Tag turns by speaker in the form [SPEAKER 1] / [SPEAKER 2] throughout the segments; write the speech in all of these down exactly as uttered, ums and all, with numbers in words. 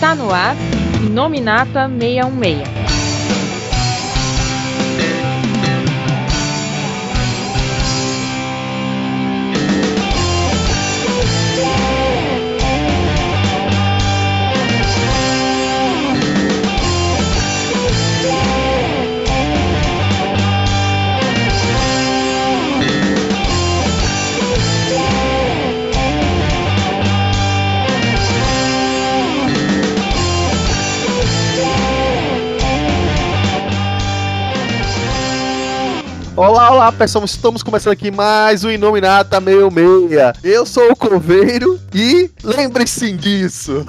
[SPEAKER 1] Está no ar, Inominata seiscentos e dezesseis.
[SPEAKER 2] Olá, olá pessoal, estamos começando aqui mais um Inominata sessenta e seis. Eu sou o Coveiro e lembre-se disso.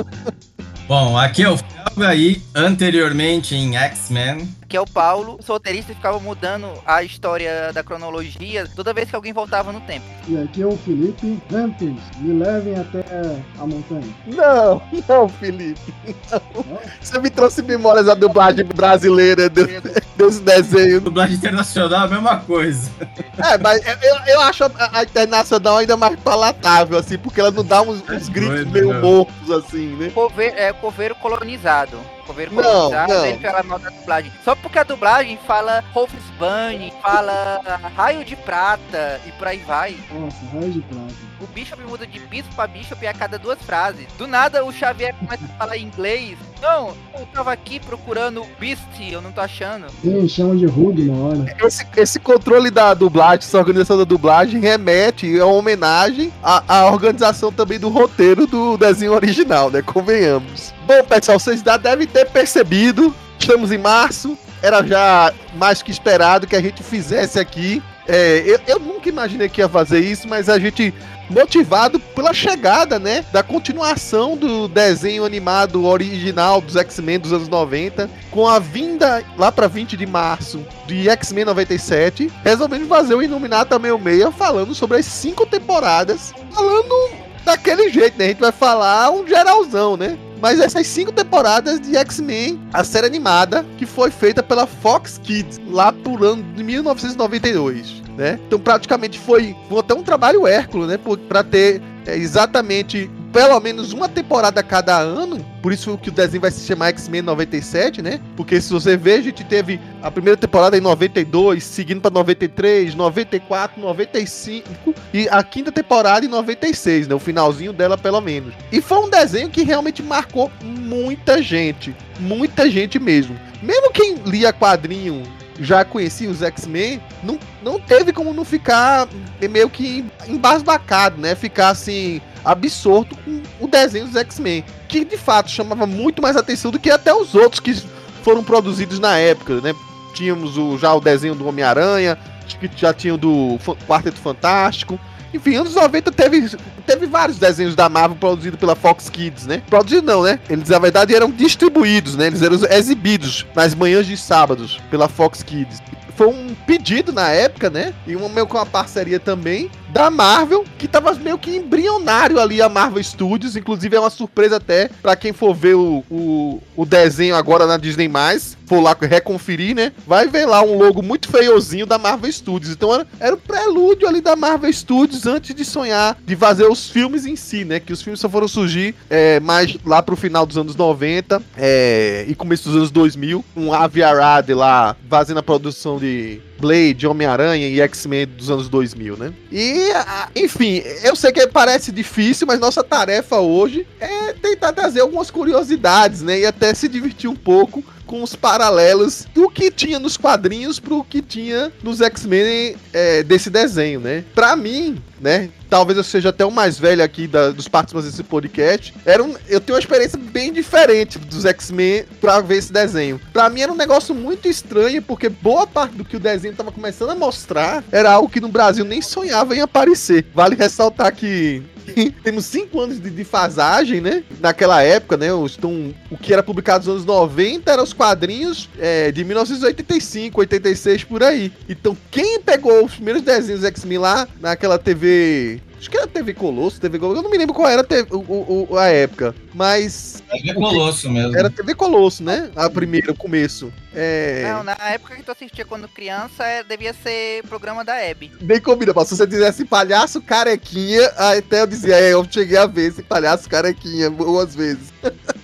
[SPEAKER 3] Bom, aqui é o Felga aí, anteriormente em X-Men.
[SPEAKER 4] Que é o Paulo, solteirista, e ficava mudando a história da cronologia toda vez que alguém voltava no tempo.
[SPEAKER 5] E aqui é o Felipe. Vampirs, me levem até a montanha.
[SPEAKER 2] Não, não, Felipe. Não. Você me trouxe memórias da dublagem brasileira do, desse desenho.
[SPEAKER 3] Dublagem internacional é a mesma coisa.
[SPEAKER 2] É, mas eu, eu acho a, a internacional ainda mais palatável, assim, porque ela não dá uns, uns gritos doido, meio não. mortos, assim, né?
[SPEAKER 4] Coveiro, é Coveiro colonizado. Coveiro colonizado,
[SPEAKER 2] não, não.
[SPEAKER 4] Ele fala mal da dublagem. Só porque a dublagem fala Wolfsbane, fala Raio de Prata e por aí vai.
[SPEAKER 5] Nossa, Raio de Prata.
[SPEAKER 4] O Bishop muda de bispo pra Bishop a cada duas frases. Do nada o Xavier começa a falar inglês. Não, eu tava aqui procurando o Beast, eu não tô achando.
[SPEAKER 5] Sim, chama de Rude na hora.
[SPEAKER 2] Esse, esse controle da dublagem, essa organização da dublagem remete a uma homenagem à, à organização também do roteiro do desenho original, né? Convenhamos. Bom, pessoal, vocês já devem ter percebido, estamos em março, era já mais que esperado que a gente fizesse aqui. É, eu, eu nunca imaginei que ia fazer isso, mas a gente, motivado pela chegada, né, da continuação do desenho animado original dos X-Men dos anos noventa, com a vinda lá para vinte de março de X-Men noventa e sete, resolvemos fazer o Inominata sessenta e seis falando sobre as cinco temporadas, falando daquele jeito, né, a gente vai falar um geralzão, né. Mas essas cinco temporadas de X-Men, a série animada, que foi feita pela Fox Kids, lá por ano de mil novecentos e noventa e dois, né? Então praticamente foi, foi até um trabalho hércules, né? Pra ter é, exatamente pelo menos uma temporada a cada ano. Por isso que o desenho vai se chamar X-Men noventa e sete, né? Porque se você ver, a gente teve a primeira temporada em noventa e dois, seguindo pra noventa e três, noventa e quatro, noventa e cinco e a quinta temporada em noventa e seis, né? O finalzinho dela, pelo menos. E foi um desenho que realmente marcou muita gente. Muita gente mesmo. Mesmo quem lia quadrinho já conhecia os X-Men, não, não teve como não ficar meio que embasbacado, né? Ficar assim, absorto com o desenho dos X-Men, que de fato chamava muito mais atenção do que até os outros que foram produzidos na época, né? Tínhamos o, já o desenho do Homem-Aranha, que já tinha o do Quarteto Fantástico. Enfim, anos noventa teve, teve vários desenhos da Marvel produzidos pela Fox Kids, né? Produzidos não, né? Eles, na verdade, eram distribuídos, né? Eles eram exibidos nas manhãs de sábados pela Fox Kids. Foi um pedido na época, né? E um, meio com uma parceria também da Marvel, que tava meio que embrionário ali a Marvel Studios. Inclusive é uma surpresa até pra quem for ver o, o, o desenho agora na Disney mais, for lá reconferir, né? Vai ver lá um logo muito feiozinho da Marvel Studios. Então era, era o prelúdio ali da Marvel Studios antes de sonhar, de fazer os filmes em si, né? Que os filmes só foram surgir é, mais lá pro final dos anos noventa é, e começo dos anos dois mil. Um Avi Arad lá fazendo a produção de Blade, Homem-Aranha e X-Men dos anos dois mil, né? E, enfim, eu sei que parece difícil, mas nossa tarefa hoje é tentar trazer algumas curiosidades, né? E até se divertir um pouco com os paralelos do que tinha nos quadrinhos pro que tinha nos X-Men é, desse desenho, né? Pra mim, né? Talvez eu seja até o mais velho aqui da, dos participantes desse podcast. Era um, eu tenho uma experiência bem diferente dos X-Men pra ver esse desenho. Pra mim era um negócio muito estranho, porque boa parte do que o desenho tava começando a mostrar era algo que no Brasil nem sonhava em aparecer. Vale ressaltar que temos cinco anos de defasagem, né? Naquela época, né? Então, o que era publicado nos anos noventa eram os quadrinhos é, de mil novecentos e oitenta e cinco, oitenta e seis, por aí. Então, quem pegou os primeiros desenhos X-Men lá, naquela T V... Acho que era T V Colosso, T V Colosso, eu não me lembro qual era a, T V, o, o, a época, mas...
[SPEAKER 3] T V Colosso mesmo.
[SPEAKER 2] Era T V Colosso, né? A primeira, o começo. É...
[SPEAKER 4] Não, na época que tu assistia quando criança, é, devia ser programa da Hebe.
[SPEAKER 2] Bem combina, se você dissesse palhaço carequinha, até eu dizia, é, eu cheguei a ver esse palhaço carequinha boas vezes.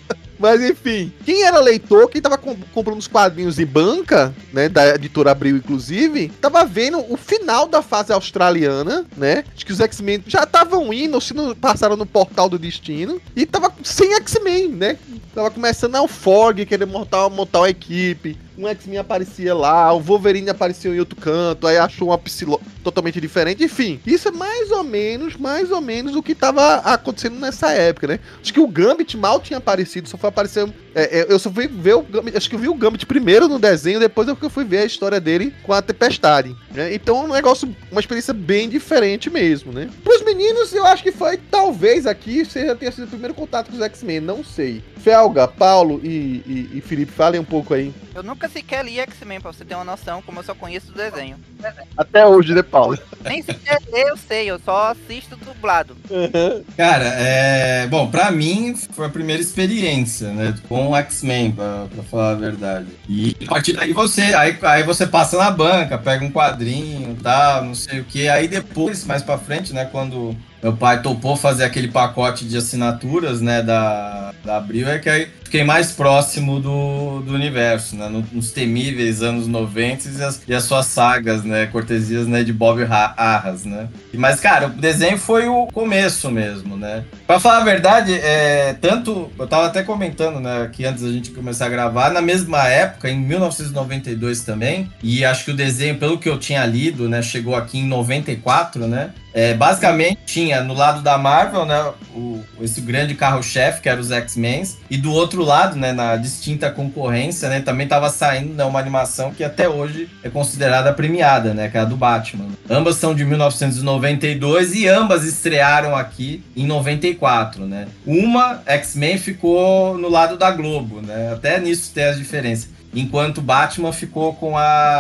[SPEAKER 2] Mas enfim, quem era leitor, quem tava comp- comprando os quadrinhos em banca, né, da editora Abril inclusive, tava vendo o final da fase australiana, né? Acho que os X-Men já estavam indo, ou se não passaram no Portal do Destino, e tava sem X-Men, né? Tava começando a o Forg querer montar, montar uma equipe. Um X-Men aparecia lá, o Wolverine apareceu em outro canto, aí achou uma Psylocke totalmente diferente. Enfim, isso é mais ou menos, mais ou menos o que tava acontecendo nessa época, né? Acho que o Gambit mal tinha aparecido, só foi aparecer... É, é, eu só fui ver o Gambit, acho que eu vi o Gambit primeiro no desenho, depois eu fui ver a história dele com a Tempestade, né? Então é um negócio, uma experiência bem diferente mesmo, né? Pros meninos, eu acho que foi, talvez aqui, seja tenha sido o primeiro contato com os X-Men, não sei. Felga, Paulo e, e, e Felipe, falem um pouco aí.
[SPEAKER 4] Eu nunca sequer li X-Men, pra você ter uma noção, como eu só conheço o desenho.
[SPEAKER 2] Até hoje, né, Paulo?
[SPEAKER 4] Nem sequer ler eu sei, eu só assisto dublado.
[SPEAKER 3] Cara, é... Bom, pra mim foi a primeira experiência, né? Com o X-Men, pra, pra falar a verdade. E a partir daí você, aí, aí você passa na banca, pega um quadrinho e tal, não sei o que. Aí depois, mais pra frente, né, quando... Meu pai topou fazer aquele pacote de assinaturas, né, da, da Abril, é que aí fiquei mais próximo do, do universo, né, nos temíveis anos noventa e as, e as suas sagas, né, cortesias, né, de Bob Arras, né. Mas, cara, o desenho foi o começo mesmo, né. Pra falar a verdade, é, tanto, eu tava até comentando, né, aqui antes da gente começar a gravar, na mesma época, em mil novecentos e noventa e dois também, e acho que o desenho, pelo que eu tinha lido, né, chegou aqui em noventa e quatro, né. É, basicamente tinha no lado da Marvel, né, o, esse grande carro-chefe que era os X-Men, e do outro lado, né, na distinta concorrência, né, também estava saindo, né, uma animação que até hoje é considerada premiada, né, que é a do Batman. Ambas são de mil novecentos e noventa e dois e ambas estrearam aqui em noventa e quatro, né. Uma, X-Men, ficou no lado da Globo, né, até nisso tem as diferenças. Enquanto Batman ficou com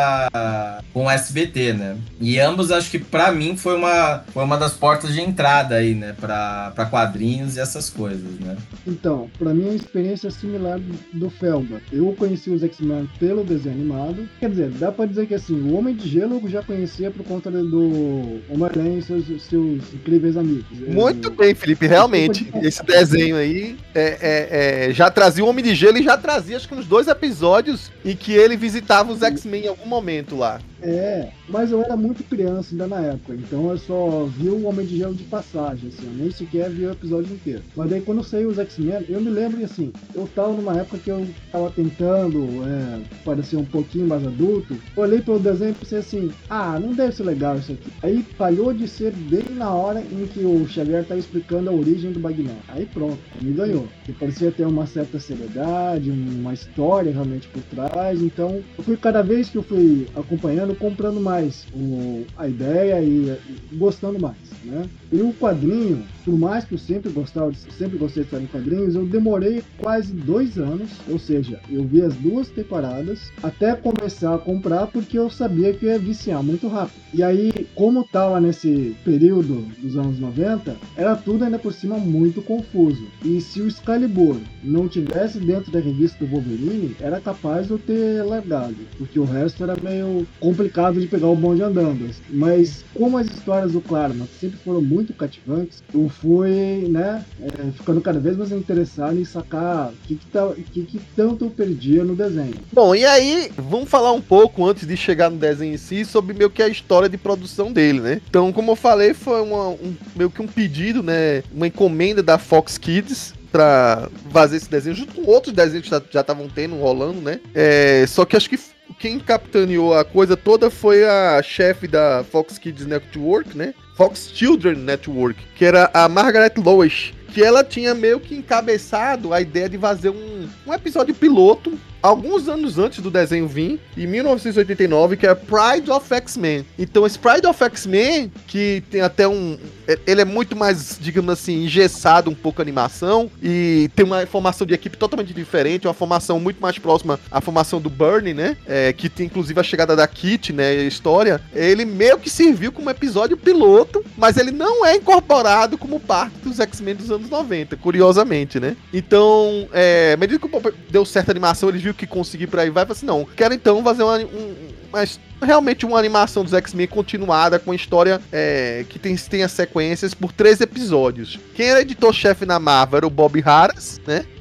[SPEAKER 3] a com o S B T, né? E ambos, acho que pra mim foi uma, foi uma das portas de entrada aí, né? Pra, pra quadrinhos e essas coisas, né?
[SPEAKER 5] Então, pra mim a experiência é similar do, do Felga. Eu conheci os X-Men pelo desenho animado. Quer dizer, dá pra dizer que assim, o Homem de Gelo eu já conhecia por conta do Homem-Aranha e seus, seus incríveis amigos.
[SPEAKER 2] Muito
[SPEAKER 5] eu,
[SPEAKER 2] bem, Felipe, realmente. Esse desenho aí é, é, é, já trazia o Homem de Gelo e já trazia acho que uns dois episódios em que ele visitava os X-Men em algum momento lá.
[SPEAKER 5] É, mas eu era muito criança ainda na época, então eu só vi o Homem de Gelo de passagem, assim, eu nem sequer vi o episódio inteiro. Mas daí quando saiu os X-Men, eu me lembro, assim, eu tava numa época que eu tava tentando é, parecer um pouquinho mais adulto, olhei pelo desenho e pensei assim, ah, não deve ser legal isso aqui. Aí falhou de ser bem na hora em que o Xavier tava explicando a origem do Magneto. Aí pronto, me ganhou. E parecia ter uma certa seriedade, uma história realmente por trás, então eu fui cada vez que eu fui acompanhando, comprando mais o, a ideia e, e gostando mais, né? E o quadrinho, por mais que eu sempre gostava, sempre gostei de estar em quadrinhos, eu demorei quase dois anos, ou seja, eu vi as duas temporadas até começar a comprar porque eu sabia que eu ia viciar muito rápido. E aí, como tava nesse período dos anos noventa, era tudo ainda por cima muito confuso. E se o Excalibur não tivesse dentro da revista do Wolverine, era capaz de eu ter largado, porque o resto era meio complicado de pegar o bonde andando. Mas como as histórias do Claremont sempre foram muito cativantes, eu fui, né, é, ficando cada vez mais interessado em sacar o que que, tá, que que tanto eu perdia no desenho.
[SPEAKER 2] Bom, e aí, vamos falar um pouco, antes de chegar no desenho em si, sobre meio que a história de produção dele, né? Então, como eu falei, foi uma, um, meio que um pedido, né, uma encomenda da Fox Kids pra fazer esse desenho, junto com outros desenhos que já estavam tendo, rolando, né? É, só que acho que quem capitaneou a coisa toda foi a chefe da Fox Kids Network, né? Fox Children Network, que era a Margaret Lois, que ela tinha meio que encabeçado a ideia de fazer um, um episódio piloto alguns anos antes do desenho vir, em mil novecentos e oitenta e nove, que é Pride of X-Men. Então esse Pride of X-Men, que tem até um... ele é muito mais, digamos assim, engessado um pouco a animação, e tem uma formação de equipe totalmente diferente, uma formação muito mais próxima à formação do Bernie, né? É, que tem inclusive a chegada da Kitty, né? A história. Ele meio que serviu como episódio piloto, mas ele não é incorporado como parte dos X-Men dos anos noventa, curiosamente, né? Então, é, à medida que o Pop deu certa animação, eles viram que conseguir por aí vai, e falou assim, não, quero então fazer uma, um, uma, realmente uma animação dos X-Men continuada, com história é, que tem, tenha sequências por três episódios. Quem era editor-chefe na Marvel era o Bob Harras, né?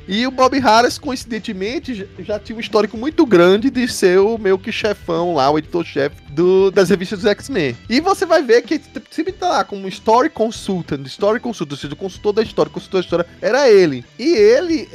[SPEAKER 2] E o Bob Harras, coincidentemente, já- já tinha um histórico muito grande de ser o meio que chefão lá, o editor-chefe do- das revistas dos X-Men. E você vai ver que sempre tá lá como Story Consultant, Story Consultant, ou seja, o consultor da história, o consultor da história, era ele. E ele,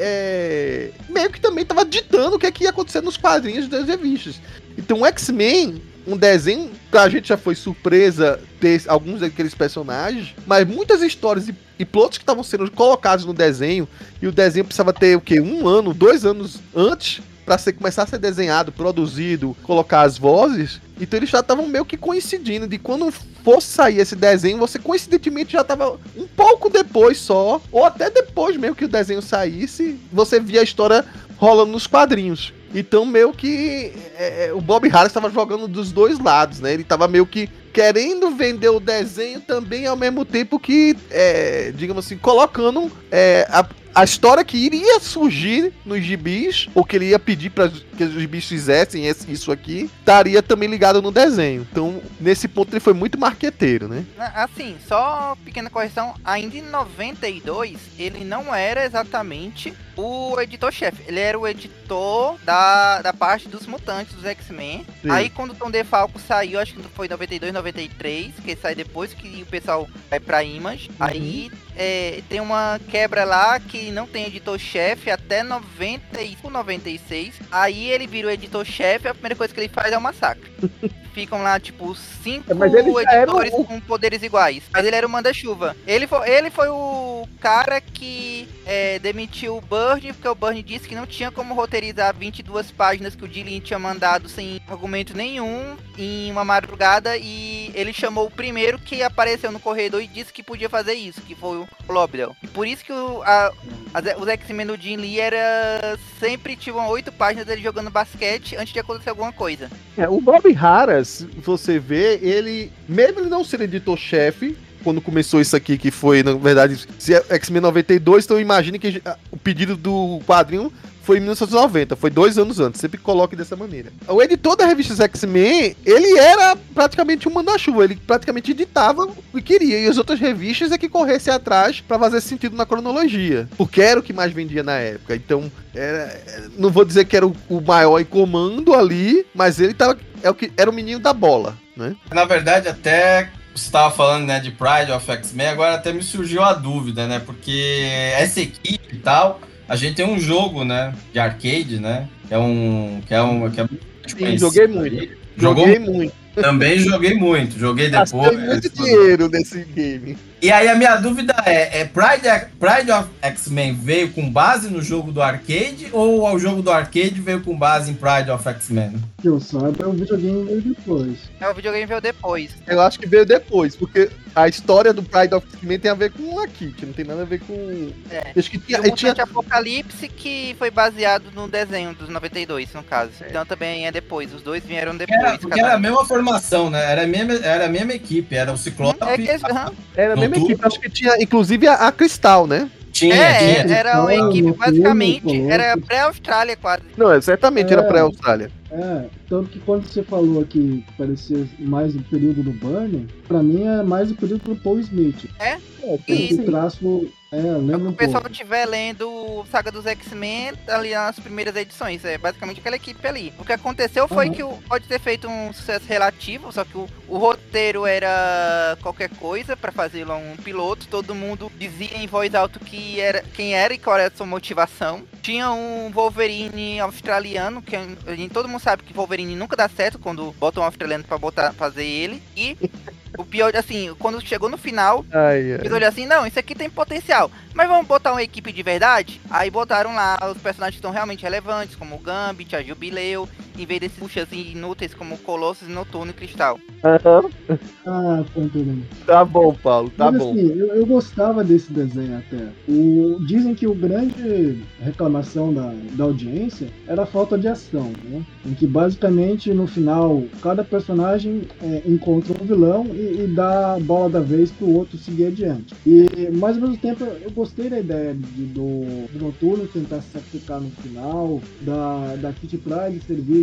[SPEAKER 2] é, meio que também tava ditando o que, é que ia acontecer nos quadrinhos das revistas. Então o X-Men, um desenho, pra gente já foi surpresa ter alguns daqueles personagens, mas muitas histórias e, e plots que estavam sendo colocados no desenho, e o desenho precisava ter o quê? Um ano, dois anos antes, pra ser, começar a ser desenhado, produzido, colocar as vozes. Então eles já estavam meio que coincidindo, de quando fosse sair esse desenho, você coincidentemente já tava um pouco depois só, ou até depois mesmo que o desenho saísse, você via a história rolando nos quadrinhos. Então, meio que é, o Bob Harras estava jogando dos dois lados, né? Ele estava meio que querendo vender o desenho também, ao mesmo tempo que, é, digamos assim, colocando é, a, a história que iria surgir nos gibis, ou que ele ia pedir para que os gibis fizessem esse, isso aqui, estaria também ligado no desenho. Então, nesse ponto, ele foi muito marqueteiro, né?
[SPEAKER 4] Assim, só pequena correção, ainda em noventa e dois, ele não era exatamente o editor-chefe, ele era o editor da, da parte dos mutantes, dos X-Men.
[SPEAKER 2] Sim.
[SPEAKER 4] Aí quando o Tom DeFalco saiu, acho que foi em noventa e dois, noventa e três, que sai depois que o pessoal vai pra Image, aí é, tem uma quebra lá que não tem editor-chefe até noventa e cinco, noventa e seis, aí ele vira o editor-chefe, a primeira coisa que ele faz é um massacre. Ficam lá, tipo, cinco
[SPEAKER 2] Mas ele já era
[SPEAKER 4] editores
[SPEAKER 2] o-
[SPEAKER 4] com poderes iguais. Mas ele era o manda-chuva. Ele foi, ele foi o cara que é, demitiu o Byrne, porque o Byrne disse que não tinha como roteirizar vinte e duas páginas que o Gillian tinha mandado sem argumento nenhum em uma madrugada, e ele chamou o primeiro que apareceu no corredor e disse que podia fazer isso, que foi o Lobdell. E por isso que o, a, as- os X-Men do Jim Lee era, sempre tinham oito páginas dele jogando basquete antes de acontecer alguma coisa.
[SPEAKER 2] É, o Bob Harras, você vê, ele, mesmo ele não ser editor-chefe, quando começou isso aqui, que foi, na verdade, se é X-Men noventa e dois, então imagine que ah, o pedido do quadrinho foi em mil novecentos e noventa, foi dois anos antes, sempre coloque dessa maneira. O editor da revista X-Men, ele era praticamente um manda-chuva, ele praticamente editava o que queria, e as outras revistas é que corressem atrás pra fazer sentido na cronologia, porque era o que mais vendia na época. Então, era, não vou dizer que era o, o maior em comando ali, mas ele tava, é o que, era o menino da bola, né?
[SPEAKER 3] Na verdade, até você estava falando, né, de Pride of X-Men, agora até me surgiu a dúvida, né? Porque essa equipe e tal, a gente tem um jogo, né, de arcade, né? Que é um. Que é um. Que é muito
[SPEAKER 2] Sim,
[SPEAKER 3] conhecido
[SPEAKER 2] joguei
[SPEAKER 3] aí.
[SPEAKER 2] muito.
[SPEAKER 3] Jogou?
[SPEAKER 2] Joguei muito.
[SPEAKER 3] Também joguei muito. Joguei
[SPEAKER 2] Gastei
[SPEAKER 3] depois.
[SPEAKER 2] muito dinheiro nesse game.
[SPEAKER 3] E aí a minha dúvida é, é Pride, Pride of X-Men veio com base no jogo do arcade, ou o jogo do arcade veio com base em Pride of X-Men?
[SPEAKER 5] Que eu saiba, o videogame veio depois.
[SPEAKER 4] É, o videogame veio depois.
[SPEAKER 2] Eu acho que veio depois, porque a história do Pride of X-Men tem a ver com a Kit, não tem nada a ver com...
[SPEAKER 4] É.
[SPEAKER 2] Acho que
[SPEAKER 4] E
[SPEAKER 2] tinha...
[SPEAKER 4] o
[SPEAKER 2] e
[SPEAKER 4] Mutante
[SPEAKER 2] tinha...
[SPEAKER 4] Apocalipse, que foi baseado no desenho dos noventa e dois, no caso. Então também é depois, os dois vieram depois.
[SPEAKER 3] Era, porque
[SPEAKER 4] cada
[SPEAKER 3] era a
[SPEAKER 4] um.
[SPEAKER 3] mesma formação, né? Era a mesma, era a mesma equipe, era o Ciclope.
[SPEAKER 4] É que, aham.
[SPEAKER 2] Era a mesma
[SPEAKER 3] Noturno.
[SPEAKER 2] equipe, acho que tinha inclusive a, a Cristal, né?
[SPEAKER 3] Tinha,
[SPEAKER 4] É,
[SPEAKER 3] tinha.
[SPEAKER 4] era uma
[SPEAKER 5] Noturno,
[SPEAKER 4] equipe, basicamente,
[SPEAKER 5] Colossus.
[SPEAKER 4] era pré-Austrália quase.
[SPEAKER 2] Não, certamente
[SPEAKER 5] É.
[SPEAKER 2] era pré-Austrália.
[SPEAKER 5] É, tanto que quando você falou aqui que parecia mais o período do Burnie, pra mim é mais o período do Paul Smith.
[SPEAKER 4] É?
[SPEAKER 5] Tem
[SPEAKER 4] E-
[SPEAKER 5] esse traço, é,
[SPEAKER 4] Se
[SPEAKER 5] lembra
[SPEAKER 4] o
[SPEAKER 5] um
[SPEAKER 4] pessoal
[SPEAKER 5] pouco.
[SPEAKER 4] estiver lendo Saga dos X-Men ali nas primeiras edições, é basicamente aquela equipe ali. O que aconteceu foi
[SPEAKER 5] Uhum.
[SPEAKER 4] que o, pode ter feito um sucesso relativo, só que o, o roteiro era qualquer coisa pra fazê-lo um piloto. Todo mundo dizia em voz alta que era, quem era e qual era a sua motivação. Tinha um Wolverine australiano, que a gente, todo mundo sabe que Wolverine nunca dá certo quando botam um australiano pra botar, fazer ele. E o pior, assim, quando chegou no final,
[SPEAKER 2] Ai,
[SPEAKER 4] eles
[SPEAKER 2] ai.
[SPEAKER 4] olharam assim, não, isso aqui tem potencial, mas vamos botar uma equipe de verdade? Aí botaram lá os personagens que estão realmente relevantes, como o Gambit, a Jubileu, em vez desses puxas inúteis como o Colossus, Noturno e Cristal.
[SPEAKER 2] Aham.
[SPEAKER 5] Ah, tô entendendo.
[SPEAKER 2] Tá bom, Paulo, tá
[SPEAKER 5] Mas
[SPEAKER 2] bom.
[SPEAKER 5] assim, eu, eu gostava desse desenho até. O, dizem que o grande reclamação da, da audiência era a falta de ação, né? Em que basicamente no final cada personagem é, encontra um vilão e, e dá a bola da vez pro outro seguir adiante. E, mas ao mesmo tempo eu gostei da ideia de, do, do Noturno tentar se sacrificar no final, da, da Kitty Pryde servir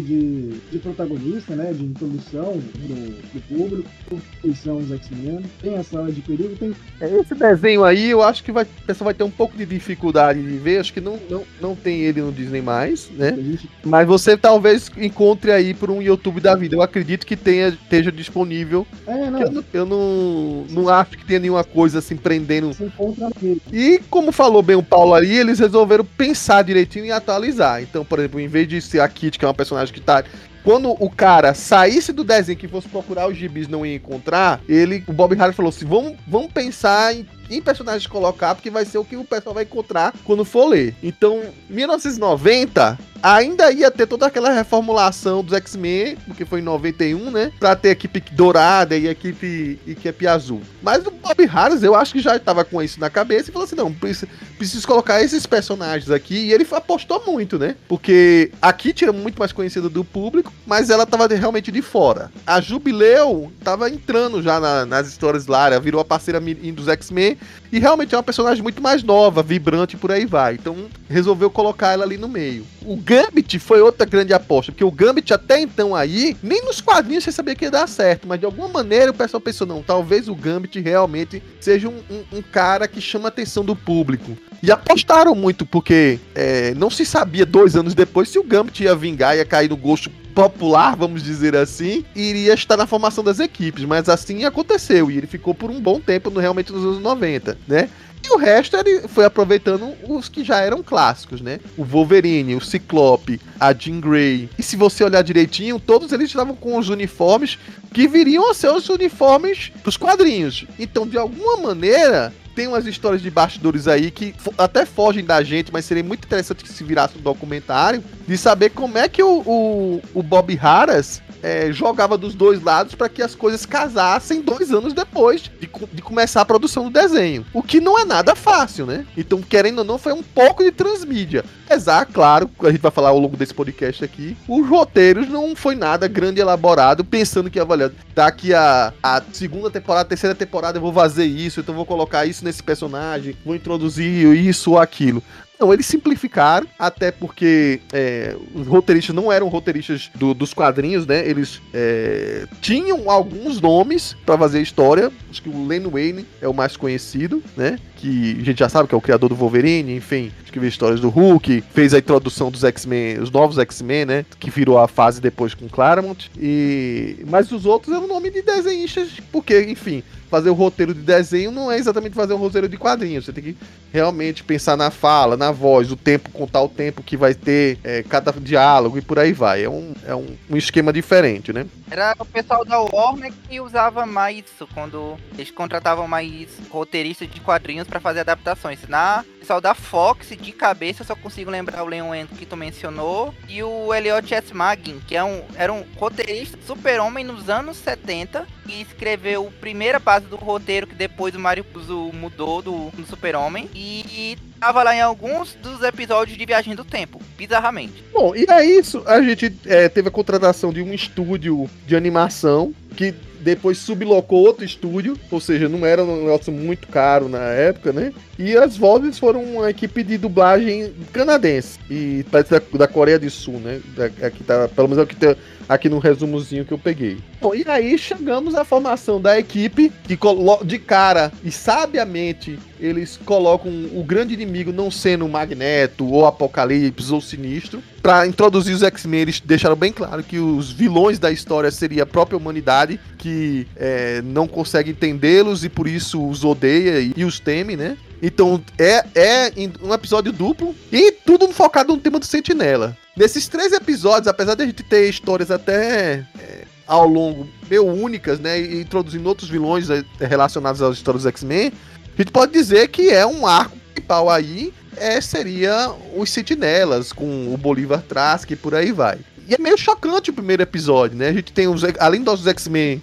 [SPEAKER 5] de, de protagonista, né? De introdução pro, pro público, que são os X-Men. Tem essa hora de perigo, tem.
[SPEAKER 2] Esse desenho aí, eu acho que vai, o pessoal vai ter um pouco de dificuldade de ver. Acho que não, não, não tem ele no Disney mais, né?
[SPEAKER 5] Gente...
[SPEAKER 2] Mas você talvez encontre aí por um YouTube da vida. Eu acredito que tenha, esteja disponível.
[SPEAKER 5] É, não.
[SPEAKER 2] Eu, não, eu não, não acho que tenha nenhuma coisa assim prendendo.
[SPEAKER 5] Se encontra aqui.
[SPEAKER 2] E como falou bem o Paulo ali, eles resolveram pensar direitinho e atualizar. Então, por exemplo, em vez de ser a Kitty, que é uma personagem que tá... Quando o cara saísse do desenho que fosse procurar os gibis não ia encontrar, ele, o Bob Harris falou assim, vamos, vamos pensar em, em personagens colocar, porque vai ser o que o pessoal vai encontrar quando for ler. Então, mil novecentos e noventa, ainda ia ter toda aquela reformulação dos X-Men, porque foi em noventa e um, né? Pra ter a equipe dourada e a equipe, equipe azul. Mas o Bob Harris, eu acho que já tava com isso na cabeça e falou assim, não, preciso, preciso colocar esses personagens aqui. E ele apostou muito, né? Porque a Kitty era muito mais conhecida do público, mas ela tava de, realmente de fora. A Jubileu tava entrando já na, nas histórias lá, ela virou a parceira dos X-Men e realmente é uma personagem muito mais nova, vibrante e por aí vai. Então resolveu colocar ela ali no meio. O Gambit foi outra grande aposta, porque o Gambit até então aí, nem nos quadrinhos você sabia que ia dar certo, mas de alguma maneira o pessoal pensou, não, talvez o Gambit realmente seja um, um, um cara que chama a atenção do público. E apostaram muito, porque é, não se sabia dois anos depois se o Gambit ia vingar, ia cair no gosto popular, vamos dizer assim, e iria estar na formação das equipes, mas assim aconteceu, e ele ficou por um bom tempo no, realmente nos anos noventa, né? E o resto ele foi aproveitando os que já eram clássicos, né? O Wolverine, o Ciclope, a Jean Grey. E se você olhar direitinho, todos eles estavam com os uniformes que viriam a ser os uniformes dos quadrinhos. Então, de alguma maneira, tem umas histórias de bastidores aí que até fogem da gente, mas seria muito interessante que se virasse um documentário, de saber como é que o, o, o Bob Harris é, jogava dos dois lados para que as coisas casassem dois anos depois de, de começar a produção do desenho. O que não é nada fácil, né? Então, querendo ou não, foi um pouco de transmídia. Apesar, claro, a gente vai falar ao longo desse podcast aqui, os roteiros não foi nada grande elaborado, pensando que, olha, daqui a, a segunda temporada, a terceira temporada eu vou fazer isso, então eu vou colocar isso nesse personagem, vou introduzir isso ou aquilo. Não, eles simplificaram, até porque é, os roteiristas não eram roteiristas do, dos quadrinhos, né? Eles é, tinham alguns nomes pra fazer a história. Acho que o Len Wein é o mais conhecido, né? Que a gente já sabe que é o criador do Wolverine, enfim, escreveu histórias do Hulk, fez a introdução dos X-Men, os novos X-Men, né? Que virou a fase depois com Claremont. E... Mas os outros eram nome de desenhistas, porque, enfim, fazer o roteiro de desenho não é exatamente fazer um roteiro de quadrinhos. Você tem que realmente pensar na fala, na voz, o tempo, contar o tempo que vai ter é, cada diálogo e por aí vai. É um, é um, um esquema diferente, né?
[SPEAKER 4] Era o pessoal da Warner que usava mais isso, quando eles contratavam mais roteiristas de quadrinhos pra fazer adaptações. Na pessoal da Fox, de cabeça, eu só consigo lembrar o Leon Wend que tu mencionou, e o Elliot S. Magin, que é um, era um roteirista super-homem nos anos setenta, e escreveu a primeira base do roteiro, que depois o Mario Puzo mudou do, do super-homem, e, e tava lá em alguns dos episódios de Viagem do Tempo, bizarramente.
[SPEAKER 2] Bom, e é isso, a gente é, teve a contratação de um estúdio de animação, que depois sublocou outro estúdio, ou seja, não era um negócio muito caro na época, né? E as vozes foram uma equipe de dublagem canadense, e parece da, da Coreia do Sul, né? Da, aqui tá, pelo menos é o que tem aqui no resumozinho que eu peguei. Bom, e aí chegamos à formação da equipe, que de cara e sabiamente eles colocam o grande inimigo não sendo o Magneto, ou Apocalipse, ou Sinistro. Pra introduzir os X-Men, eles deixaram bem claro que os vilões da história seria a própria humanidade, que é, não consegue entendê-los e por isso os odeia e, e os teme, né? Então é, é um episódio duplo e tudo focado no tema do Sentinela. Nesses três episódios, apesar de a gente ter histórias até é, ao longo meio únicas, né, e introduzindo outros vilões relacionados às histórias dos X-Men, a gente pode dizer que é um arco principal aí, é, seria os Sentinelas, com o Bolívar Trask e por aí vai. E é meio chocante o primeiro episódio, né? A gente tem, os, além dos X-Men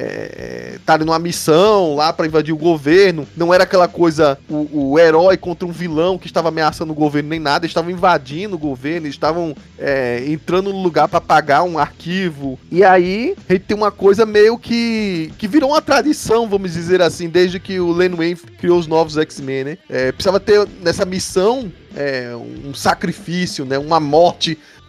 [SPEAKER 2] É, tá numa missão lá pra invadir o governo, não era aquela coisa, o, o herói contra um vilão que estava ameaçando o governo nem nada, eles estavam invadindo o governo, eles estavam é, entrando no lugar pra pagar um arquivo, e aí a gente tem uma coisa meio que que virou uma tradição, vamos dizer assim, desde que o Len Wein criou os novos X-Men, né? É, precisava ter nessa missão é, um sacrifício, né? Uma morte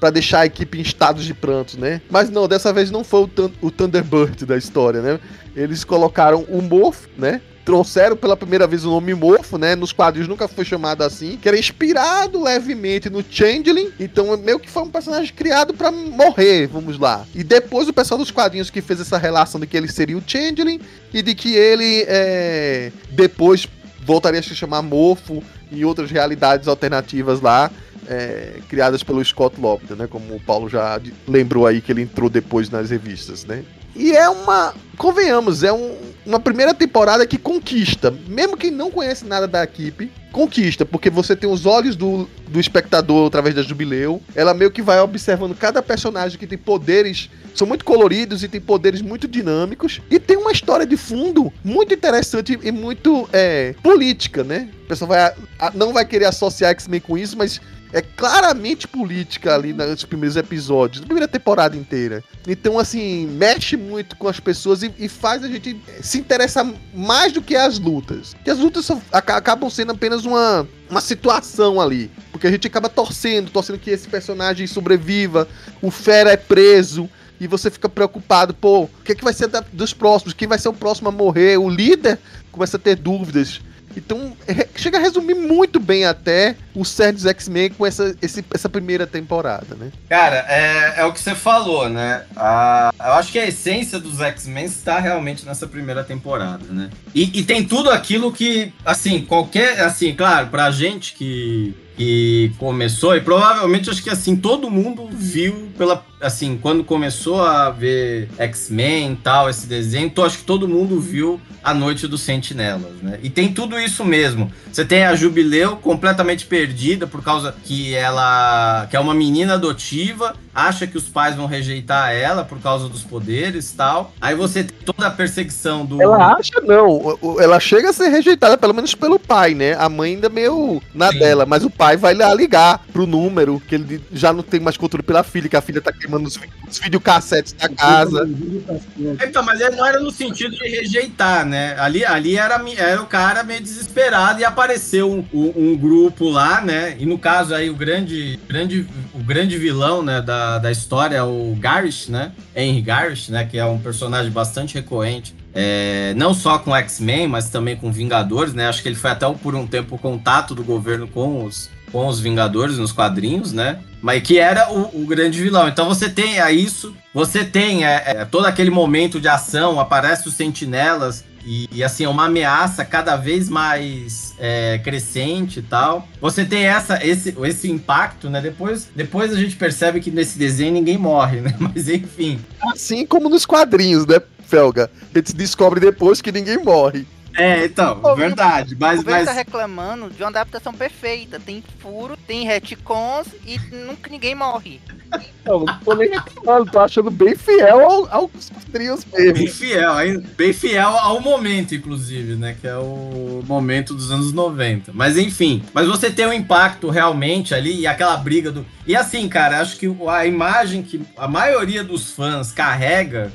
[SPEAKER 2] pra deixar a equipe em estados de pranto, né? Mas não, dessa vez não foi o, Thun- o Thunderbird da história, né? Eles colocaram o Morph, né? Trouxeram pela primeira vez o nome Morfo, né? Nos quadrinhos nunca foi chamado assim. Que era inspirado levemente no Changeling. Então meio que foi um personagem criado pra morrer, vamos lá. E depois o pessoal dos quadrinhos que fez essa relação de que ele seria o Changeling e de que ele é, depois voltaria a se chamar Morfo em outras realidades alternativas lá. É, criadas pelo Scott Lobdell, né? Como o Paulo já lembrou aí que ele entrou depois nas revistas, né? E é uma, convenhamos, é um, uma primeira temporada que conquista. Mesmo quem não conhece nada da equipe, conquista, porque você tem os olhos do, do espectador através da Jubileu. Ela meio que vai observando cada personagem que tem poderes, são muito coloridos e tem poderes muito dinâmicos. E tem uma história de fundo muito interessante e muito é, política, né? O pessoal vai, a, não vai querer associar X-Men com isso, mas é claramente política ali nos primeiros episódios, na primeira temporada inteira. Então, assim, mexe muito com as pessoas e, e faz a gente se interessar mais do que as lutas. Porque as lutas só, ac- acabam sendo apenas uma, uma situação ali. Porque a gente acaba torcendo, torcendo que esse personagem sobreviva, o Fera é preso, e você fica preocupado, pô, o que, é que vai ser da, dos próximos? Quem vai ser o próximo a morrer? O líder começa a ter dúvidas. Então, é, chega a resumir muito bem até o cerne dos X-Men com essa, esse, essa primeira temporada, né?
[SPEAKER 3] Cara, é, é o que você falou, né? A, eu acho que a essência dos X-Men está realmente nessa primeira temporada, né? E, e tem tudo aquilo que, assim, qualquer... Assim, claro, pra gente que... que começou, e provavelmente acho que assim, todo mundo viu pela, assim, quando começou a ver X-Men e tal, esse desenho, então acho que todo mundo viu A Noite dos Sentinelas, né? E tem tudo isso mesmo. Você tem a Jubileu completamente perdida por causa que ela, que é uma menina adotiva, acha que os pais vão rejeitar ela por causa dos poderes e tal. Aí você tem toda a perseguição do...
[SPEAKER 2] Ela acha não, ela chega a ser rejeitada pelo menos pelo pai, né? A mãe ainda meio na
[SPEAKER 3] Sim.
[SPEAKER 2] dela, mas o pai vai lá ligar pro número, que ele já não tem mais controle pela filha, que a filha tá queimando os, os videocassetes da casa.
[SPEAKER 3] Então, mas ele não era no sentido de rejeitar, né? Ali, ali era, era o cara meio desesperado e apareceu um, um, um grupo lá, né? E no caso aí o grande, grande, o grande vilão, né, da, da história é o Garish, né? Henry Garish, né? Que é um personagem bastante recorrente. É, não só com X-Men, mas também com Vingadores, né? Acho que ele foi até por um tempo o contato do governo com os, com os Vingadores nos quadrinhos, né? Mas que era o, o grande vilão. Então você tem é isso, você tem é, é, todo aquele momento de ação, aparece os sentinelas e, e assim, uma ameaça cada vez mais é, crescente e tal. Você tem essa, esse, esse impacto, né? Depois, depois a gente percebe que nesse desenho ninguém morre, né? Mas enfim.
[SPEAKER 2] Assim como nos quadrinhos, né, Felga? A gente descobre depois que ninguém morre.
[SPEAKER 3] É, então,
[SPEAKER 4] Pô,
[SPEAKER 3] verdade. Mas,
[SPEAKER 4] O governo
[SPEAKER 3] mas...
[SPEAKER 4] tá reclamando de uma adaptação perfeita. Tem furo, tem retcons e nunca ninguém morre.
[SPEAKER 2] Não, não tô nem reclamando, tô achando bem fiel ao, aos quadrinhos
[SPEAKER 3] Bem
[SPEAKER 2] mesmo.
[SPEAKER 3] fiel, aí, bem fiel ao momento, inclusive, né? Que é o momento dos anos noventa. Mas enfim, mas você tem um impacto realmente ali e aquela briga do... E assim, cara, acho que a imagem que a maioria dos fãs carrega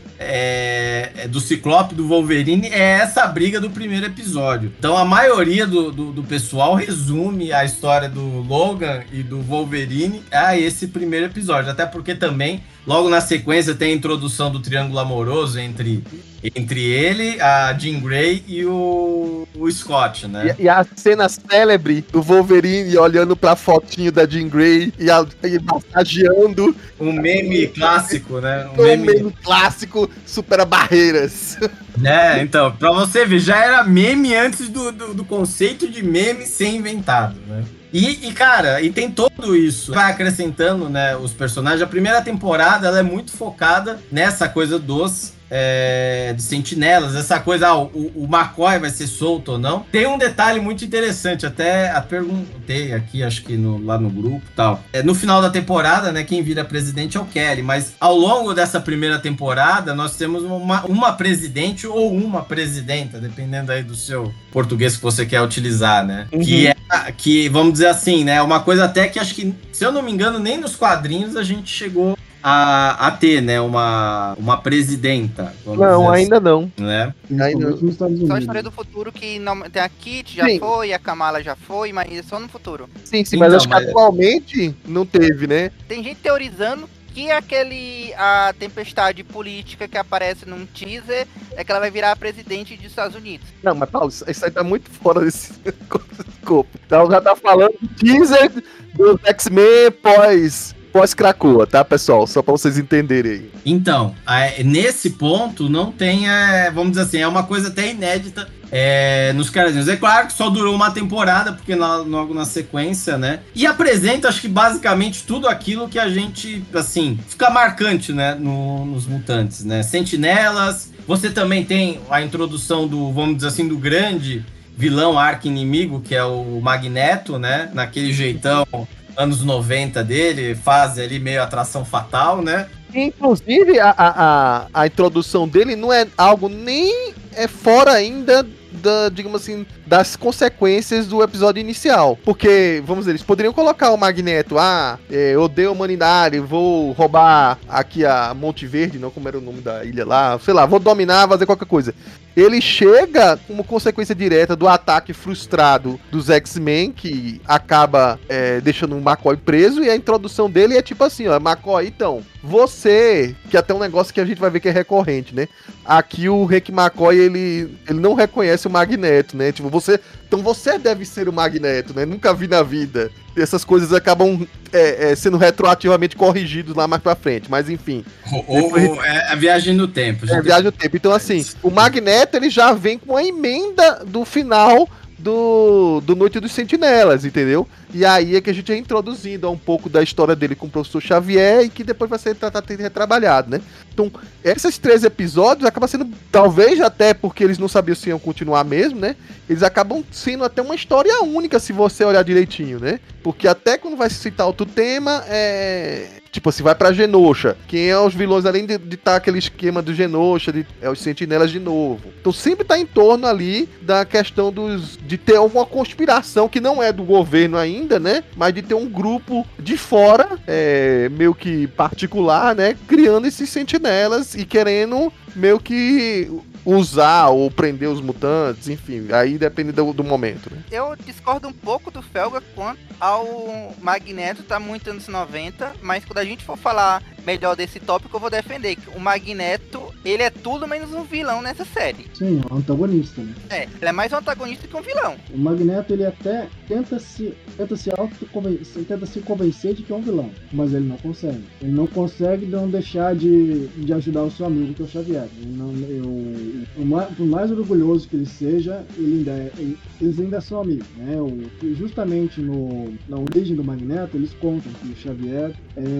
[SPEAKER 3] é, é do Ciclope e do Wolverine é essa briga do primeiro episódio. Então a maioria do, do, do pessoal resume a história do Logan e do Wolverine a esse primeiro episódio. Até porque também, logo na sequência, tem a introdução do triângulo amoroso entre, entre ele, a Jean Grey e o, o Scott, né?
[SPEAKER 2] E, e a cena célebre do Wolverine olhando pra fotinho da Jean Grey e, a, e massageando.
[SPEAKER 3] Um meme clássico, né? Um
[SPEAKER 2] Um
[SPEAKER 3] meme...
[SPEAKER 2] meme clássico, supera barreiras.
[SPEAKER 3] É, então, pra você ver, já era meme antes do, do, do conceito de meme ser inventado, né? E, e, cara, e tem tudo isso. Vai acrescentando, né, os personagens. A primeira temporada, ela é muito focada nessa coisa dos... É, de sentinelas, essa coisa, ah, o, o McCoy vai ser solto ou não. Tem um detalhe muito interessante, até a perguntei aqui, acho que no, lá no grupo e tal. É, no final da temporada, né, quem vira presidente é o Kelly, mas ao longo dessa primeira temporada, nós temos uma, uma presidente ou uma presidenta, dependendo aí do seu português que você quer utilizar, né? Uhum. Que é, que, vamos dizer assim, né, uma coisa até que acho que, se eu não me engano, nem nos quadrinhos a gente chegou a, a ter, né, uma, uma presidenta. vamos
[SPEAKER 2] Não,
[SPEAKER 3] dizer
[SPEAKER 2] ainda não.
[SPEAKER 3] assim, né?
[SPEAKER 5] Principalmente nos Estados
[SPEAKER 4] Só a
[SPEAKER 5] Unidos.
[SPEAKER 4] história do futuro que não, tem a Kit já
[SPEAKER 2] Sim.
[SPEAKER 4] foi, a Kamala já foi, mas é só no futuro.
[SPEAKER 2] Sim, sim,
[SPEAKER 3] Então,
[SPEAKER 2] mas acho que
[SPEAKER 3] mas-
[SPEAKER 2] atualmente não teve, né?
[SPEAKER 4] Tem gente teorizando que aquele a tempestade política que aparece num teaser é que ela vai virar a presidente dos Estados Unidos.
[SPEAKER 2] Não, mas Paulo, isso isso aí tá muito fora desse escopo. Então já tá falando do teaser do X-Men pós, pós Krakoa, tá, pessoal? Só pra vocês entenderem aí.
[SPEAKER 3] Então, a- nesse ponto, não tem, é, vamos dizer assim, é uma coisa até inédita é, nos quadrinhos. É claro que só durou uma temporada, porque na- logo na sequência, né? E apresenta, acho que basicamente tudo aquilo que a gente, assim, fica marcante, né? no- nos mutantes, né? Sentinelas, você também tem a introdução do, vamos dizer assim, do grande vilão arqui-inimigo, que é o Magneto, né? Naquele jeitão anos noventa dele, fase ali meio atração fatal, né?
[SPEAKER 2] Inclusive, a, a, a, a introdução dele não é algo nem é fora ainda da, digamos assim, das consequências do episódio inicial. Porque, vamos dizer, eles poderiam colocar o Magneto, ah, é, eu odeio a humanidade, vou roubar aqui a Monte Verde, não como era o nome da ilha lá, sei lá, vou dominar, fazer qualquer coisa. Ele chega como consequência direta do ataque frustrado dos X-Men, que acaba é, deixando o McCoy preso, e a introdução dele é tipo assim, ó, McCoy, então, você, que é até um negócio que a gente vai ver que é recorrente, né? Aqui o Hank McCoy, ele, ele não reconhece o Magneto, né? Tipo, você, então você deve ser o Magneto, né? Nunca vi na vida. E essas coisas acabam é, é, sendo retroativamente corrigidos lá mais pra frente, mas enfim.
[SPEAKER 3] Ou, ou- ou é a viagem no tempo.
[SPEAKER 2] É,
[SPEAKER 3] gente.
[SPEAKER 2] viagem no tempo. Então, assim, o Magneto, ele já vem com a emenda do final do, do Noite dos Sentinelas, entendeu? E aí é que a gente é introduzindo a um pouco da história dele com o professor Xavier e que depois vai ser tratado e retrabalhado, né? Então, esses três episódios acabam sendo, talvez até porque eles não sabiam se iam continuar mesmo, né? Eles acabam sendo até uma história única, se você olhar direitinho, né? Porque até quando vai se citar outro tema, é... tipo assim, vai pra Genosha. Quem é os vilões, além de estar aquele esquema do Genosha, de, é os Sentinelas de novo. Então sempre tá em torno ali da questão dos de ter alguma conspiração que não é do governo ainda, né? Mas de ter um grupo de fora, é, meio que particular, né? Criando esses sentinelas e querendo meio que usar ou prender os mutantes, enfim, aí depende do, do momento, né?
[SPEAKER 4] Eu discordo um pouco do Felga quanto ao Magneto, tá muito anos noventa, mas quando a gente for falar melhor desse tópico, eu vou defender que o Magneto, ele é tudo menos um vilão nessa série.
[SPEAKER 5] Sim, é um antagonista, né?
[SPEAKER 4] É, ele é mais um antagonista que um vilão.
[SPEAKER 5] O Magneto, ele até tenta se, tenta se auto-convencer, tenta se convencer de que é um vilão, mas ele não consegue. Ele não consegue não deixar de, de ajudar o seu amigo, que é o Xavier. Ele não, eu, por, mais, por mais orgulhoso que ele seja, ele ainda é, ele, eles ainda são amigos, né? O, justamente no, na origem do Magneto, eles contam que o Xavier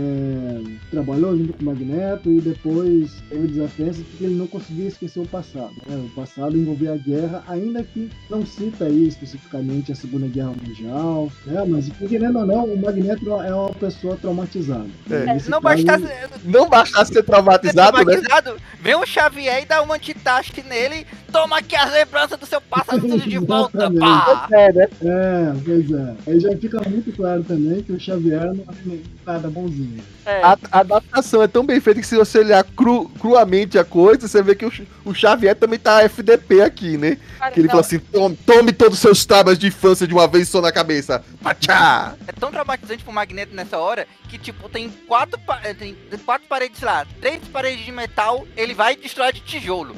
[SPEAKER 5] é, trabalhou junto com o Magneto e depois teve desafianças porque ele não conseguia esquecer o passado, né? O passado envolvia a guerra, ainda que não cita aí especificamente a Segunda Guerra Mundial, né? Mas querendo ou não, o Magneto é uma pessoa traumatizada.
[SPEAKER 2] É,
[SPEAKER 5] Nesse
[SPEAKER 4] Não
[SPEAKER 5] caso,
[SPEAKER 4] bastasse
[SPEAKER 2] Não bastasse ser
[SPEAKER 4] ser
[SPEAKER 2] traumatizado, né?
[SPEAKER 4] traumatizado, vem o Xavier e dá um anti-task nele, toma aqui as lembranças do seu passado tudo de volta,
[SPEAKER 5] Exatamente.
[SPEAKER 4] pá!
[SPEAKER 2] É, né?
[SPEAKER 5] É, pois é. Aí já fica muito claro também que o Xavier não é nada bonzinho.
[SPEAKER 4] É.
[SPEAKER 2] A, a adaptação é tão bem feita que se você olhar cru, cruamente a coisa, você vê que o, o Xavier também tá F D P aqui, né?
[SPEAKER 1] Cara,
[SPEAKER 2] Que ele
[SPEAKER 1] não,
[SPEAKER 2] fala assim, tome, tome todos os seus traumas de infância de uma vez só na cabeça. Pachá!
[SPEAKER 4] É tão traumatizante pro Magneto nessa hora que, tipo, tem quatro, pa- eh, tem quatro paredes lá, três paredes de metal, ele vai e destrói de tijolo.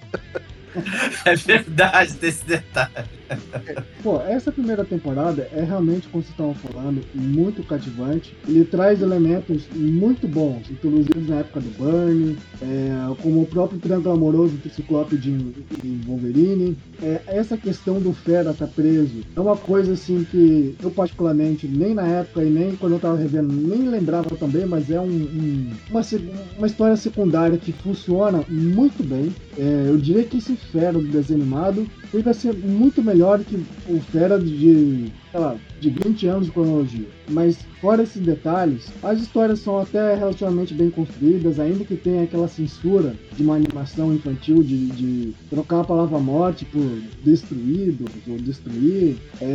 [SPEAKER 3] É verdade desse detalhe.
[SPEAKER 5] Pô, essa primeira temporada é realmente, como vocês estavam falando, muito cativante. Ele traz elementos muito bons, introduzidos na época do Burnie, é, como o próprio triângulo amoroso do Ciclope de, de Wolverine. É, essa questão do Fera estar tá preso é uma coisa assim que eu particularmente, nem na época e nem quando eu tava revendo, nem lembrava também, mas é um, um, uma, uma história secundária que funciona muito bem. É, eu diria que esse Fera do desenho animado chega a ser muito melhor que o Fera de, sei lá, de vinte anos de cronologia. Mas, fora esses detalhes, as histórias são até relativamente bem construídas, ainda que tenha aquela censura de uma animação infantil de, de trocar a palavra morte por destruído ou destruir.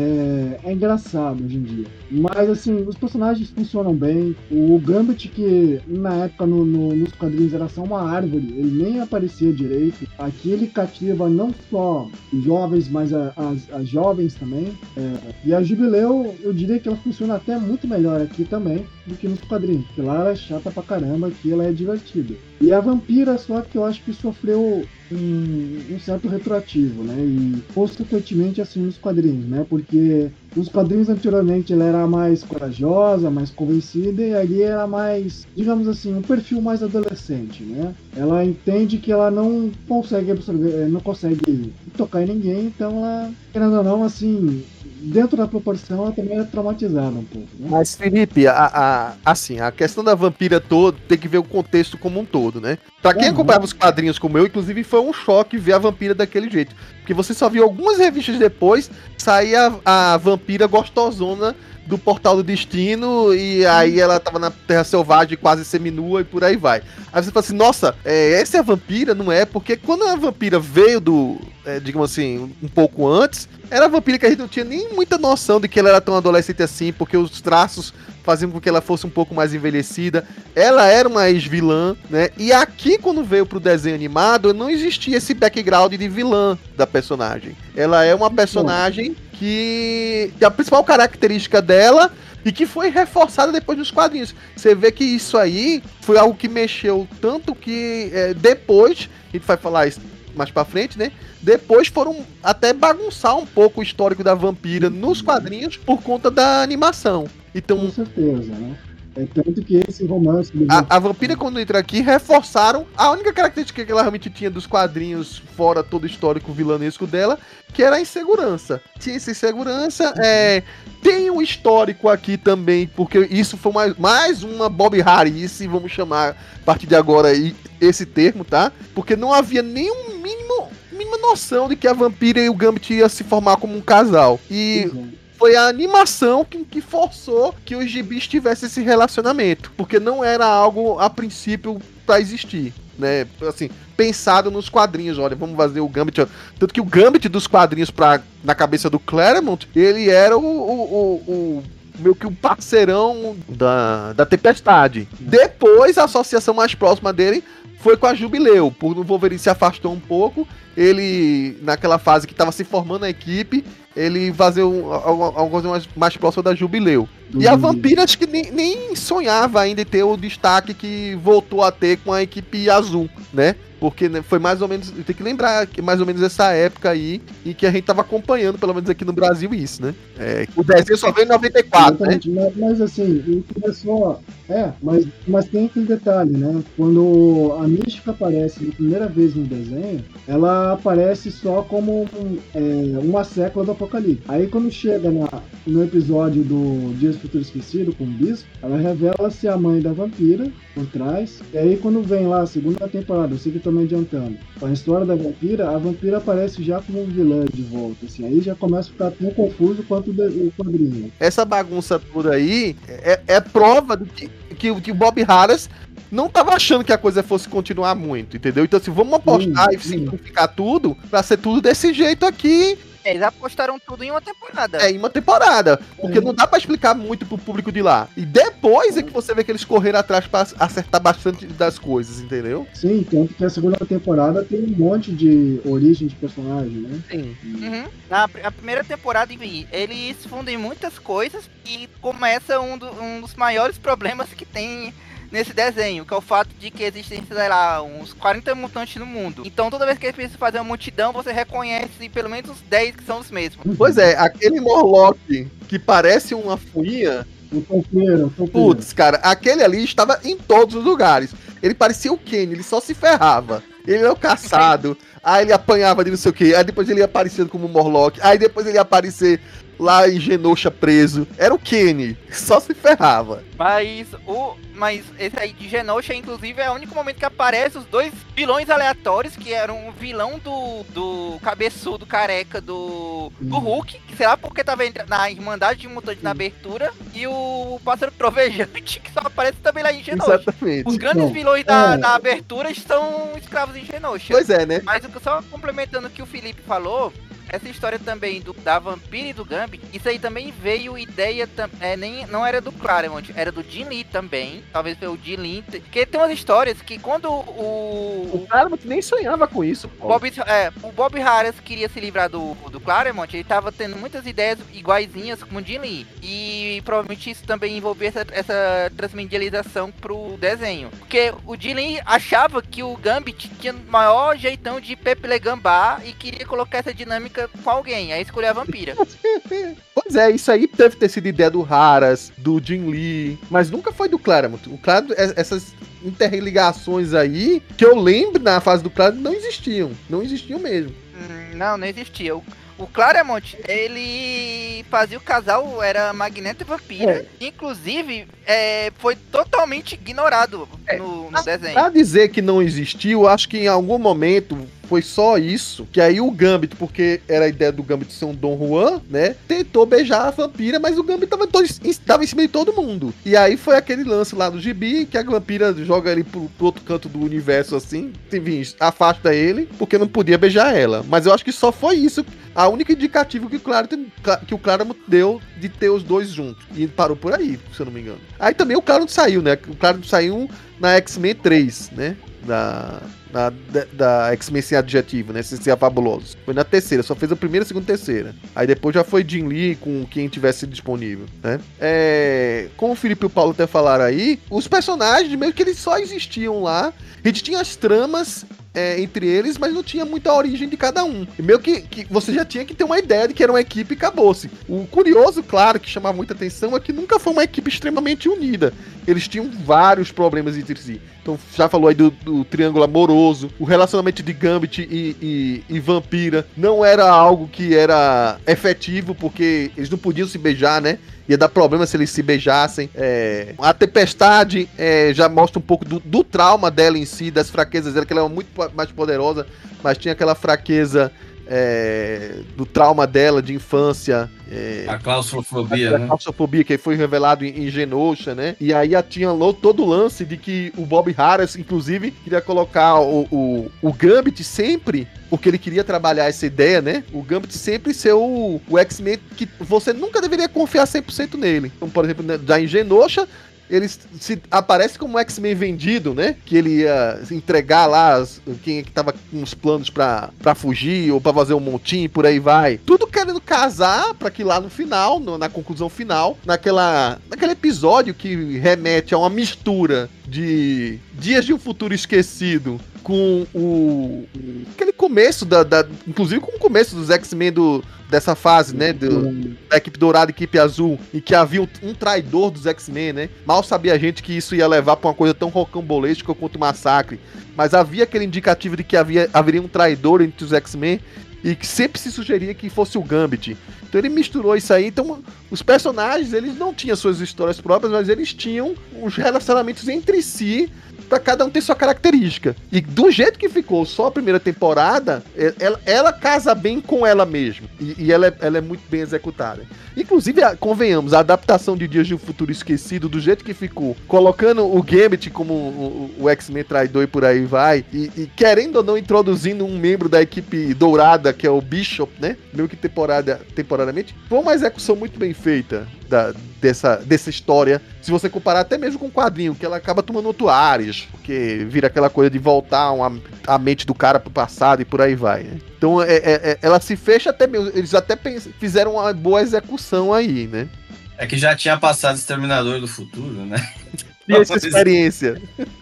[SPEAKER 5] É, é engraçado hoje em dia. Mas, assim, os personagens funcionam bem. O Gambit, que na época no, no, nos quadrinhos era só uma árvore, ele nem aparecia direito. Aqui ele cativa não só os jovens, mas a, as, as jovens também. É, e a Jubileu, eu diria que ela funciona até muito melhor aqui também do que nos quadrinhos, porque lá ela é chata pra caramba, aqui ela é divertida. E a Vampira, só que eu acho que sofreu um, um certo retroativo, né? E consequentemente assim nos quadrinhos, né? Porque nos quadrinhos anteriormente ela era mais corajosa, mais convencida, e ali era mais, digamos assim, um perfil mais adolescente, né? Ela entende que ela não consegue absorver, não consegue tocar em ninguém, então ela, querendo ou não, assim, dentro da proporção, ela também é traumatizada um pouco, né?
[SPEAKER 2] Mas, Felipe, a, a, assim, a questão da Vampira toda tem que ver o contexto como um todo, né? Pra quem
[SPEAKER 5] Uhum.
[SPEAKER 2] acompanhava os quadrinhos como eu, inclusive foi um choque ver a Vampira daquele jeito. Porque você só viu algumas revistas depois sair a, a Vampira gostosona do Portal do Destino, e aí ela tava na Terra Selvagem quase seminua e por aí vai. Aí você fala assim, nossa, é, essa é a Vampira? Não é? Porque quando a Vampira veio do, é, digamos assim, um pouco antes, era a Vampira que a gente não tinha nem muita noção de que ela era tão adolescente assim, porque os traços faziam com que ela fosse um pouco mais envelhecida. Ela era uma ex-vilã, né? E aqui, quando veio pro desenho animado, não existia esse background de vilã da personagem. Ela é uma personagem que, que a principal característica dela e que foi reforçada depois dos quadrinhos. Você vê que isso aí foi algo que mexeu tanto que é, depois, a gente vai falar isso mais pra frente, né? Depois foram até bagunçar um pouco o histórico da Vampira nos quadrinhos por conta da animação. Então,
[SPEAKER 5] Com certeza, né? É tanto que esse romance do
[SPEAKER 2] a, a Vampira, quando entra aqui, reforçaram a única característica que ela realmente tinha dos quadrinhos, fora todo o histórico vilanesco dela, que era a insegurança. Tinha essa insegurança, é, tem um histórico aqui também, porque isso foi mais, mais uma Bob Harris, vamos chamar a partir de agora aí esse termo, tá? Porque não havia nenhum mínimo, mínima noção de que a Vampira e o Gambit ia se formar como um casal. E foi a animação que, que forçou que os gibis tivessem esse relacionamento, porque não era algo a princípio pra existir, né? Assim, pensado nos quadrinhos, olha, vamos fazer o Gambit, tanto que o Gambit dos quadrinhos pra, na cabeça do Claremont, ele era o, o, o, o meio que o parceirão da, da Tempestade. Depois a associação mais próxima dele foi com a Jubileu, por o Wolverine se afastou um pouco, ele, naquela fase que estava se formando a equipe, ele fazia um, alguma coisa mais, mais próxima da Jubileu. Uhum. E a Vampira acho que nem, nem sonhava ainda em ter o destaque que voltou a ter com a equipe azul, né? Porque né, foi mais ou menos, tem que lembrar que mais ou menos essa época aí, e que a gente tava acompanhando, pelo menos aqui no Brasil, isso, né? É, o desenho só veio em noventa e quatro, né?
[SPEAKER 5] Mas, mas assim, começou. É, mas, mas tem aquele detalhe, né? Quando a Mística aparece pela primeira vez no desenho, ela aparece só como um, é, uma sécula do Apocalipse. Aí quando chega na, no episódio do Dias do Futuro Esquecido, com o Bispo, ela revela ser a mãe da Vampira por trás. E aí quando vem lá a segunda temporada, eu sei que eu tô me adiantando, a história da Vampira, a Vampira aparece já como um vilã de volta, assim. Aí já começa a ficar tão confuso quanto o quadrinho.
[SPEAKER 2] Essa bagunça toda aí é, é prova de que, que, que o Bob Harris não tava achando que a coisa fosse continuar muito, entendeu? Então assim, vamos apostar sim, e simplificar sim. tudo pra ser tudo desse jeito aqui.
[SPEAKER 4] É, eles apostaram tudo em uma temporada.
[SPEAKER 2] É, em uma temporada. Porque é. não dá pra explicar muito pro público de lá. E depois é que você vê que eles correram atrás pra acertar bastante das coisas, entendeu?
[SPEAKER 5] Sim, tanto que a segunda temporada tem um monte de origem de personagem, né?
[SPEAKER 4] Sim. Uhum. Na a primeira temporada, enfim, eles fundem muitas coisas e começa um, do, um dos maiores problemas que tem nesse desenho, que é o fato de que existem, sei lá, uns quarenta mutantes no mundo. Então toda vez que eles precisam fazer uma multidão, você reconhece pelo menos uns dez que são os mesmos.
[SPEAKER 2] Pois é, aquele Morlock que parece uma fuinha...
[SPEAKER 5] O topeiro, o topeiro.
[SPEAKER 2] Putz, cara, aquele ali estava em todos os lugares. Ele parecia o Kenny, ele só se ferrava. Ele era o caçado, aí ele apanhava de não sei o que, aí depois ele ia aparecendo como Morlock, aí depois ele ia aparecer lá em Genosha preso. Era o Kenny. Só se ferrava.
[SPEAKER 4] Mas o. Mas esse aí de Genosha, inclusive, é o único momento que aparece os dois vilões aleatórios, que eram o vilão do, do cabeçudo careca do, do Hulk, que sei lá porque tava na Irmandade de Mutantes na abertura, e o Pássaro Trovejante, que só aparece também lá em Genosha.
[SPEAKER 2] Exatamente.
[SPEAKER 4] Os grandes
[SPEAKER 5] Não,
[SPEAKER 4] vilões da,
[SPEAKER 5] é.
[SPEAKER 4] da abertura estão escravos em Genosha.
[SPEAKER 2] Pois é, né?
[SPEAKER 4] Mas o que- só complementando o que o Felipe falou, essa história também do, da Vampira e do Gambit, isso aí também veio ideia, tam- é, nem, não era do Claremont, era do Jim Lee também, talvez foi o Jim Lee, porque tem umas histórias que quando o,
[SPEAKER 2] O Claremont nem sonhava com isso.
[SPEAKER 4] o Bob, é, o Bob Harris queria se livrar do, do Claremont, ele tava tendo muitas ideias iguaizinhas com o Jim Lee, e provavelmente isso também envolvia essa, essa transmedialização pro desenho, porque o Jim Lee achava que o Gambit tinha o maior jeitão de Pepe Le Gambá e queria colocar essa dinâmica com alguém, aí escolheu a Vampira.
[SPEAKER 2] Pois é, isso aí deve ter sido ideia do Haras, do Jim Lee, mas nunca foi do Claremont. O Claremont, é- essas interligações aí, que eu lembro na fase do Claremont, não existiam. Não existiam mesmo.
[SPEAKER 4] Hum, Não, não existia. O, o Claremont, ele fazia o casal, era Magneto e Vampira. Inclusive, é, foi totalmente ignorado no, no desenho.
[SPEAKER 2] Pra dizer que não existiu, acho que em algum momento foi só isso, que aí o Gambit, porque era a ideia do Gambit ser um Dom Juan, né, tentou beijar a Vampira, mas o Gambit tava, todo, tava em cima de todo mundo. E aí foi aquele lance lá do gibi, que a Vampira joga ele pro, pro outro canto do universo, assim, enfim, afasta ele, porque não podia beijar ela. Mas eu acho que só foi isso, a única indicativa que o Claremont, que o Claremont deu de ter os dois juntos. E parou por aí, se eu não me engano. Aí também o Claremont saiu, né, o Claremont saiu na X-Men três, né, da... Da, da, da X-Men sem adjetivo, né? Sem ser fabulosos. Foi na terceira, só fez a primeira, segunda e terceira. Aí depois já foi Jim Lee com quem tivesse disponível, né? É, como o Felipe e o Paulo até falaram aí, os personagens meio que eles só existiam lá. A gente tinha as tramas é, entre eles, mas não tinha muita origem de cada um. E meio que, que você já tinha que ter uma ideia de que era uma equipe e acabou-se. O curioso, claro, que chamava muita atenção é que nunca foi uma equipe extremamente unida. Eles tinham vários problemas entre si. Então, já falou aí do, do triângulo amoroso, o relacionamento de Gambit e, e, e Vampira não era algo que era efetivo, porque eles não podiam se beijar, né? Ia dar problema se eles se beijassem. É... A Tempestade é, já mostra um pouco do, do trauma dela em si, das fraquezas dela, que ela é muito mais poderosa, mas tinha aquela fraqueza é, do trauma dela de infância. É,
[SPEAKER 3] A claustrofobia,
[SPEAKER 2] a
[SPEAKER 3] né?
[SPEAKER 2] claustrofobia que foi revelado em, em Genosha, né? E aí tinha todo o lance de que o Bob Harris, inclusive, queria colocar o, o, o Gambit sempre, porque ele queria trabalhar essa ideia, né? O Gambit sempre ser o, o X-Men que você nunca deveria confiar cem por cento nele. Então, por exemplo, já em Genosha, ele se aparece como um X-Men vendido, né? Que ele ia entregar lá as, quem é que tava com os planos pra, pra fugir ou pra fazer um montinho, por aí vai. Tudo querendo casar pra que lá no final, no, na conclusão final, naquela, naquele episódio que remete a uma mistura de Dias de um Futuro Esquecido com o... aquele começo da... da inclusive com o começo dos X-Men do... dessa fase, né, do, da equipe dourada e equipe azul, e que havia um, um traidor dos X-Men, né, mal sabia a gente que isso ia levar pra uma coisa tão rocambolesca quanto o Massacre, mas havia aquele indicativo de que havia, haveria um traidor entre os X-Men, e que sempre se sugeria que fosse o Gambit. Então ele misturou isso aí, então os personagens, eles não tinham suas histórias próprias, mas eles tinham os relacionamentos entre si, pra cada um ter sua característica. E do jeito que ficou só a primeira temporada, ela, ela casa bem com ela mesma. E, e ela, é, ela é muito bem executada. Inclusive, a, convenhamos, a adaptação de Dias de um Futuro Esquecido, do jeito que ficou, colocando o Gambit como o, o, o X-Men traidor e por aí vai, e, e querendo ou não introduzindo um membro da equipe dourada, que é o Bishop, né? Meio que temporada, temporariamente. Foi uma execução muito bem feita da, dessa, dessa história. Se você comparar até mesmo com o quadrinho, que ela acaba tomando outro ares, porque vira aquela coisa de voltar uma, a mente do cara pro passado e por aí vai, né? Então é, é, ela se fecha até mesmo. Eles até pens, fizeram uma boa execução aí, né?
[SPEAKER 3] É que já tinha passado Exterminador do Futuro, né?
[SPEAKER 2] Tinha essa experiência.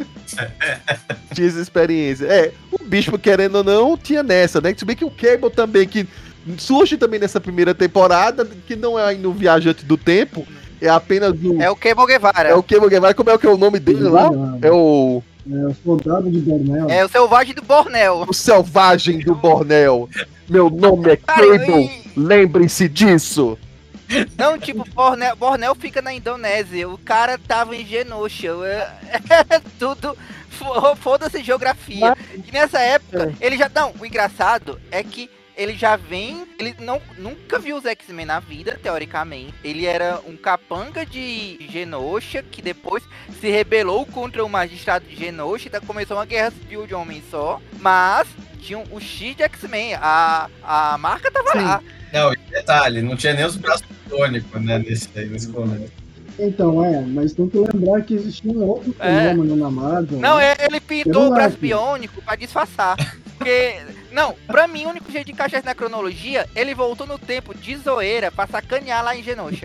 [SPEAKER 2] Tinha essa experiência. É, o Bispo, querendo ou não, tinha nessa, né? Se bem que o Cable também, que surge também nessa primeira temporada, que não é ainda um viajante do tempo, é apenas o...
[SPEAKER 4] É o Cable Guevara.
[SPEAKER 2] É o Cable Guevara, como é que é o nome dele lá? É o...
[SPEAKER 5] É o soldado de Borneo.
[SPEAKER 4] É o Selvagem do Borneo.
[SPEAKER 2] O Selvagem do Borneo. Meu nome é
[SPEAKER 4] Cara,
[SPEAKER 2] Cable,
[SPEAKER 4] e-
[SPEAKER 2] lembrem-se disso.
[SPEAKER 4] Não, tipo, Borneo, Borneo fica na Indonésia. O cara tava em Genosha. É tudo. Foda-se geografia. E nessa época, ele já. Não, o engraçado é que ele já vem. Ele não, nunca viu os X-Men na vida, teoricamente. Ele era um capanga de Genosha que depois se rebelou contra o magistrado de Genosha. Então começou uma guerra civil de um homem só. Mas tinha o X de X-Men. A, a marca tava Sim. lá.
[SPEAKER 3] Não, e detalhe, não tinha nem os braços tônicos, né, nesse, nesse começo.
[SPEAKER 5] Então, é, mas tem que lembrar que existia um outro fenômeno é. na Marvel.
[SPEAKER 4] Não, né? Ele pintou o braço biônico pra disfarçar. Porque, não, pra mim, o único jeito de encaixar isso na cronologia, ele voltou no tempo de zoeira pra sacanear lá em Genosha.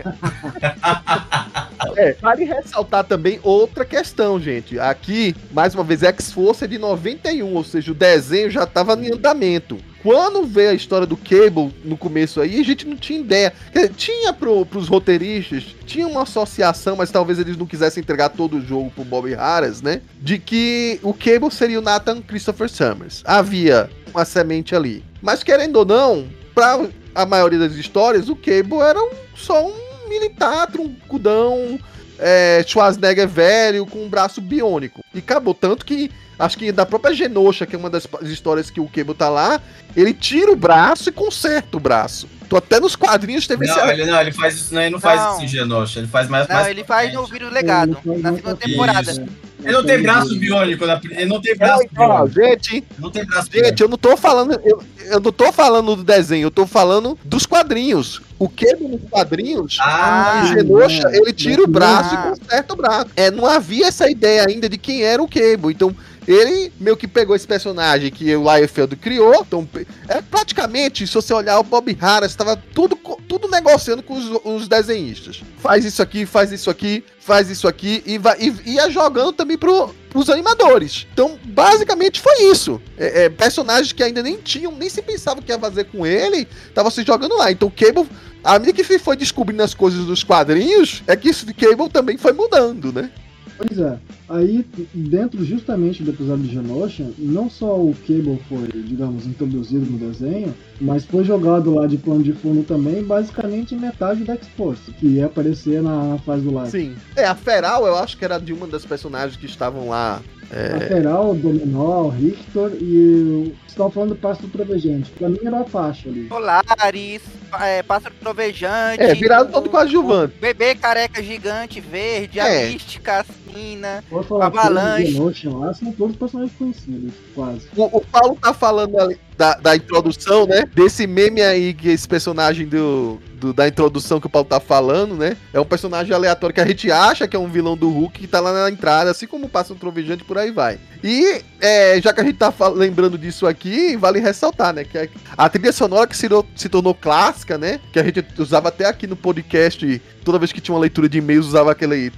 [SPEAKER 2] É, vale ressaltar também outra questão, gente. Aqui, mais uma vez, X-Force é de noventa e um, ou seja, o desenho já tava em andamento. Quando veio a história do Cable no começo aí, a gente não tinha ideia. Tinha pro, pros roteiristas, tinha uma associação, mas talvez eles não quisessem entregar todo o jogo pro Bob Harras, né? De que o Cable seria o Nathan Christopher Summers. Havia uma semente ali. Mas querendo ou não, pra a maioria das histórias, o Cable era um, só um militar, troncudão, é, Schwarzenegger velho, com um braço biônico. E acabou, tanto que acho que da própria Genosha, que é uma das histórias que o Cable tá lá, ele tira o braço e conserta o braço. Tô até nos quadrinhos teve
[SPEAKER 3] não,
[SPEAKER 2] esse...
[SPEAKER 3] ele não, ele faz isso, não, ele não faz não. isso em Genosha, ele faz mais...
[SPEAKER 4] Não,
[SPEAKER 3] mais
[SPEAKER 4] ele faz no Vírus Legado, na segunda temporada.
[SPEAKER 3] Isso. Ele não tem braço biônico, ele não tem braço
[SPEAKER 2] não, biônico. Gente,
[SPEAKER 3] não tem braço
[SPEAKER 2] gente, biônico. eu não tô falando, eu, eu não tô falando do desenho, eu tô falando dos quadrinhos. O Cable nos quadrinhos,
[SPEAKER 3] ah,
[SPEAKER 2] em Genosha, ele tira o braço ah. e conserta o braço. É, não havia essa ideia ainda de quem era o Cable, então... Ele meio que pegou esse personagem que o Liefeld criou. Então, é praticamente, se você olhar o Bob Harras, estava tudo, tudo negociando com os, os desenhistas. Faz isso aqui, faz isso aqui, faz isso aqui e, vai, e ia jogando também pro, pros animadores. Então, basicamente foi isso. É, é, personagens que ainda nem tinham, nem se pensava o que ia fazer com ele, tava se jogando lá. Então, o Cable, à medida que foi descobrindo as coisas dos quadrinhos, é que esse Cable também foi mudando, né?
[SPEAKER 5] Pois é, aí dentro justamente do episódio de Genosha, não só o Cable foi, digamos, introduzido no desenho, mas foi jogado lá de plano de fundo também, basicamente metade da X-Force, que ia aparecer na, na fase do live.
[SPEAKER 2] Sim, é, a Feral eu acho que era de uma das personagens que estavam lá. É...
[SPEAKER 5] A Feral, o Dominó, o Richter e o... Estão falando do Pássaro Trovejante. Pra mim era a faixa ali.
[SPEAKER 4] Solaris, é, Pássaro Trovejante.
[SPEAKER 2] É, virado todo coadjuvante.
[SPEAKER 4] Bebê careca gigante verde, é. a Mística, a Sina,
[SPEAKER 5] a Avalanche. Lá são todos personagens conhecidos, quase.
[SPEAKER 2] O, o Paulo tá falando ali da, da introdução, né? Desse meme aí, que esse personagem do, do, da introdução que o Paulo tá falando, né? É um personagem aleatório que a gente acha que é um vilão do Hulk que tá lá na entrada, assim como o Pássaro Trovejante, por aí vai. E, é, já que a gente tá lembrando disso aqui, vale ressaltar, né? Que a trilha sonora que se, se tornou clássica, né? Que a gente usava até aqui no podcast, toda vez que tinha uma leitura de e-mails, usava aquele...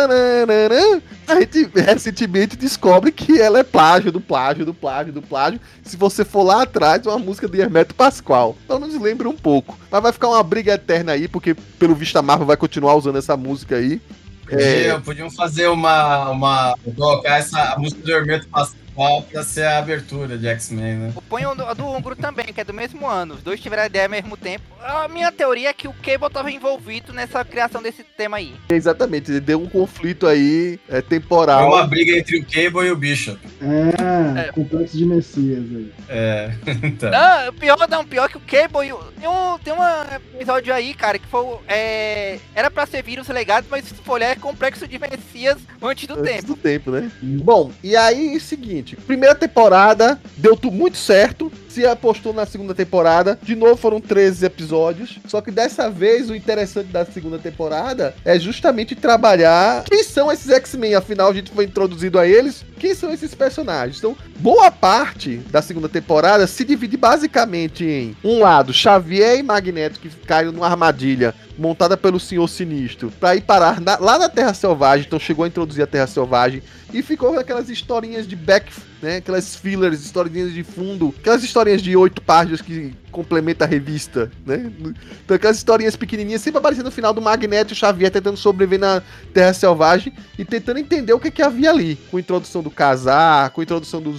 [SPEAKER 2] A gente recentemente descobre que ela é plágio do plágio do plágio do plágio. Se você for lá atrás, é uma música de Hermeto Pascoal. Então nos lembra um pouco. Mas vai ficar uma briga eterna aí, porque pelo visto a Marvel vai continuar usando essa música aí.
[SPEAKER 3] Podiam, é... podiam fazer uma, uma... colocar essa a música do Hermeto Pascoal pra ser a abertura de X-Men, né?
[SPEAKER 4] Põe a do, do Húngaro também, que é do mesmo ano. Os dois tiveram a ideia ao mesmo tempo. A minha teoria é que o Cable tava envolvido nessa criação desse tema aí.
[SPEAKER 2] Exatamente, ele deu um conflito aí é, temporal.
[SPEAKER 3] Foi uma briga entre o Cable e o Bishop.
[SPEAKER 5] É, é. Complexo de Messias aí.
[SPEAKER 3] É, então.
[SPEAKER 4] Não, pior não, pior que o Cable e o... Tem um, tem um episódio aí, cara, que foi... É, era pra ser vírus legado, mas se for olhar, é complexo de Messias antes do
[SPEAKER 2] antes
[SPEAKER 4] tempo.
[SPEAKER 2] do tempo, né? Bom, e aí, é o seguinte... Primeira temporada, deu tudo muito certo. Se apostou na segunda temporada. De novo foram treze episódios. Só que dessa vez, o interessante da segunda temporada é justamente trabalhar quem são esses X-Men. Afinal, a gente foi introduzido a eles. Quem são esses personagens? Então, boa parte da segunda temporada se divide basicamente em um lado, Xavier e Magneto, que caíram numa armadilha montada pelo Senhor Sinistro pra ir parar na, lá na Terra Selvagem. Então chegou a introduzir a Terra Selvagem e ficou aquelas historinhas de back, né, aquelas fillers, historinhas de fundo, aquelas historinhas de oito páginas que complementa a revista, né? Então aquelas historinhas pequenininhas sempre aparecendo no final do Magneto e o Xavier tentando sobreviver na Terra Selvagem e tentando entender o que que havia ali, com a introdução do casar, com a introdução dos,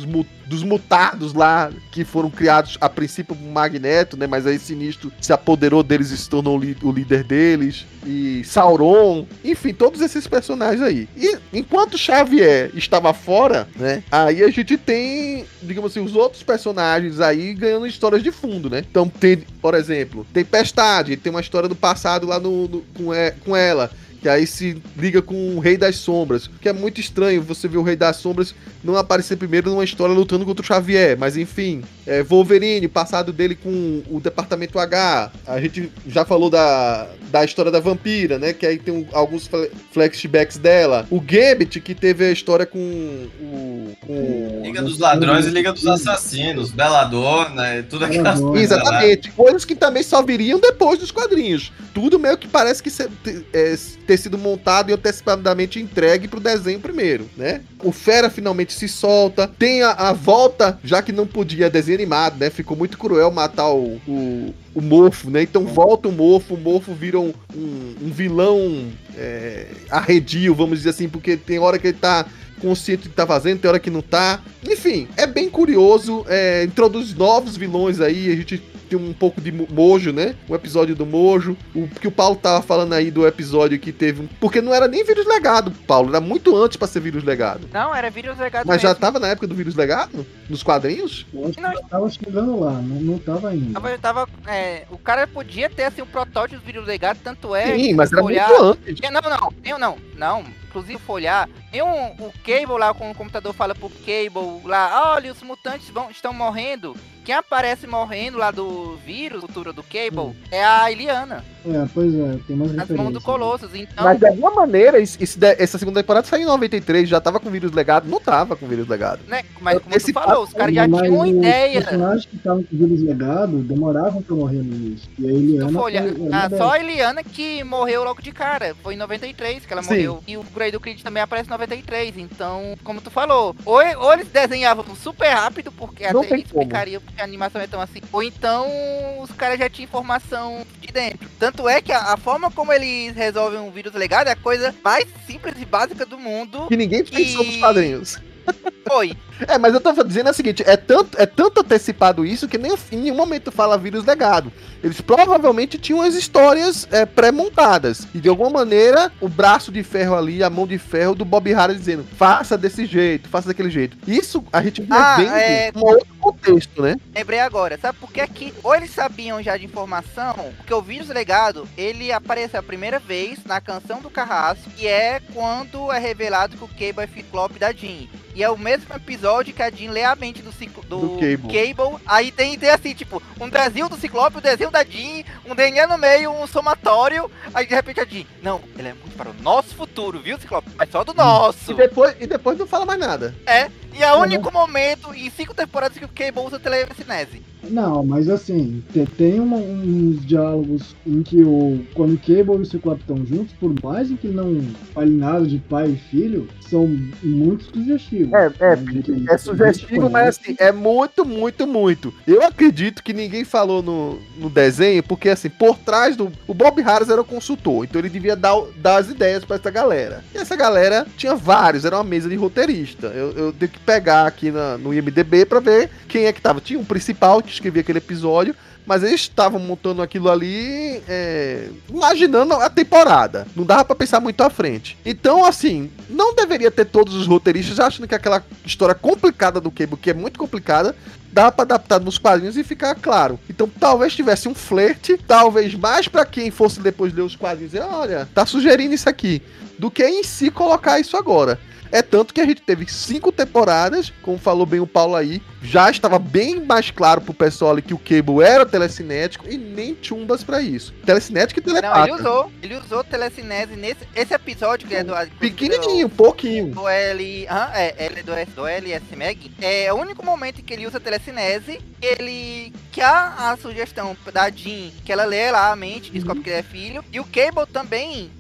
[SPEAKER 2] dos mutados lá, que foram criados a princípio por Magneto, né? Mas aí Sinistro se apoderou deles e se tornou o, o líder deles. E Sauron, enfim, todos esses personagens aí. E enquanto Xavier estava fora, né? Aí a gente tem, digamos assim, os outros personagens aí ganhando histórias de fundo, né? Então tem, por exemplo, Tempestade, tem uma história do passado lá no, no com, é, com ela. Que aí se liga com o Rei das Sombras. Que é muito estranho você ver o Rei das Sombras não aparecer primeiro numa história lutando contra o Xavier. Mas enfim, é, Wolverine, passado dele com o Departamento H. A gente já falou da, da história da Vampira, né? Que aí tem um, alguns flashbacks dela. O Gambit, que teve a história com o... Com...
[SPEAKER 3] Liga dos Ladrões e Liga dos Assassinos. Belladonna, tudo aquelas coisas.
[SPEAKER 2] Exatamente. Né? Coisas que também só viriam depois dos quadrinhos. Tudo meio que parece que... Se, é, ter sido montado e antecipadamente entregue pro desenho primeiro, né? O Fera finalmente se solta, tem a, a volta, já que não podia desenho animado, né? Ficou muito cruel matar o, o, o Morfo, né? Então volta o Morfo, o Morfo vira um, um, um vilão é, arredio, vamos dizer assim, porque tem hora que ele tá consciente do que tá fazendo, tem hora que não tá. Enfim, é bem curioso, é, introduz novos vilões aí, a gente tem um pouco de Mojo, né? O episódio do Mojo, o que o Paulo tava falando aí do episódio que teve, porque não era nem vírus legado, Paulo, era muito antes pra ser vírus legado.
[SPEAKER 4] Não, era vírus legado
[SPEAKER 2] Mas
[SPEAKER 4] mesmo.
[SPEAKER 2] já tava na época do vírus legado? Nos quadrinhos?
[SPEAKER 5] Eu acho que já tava chegando lá, não, não tava ainda.
[SPEAKER 4] Tava, tava, é, o cara podia ter assim um protótipo de vírus legado, tanto é.
[SPEAKER 2] Sim, mas era
[SPEAKER 4] olhar...
[SPEAKER 2] muito antes.
[SPEAKER 4] Não, não, não, não, não. Inclusive, folhar, tem um, o Cable lá, quando o computador fala pro Cable lá, olha, os mutantes vão, estão morrendo. Quem aparece morrendo lá do vírus, futuro do Cable, hum. é a Illyana.
[SPEAKER 5] É, pois é, tem mais
[SPEAKER 4] nas mãos do Colossus, então...
[SPEAKER 2] Mas de alguma maneira, esse, essa segunda temporada saiu em noventa e três, já tava com vírus legado? Não tava com vírus legado.
[SPEAKER 4] Né? Mas como
[SPEAKER 2] esse
[SPEAKER 4] tu falou, os caras já
[SPEAKER 5] mas
[SPEAKER 4] tinham uma
[SPEAKER 5] os
[SPEAKER 4] ideia.
[SPEAKER 5] Os personagens que estavam com vírus legado demoravam pra morrer no início. E a Illyana
[SPEAKER 4] foi,
[SPEAKER 5] foi,
[SPEAKER 4] ah, só a Illyana que morreu logo de cara. Foi em noventa e três que ela
[SPEAKER 2] Sim.
[SPEAKER 4] morreu. E o Grey do Creed também aparece em noventa e três. Então, como tu falou, ou, ou eles desenhavam super rápido, porque
[SPEAKER 2] Não
[SPEAKER 4] até
[SPEAKER 2] tem
[SPEAKER 4] explicaria porque a animação é tão assim. Ou então os caras já tinham informação de dentro. Tanto é que a, a forma como eles resolvem um vírus legado é a coisa mais simples e básica do mundo.
[SPEAKER 2] Que ninguém pensou nos quadrinhos.
[SPEAKER 4] Foi.
[SPEAKER 2] É, mas eu tô dizendo o seguinte, é tanto, é tanto antecipado isso que nem em nenhum momento fala vírus legado. Eles provavelmente tinham as histórias é, pré-montadas. E de alguma maneira, o braço de ferro ali, a mão de ferro do Bob Harris dizendo, faça desse jeito, faça daquele jeito. Isso a gente vê
[SPEAKER 4] Ah,
[SPEAKER 2] bem
[SPEAKER 4] é...
[SPEAKER 2] um outro contexto, né?
[SPEAKER 4] Lembrei agora, sabe por que aqui? Ou eles sabiam já de informação, porque o vírus legado, ele aparece a primeira vez na canção do Carrasco, que é quando é revelado que o Cable é Ciclope da Jean. E é o mesmo episódio que a Jean lê a mente do, ciclo, do,
[SPEAKER 2] do Cable.
[SPEAKER 4] Cable. Aí tem, tem assim, tipo, um desenho do Ciclope, um desenho da Jean, um D N A no meio, um somatório. Aí de repente a Jean, não, ele é muito para o nosso futuro, viu, Ciclope? Mas só do nosso.
[SPEAKER 2] E depois, e depois não fala mais nada.
[SPEAKER 4] É, e é o único momento em cinco temporadas que o Cable usa telecinese.
[SPEAKER 5] Não, mas assim, te- tem uma- uns diálogos em que o, quando o Cable e o Ciclope estão juntos, por mais que não fale nada de pai e filho, são muito sugestivos.
[SPEAKER 2] É, é,
[SPEAKER 5] Né?
[SPEAKER 2] é sugestivo, mas assim, é muito, muito, muito. Eu acredito que ninguém falou no, no desenho, porque assim, por trás do... O Bob Harris era o consultor, então ele devia dar, dar as ideias pra essa galera. E essa galera tinha vários, era uma mesa de roteirista. Eu, eu tenho que pegar aqui na, no I M D B pra ver quem é que tava. Tinha um principal que escrevia aquele episódio, mas eles estavam montando aquilo ali, é, imaginando a temporada. Não dava pra pensar muito à frente. Então, assim, não deveria ter todos os roteiristas achando que aquela história complicada do Cable, que é muito complicada, dá pra adaptar nos quadrinhos e ficar claro. Então, talvez tivesse um flerte, talvez mais pra quem fosse depois ler os quadrinhos e olha, tá sugerindo isso aqui, do que em si colocar isso agora. É tanto que a gente teve cinco temporadas, como falou bem o Paulo aí, já estava bem mais claro pro pessoal ali que o Cable era telecinético e nem chumbas pra isso. Telecinético e telepata.
[SPEAKER 4] Não, ele usou, ele usou telecinese nesse esse episódio que é do
[SPEAKER 2] Pequenininho, um pouquinho.
[SPEAKER 4] do L, ah, é, L do, do L S Mag. É o único momento em que ele usa telecinese, ele que a, a sugestão da Jean, que ela lê lá a mente, descobre que ele é filho, e o Cable também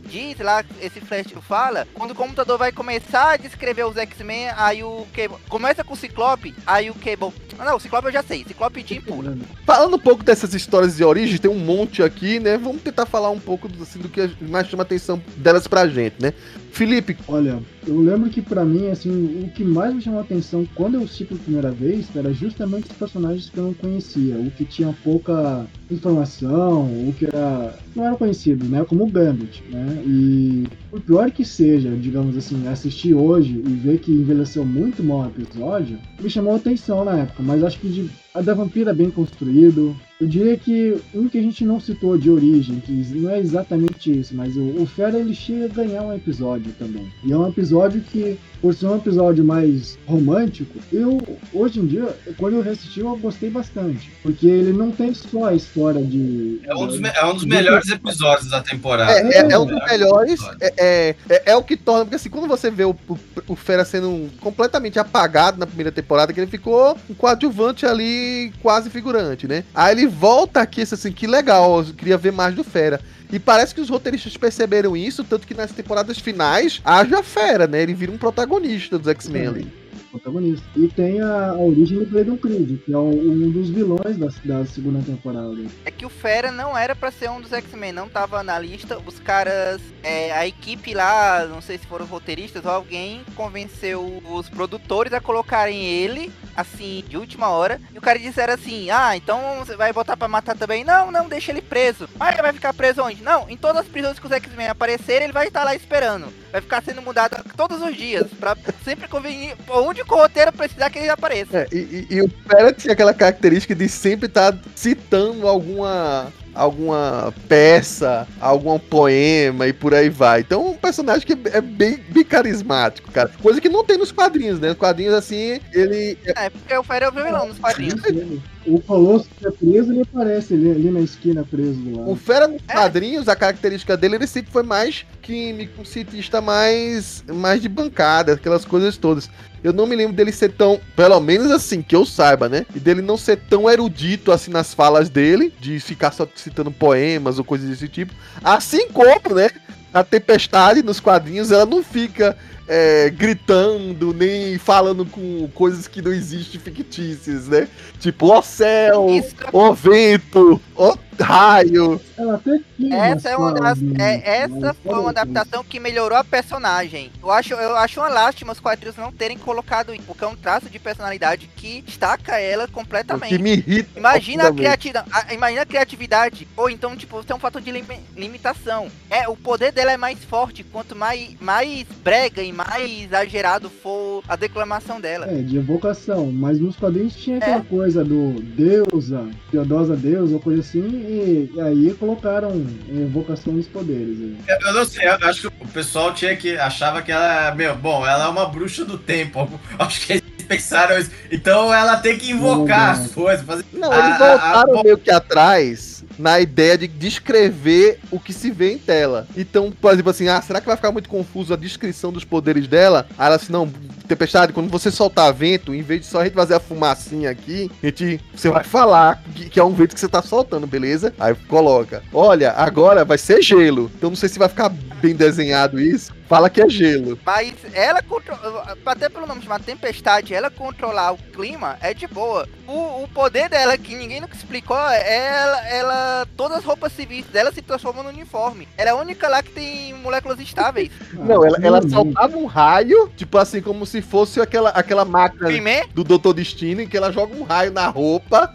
[SPEAKER 4] diz lá, esse Flash fala, quando o computador vai começar a descrever os X-Men, aí o Cable começa com o Ciclope, aí o Cable... Ah, não, o Ciclope eu já sei, Ciclope e Jean pula.
[SPEAKER 2] Falando um pouco dessas histórias de origem, tem um monte aqui, né? Vamos tentar falar um pouco assim, do que mais chama a atenção delas pra gente, né? Felipe.
[SPEAKER 5] Olha, eu lembro que pra mim, assim, o que mais me chamou a atenção quando eu assisti pela primeira vez era justamente os personagens que eu não conhecia, o que tinha pouca informação, o que era não era conhecido, né, como o Gambit, né, e por pior que seja, digamos assim, assistir hoje e ver que envelheceu muito mal o episódio, me chamou a atenção na época, mas acho que de, a da Vampira é bem construído. Eu diria que um que a gente não citou de origem, que não é exatamente isso, mas o, o Fera ele chega a ganhar um episódio também. E é um episódio que, por ser um episódio mais romântico, eu, hoje em dia, quando eu reassisti, eu gostei bastante. Porque ele não tem só a história de...
[SPEAKER 3] É um dos, é um dos melhores episódios da temporada.
[SPEAKER 2] É, é, é um dos melhores, é, é, é, é o que torna, porque assim, quando você vê o, o, o Fera sendo um, completamente apagado na primeira temporada, que ele ficou um coadjuvante ali, quase figurante, né? Aí ele volta aqui, assim, que legal, eu queria ver mais do Fera. E parece que os roteiristas perceberam isso, tanto que nas temporadas finais, haja Fera, né? Ele vira um protagonista dos X-Men ali.
[SPEAKER 5] Protagonista. E tem a, a origem do Clayton Creed, que é um, um dos vilões da, da segunda temporada.
[SPEAKER 4] É que o Fera não era pra ser um dos X-Men, não tava na lista. Os caras, é, a equipe lá, não sei se foram roteiristas ou alguém, convenceu os produtores a colocarem ele, assim, de última hora. E o cara disseram assim, ah, então você vai botar pra matar também? Não, não, deixa ele preso. Mas ele vai ficar preso onde? Não, em todas as prisões que os X-Men aparecerem, ele vai estar lá esperando. Vai ficar sendo mudado todos os dias, pra sempre convenir, onde o roteiro precisar que ele apareça.
[SPEAKER 2] É, e, e, e o Fera tinha aquela característica de sempre estar citando alguma... alguma peça, algum poema e por aí vai. Então, um personagem que é bem, bem carismático, cara. Coisa que não tem nos quadrinhos, né? Os quadrinhos, assim, ele...
[SPEAKER 4] É, porque o Fera é o vilão nos quadrinhos.
[SPEAKER 5] O Colosso que é preso, ele aparece ali, ali na esquina preso do lado.
[SPEAKER 2] O Fera nos quadrinhos, a característica dele, ele sempre foi mais químico, um cientista mais, mais de bancada, aquelas coisas todas. Eu não me lembro dele ser tão, pelo menos assim, que eu saiba, né? E dele não ser tão erudito assim nas falas dele, de ficar só citando poemas ou coisas desse tipo. Assim como, né? A Tempestade nos quadrinhos, ela não fica é, gritando, nem falando com coisas que não existem fictícias, né? Tipo, ó céu,
[SPEAKER 4] Isso.
[SPEAKER 2] ó vento, ó raio.
[SPEAKER 5] Ela até tinha
[SPEAKER 4] Essa, é uma das,
[SPEAKER 5] falas,
[SPEAKER 4] é, essa
[SPEAKER 5] mas
[SPEAKER 4] foi uma adaptação que melhorou a personagem. Eu acho, eu acho uma lástima os quadrinhos não terem colocado isso, porque é um traço de personalidade que destaca ela
[SPEAKER 2] O
[SPEAKER 4] completamente.
[SPEAKER 2] que me irrita.
[SPEAKER 4] Imagina a,
[SPEAKER 2] profundamente.
[SPEAKER 4] criatividade, a, imagina a criatividade, ou então, tipo, tem um fator de lim- limitação. É, o poder dela é mais forte, quanto mais, mais brega e mais exagerado for a declamação dela.
[SPEAKER 5] É, de evocação, mas nos quadrinhos tinha aquela
[SPEAKER 4] É.
[SPEAKER 5] coisa do deusa, piedosa deusa, ou coisa assim, e, e aí colocaram evocação dos poderes. Aí.
[SPEAKER 3] Eu, eu não sei, eu acho que o pessoal tinha que achava que ela, meu, bom, ela é uma bruxa do tempo. Acho que eles pensaram isso. Então ela tem que invocar
[SPEAKER 5] Não,
[SPEAKER 3] as coisas, fazer.
[SPEAKER 2] Não,
[SPEAKER 3] a-
[SPEAKER 2] eles
[SPEAKER 3] a-
[SPEAKER 2] voltaram
[SPEAKER 3] a-
[SPEAKER 2] meio que atrás na ideia de descrever o que se vê em tela. Então, por exemplo, assim, ah, será que vai ficar muito confuso a descrição dos poderes dela? Aí ela assim, não, Tempestade, quando você soltar vento, em vez de só a gente fazer a fumacinha aqui, a gente, você vai falar que, que é um vento que você tá soltando, beleza? Aí coloca, olha, agora vai ser gelo. Então não sei se vai ficar bem desenhado isso. Fala que é gelo.
[SPEAKER 4] Mas ela controla, até pelo nome chamado Tempestade, ela controlar o clima é de boa. O, o poder dela, que ninguém nunca explicou, é ela, ela. Todas as roupas civis dela se transformam no uniforme. Ela é a única lá que tem moléculas estáveis.
[SPEAKER 2] Não, ela, ela
[SPEAKER 5] sim.
[SPEAKER 2] soltava um raio, tipo assim, como se fosse aquela, aquela máquina
[SPEAKER 4] Primeiro,
[SPEAKER 2] do doutor Destino, em que ela joga um raio na roupa,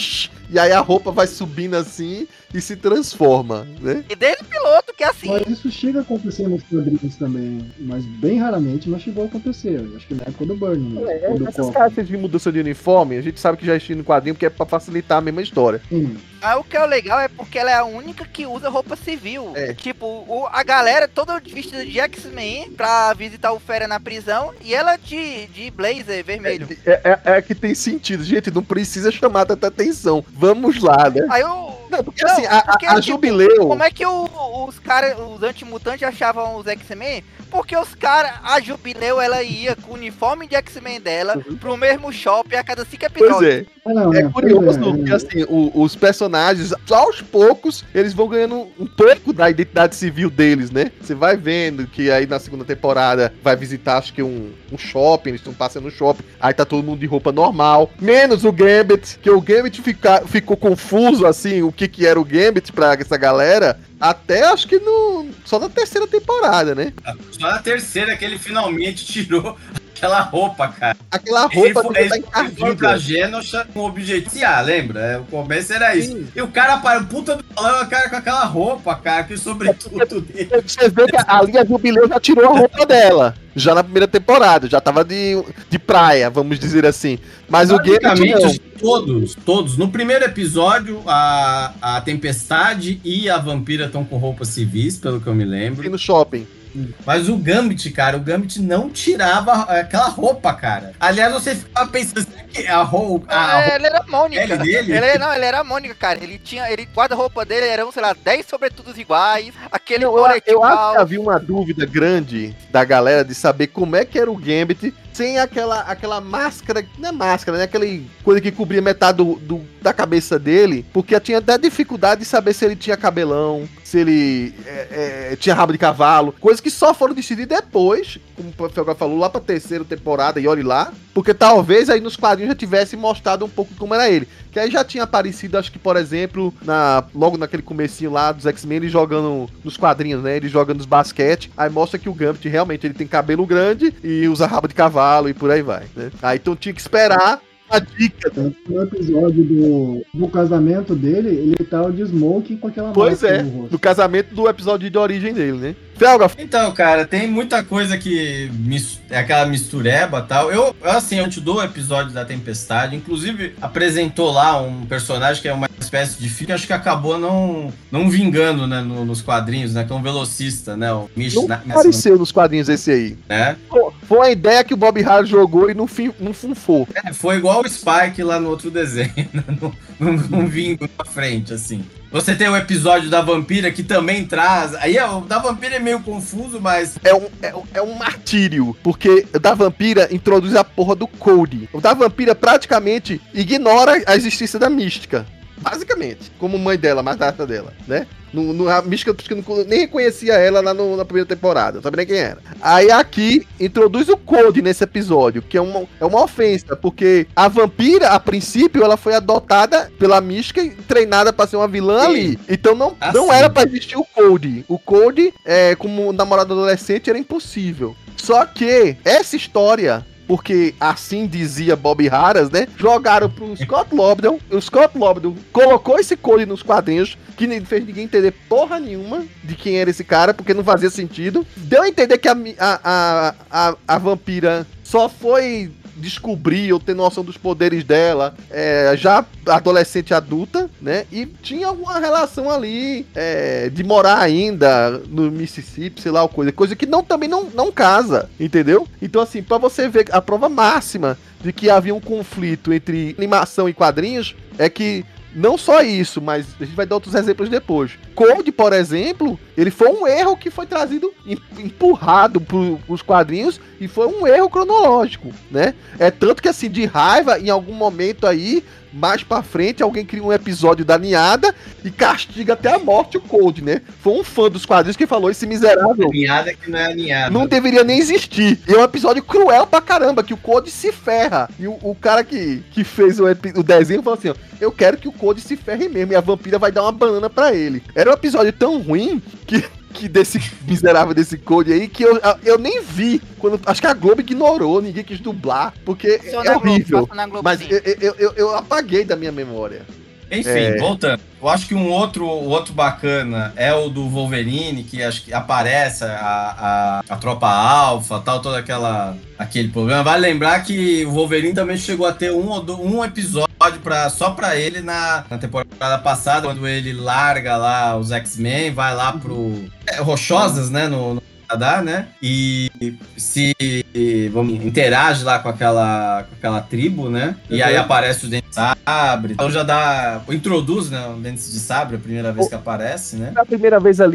[SPEAKER 2] e aí a roupa vai subindo assim e se transforma, né?
[SPEAKER 4] e desde o piloto, que é assim.
[SPEAKER 5] Mas isso chega a acontecer nos quadrinhos também, mas bem raramente, mas chegou a acontecer. Eu acho que na época do Burning. né? Ou do
[SPEAKER 2] Essas
[SPEAKER 5] Copa.
[SPEAKER 2] características de mudança de uniforme, a gente sabe que já existe no quadrinho, porque é pra facilitar a mesma história.
[SPEAKER 5] Sim.
[SPEAKER 4] Aí o que é legal é porque ela é a única que usa roupa civil.
[SPEAKER 2] É.
[SPEAKER 4] Tipo, o, a galera toda vestida de X-Men pra visitar o Fera na prisão e ela de, de blazer vermelho.
[SPEAKER 2] É, é, é que tem sentido, gente, não precisa chamar tanta atenção. Vamos lá, né?
[SPEAKER 4] Aí eu.
[SPEAKER 2] Não, porque
[SPEAKER 4] Não,
[SPEAKER 2] assim, a,
[SPEAKER 4] porque,
[SPEAKER 2] a, a
[SPEAKER 4] tipo,
[SPEAKER 2] Jubileu...
[SPEAKER 4] Como é que o- os caras, os antimutantes achavam os X-Men? porque os caras, a Jubileu, ela ia com o uniforme de X-Men dela
[SPEAKER 2] Uhum.
[SPEAKER 4] pro mesmo shopping a cada cinco
[SPEAKER 2] Pois
[SPEAKER 4] episódios.
[SPEAKER 2] é.
[SPEAKER 5] Ah, não,
[SPEAKER 2] É
[SPEAKER 5] é,
[SPEAKER 2] curioso
[SPEAKER 5] pois é,
[SPEAKER 2] porque,
[SPEAKER 5] é.
[SPEAKER 2] assim, o- os personagens, aos poucos, eles vão ganhando um pouco da identidade civil deles, né? Você vai vendo que aí na segunda temporada vai visitar, acho que um, um shopping, eles estão passando no shopping, aí tá todo mundo de roupa normal, menos o Gambit, que o Gambit fica, ficou confuso, assim, o que que era o Gambit pra essa galera, até acho que no, só na terceira temporada, né?
[SPEAKER 3] Só na terceira que ele finalmente tirou aquela roupa, cara.
[SPEAKER 2] Aquela
[SPEAKER 3] Ele
[SPEAKER 2] roupa
[SPEAKER 3] foi,
[SPEAKER 2] que tá
[SPEAKER 3] ele foi pra
[SPEAKER 2] encardida.
[SPEAKER 3] Genosha com o objetivo. Ah, lembra? É, o começo era isso.
[SPEAKER 2] Sim.
[SPEAKER 3] E o cara, para o puta do balão, cara, com aquela roupa, cara, que sobretudo dele.
[SPEAKER 2] Você vê que ali a Jubileu já tirou a roupa dela. Já na primeira temporada. Já tava de, de praia, vamos dizer assim. Mas o Gambit
[SPEAKER 3] Basicamente,
[SPEAKER 2] não.
[SPEAKER 3] todos, todos. No primeiro episódio, a, a Tempestade e a Vampira estão com roupas civis, pelo que eu me
[SPEAKER 2] Fui
[SPEAKER 3] lembro.
[SPEAKER 2] no shopping.
[SPEAKER 3] Mas o Gambit, cara, o Gambit não tirava aquela roupa, cara. Aliás, você ficava pensando que a roupa. A
[SPEAKER 4] É, ele era a Mônica.
[SPEAKER 3] Ele dele?
[SPEAKER 4] Ele, não, ele era a Mônica, cara. Ele tinha. Ele, guarda-roupa dele eram, sei lá, dez sobretudos iguais. Aquele
[SPEAKER 2] Não, eu,
[SPEAKER 4] colete
[SPEAKER 2] eu acho
[SPEAKER 4] igual.
[SPEAKER 2] que havia uma dúvida grande da galera de saber como é que era o Gambit sem aquela, aquela máscara, não é máscara, né? Aquela coisa que cobria metade do, do- da cabeça dele, porque tinha até dificuldade de saber se ele tinha cabelão, se ele é, é, tinha rabo de cavalo, coisas que só foram decididas depois, como o Felga falou, lá pra terceira temporada, e olhe lá, porque talvez aí nos quadrinhos já tivesse mostrado um pouco como era ele. Que aí já tinha aparecido, acho que, por exemplo, na, logo naquele comecinho lá dos X-Men, ele jogando nos quadrinhos, né? Ele jogando nos basquete. Aí mostra que o Gambit realmente ele tem cabelo grande e usa rabo de cavalo e por aí vai, né? Aí então tinha que esperar a dica.
[SPEAKER 5] Tanto que no episódio do, do casamento dele, ele tava de smoking com aquela
[SPEAKER 2] Pois
[SPEAKER 5] máscara
[SPEAKER 2] é,
[SPEAKER 5] no rosto.
[SPEAKER 2] do casamento do episódio de origem dele, né? Felga,
[SPEAKER 3] Então, cara, tem muita coisa que mis- é aquela mistureba e tal. Eu, eu, assim, antes do episódio da Tempestade, inclusive apresentou lá um personagem que é uma espécie de filho, acho que acabou não, não vingando, né, no- nos quadrinhos, né, que é um velocista, né, o Mish,
[SPEAKER 2] não
[SPEAKER 3] na- nessa-
[SPEAKER 2] apareceu nos quadrinhos esse aí.
[SPEAKER 3] né?
[SPEAKER 2] Pô, foi uma ideia que o Bob Harris jogou e não, fin- não funfou.
[SPEAKER 3] É, foi igual o Spike lá no outro desenho, né, não, não, não vingo na frente, assim. Você tem o episódio da Vampira que também traz. Aí é, o da Vampira é meio confuso, mas
[SPEAKER 2] É um, é, um- é um martírio, porque o da Vampira introduz a porra do Code. O da Vampira praticamente ignora a existência da Mística. Basicamente. Como mãe dela, madrasta dela, né? No, no, a Mística eu não- nem reconhecia ela lá no- na primeira temporada, não sabia nem quem era. Aí aqui introduz o Code nesse episódio, que é uma, é uma ofensa, porque a Vampira, a princípio, ela foi adotada pela Mística e treinada pra ser uma vilã
[SPEAKER 3] Sim.
[SPEAKER 2] ali. Então não,
[SPEAKER 3] Ah,
[SPEAKER 2] não
[SPEAKER 3] sim.
[SPEAKER 2] era pra existir o Code. O Code, é, como namorado adolescente, era impossível. Só que essa história, porque assim dizia Bob Harris, né? Jogaram pro Scott Lobdell. O Scott Lobdell colocou esse Code nos quadrinhos, que nem fez ninguém entender porra nenhuma de quem era esse cara, porque não fazia sentido. Deu a entender que a, mi- a, a, a, a vampira só foi descobrir ou ter noção dos poderes dela é, já adolescente adulta, né? E tinha alguma relação ali é, de morar ainda no Mississippi, sei lá, uma coisa, coisa que não, também não, não casa, entendeu? Então, assim, pra você ver a prova máxima de que havia um conflito entre animação e quadrinhos é que não só isso, mas a gente vai dar outros exemplos depois. Code, por exemplo, ele foi um erro que foi trazido, em- empurrado pro, pros quadrinhos e foi um erro cronológico, né? É tanto que, assim, de raiva, em algum momento aí, mais pra frente, alguém cria um episódio da ninhada e castiga até a morte o Code, né? Foi um fã dos quadrinhos que falou, esse miserável
[SPEAKER 3] aninhada que não é aninhada.
[SPEAKER 2] não deveria nem existir. E é um episódio cruel pra caramba, que o Code se ferra. E o, o cara que, que fez o, epi- o desenho falou assim, ó, eu quero que o Code se ferre mesmo, e a vampira vai dar uma banana pra ele. Era um episódio tão ruim que... que desse miserável desse Code aí, que eu, eu nem vi. Quando, acho que a Globo ignorou, ninguém quis dublar, porque
[SPEAKER 4] Passou
[SPEAKER 2] é
[SPEAKER 4] na Globo,
[SPEAKER 2] horrível.
[SPEAKER 4] passou na Globo,
[SPEAKER 2] Mas
[SPEAKER 4] sim.
[SPEAKER 2] eu, eu, eu, eu apaguei da minha memória.
[SPEAKER 3] Enfim,
[SPEAKER 2] É.
[SPEAKER 3] voltando. Eu acho que um outro, o outro bacana é o do Wolverine, que acho que aparece a, a, a tropa alfa, tal, toda aquela aquele problema. Vale lembrar que o Wolverine também chegou a ter um, ou do- um episódio pra, só pra ele na, na temporada passada, quando ele larga lá os X-Men, vai lá pro é, Rochosas, né, no, no Canadá, né, e se vamos, interage lá com aquela, com aquela tribo, né, e aí
[SPEAKER 2] Uhum.
[SPEAKER 3] aparece o Dente de Sabre, então já dá, introduz, né, o Dente de Sabre, a primeira vez que aparece, né.
[SPEAKER 2] A primeira vez ali,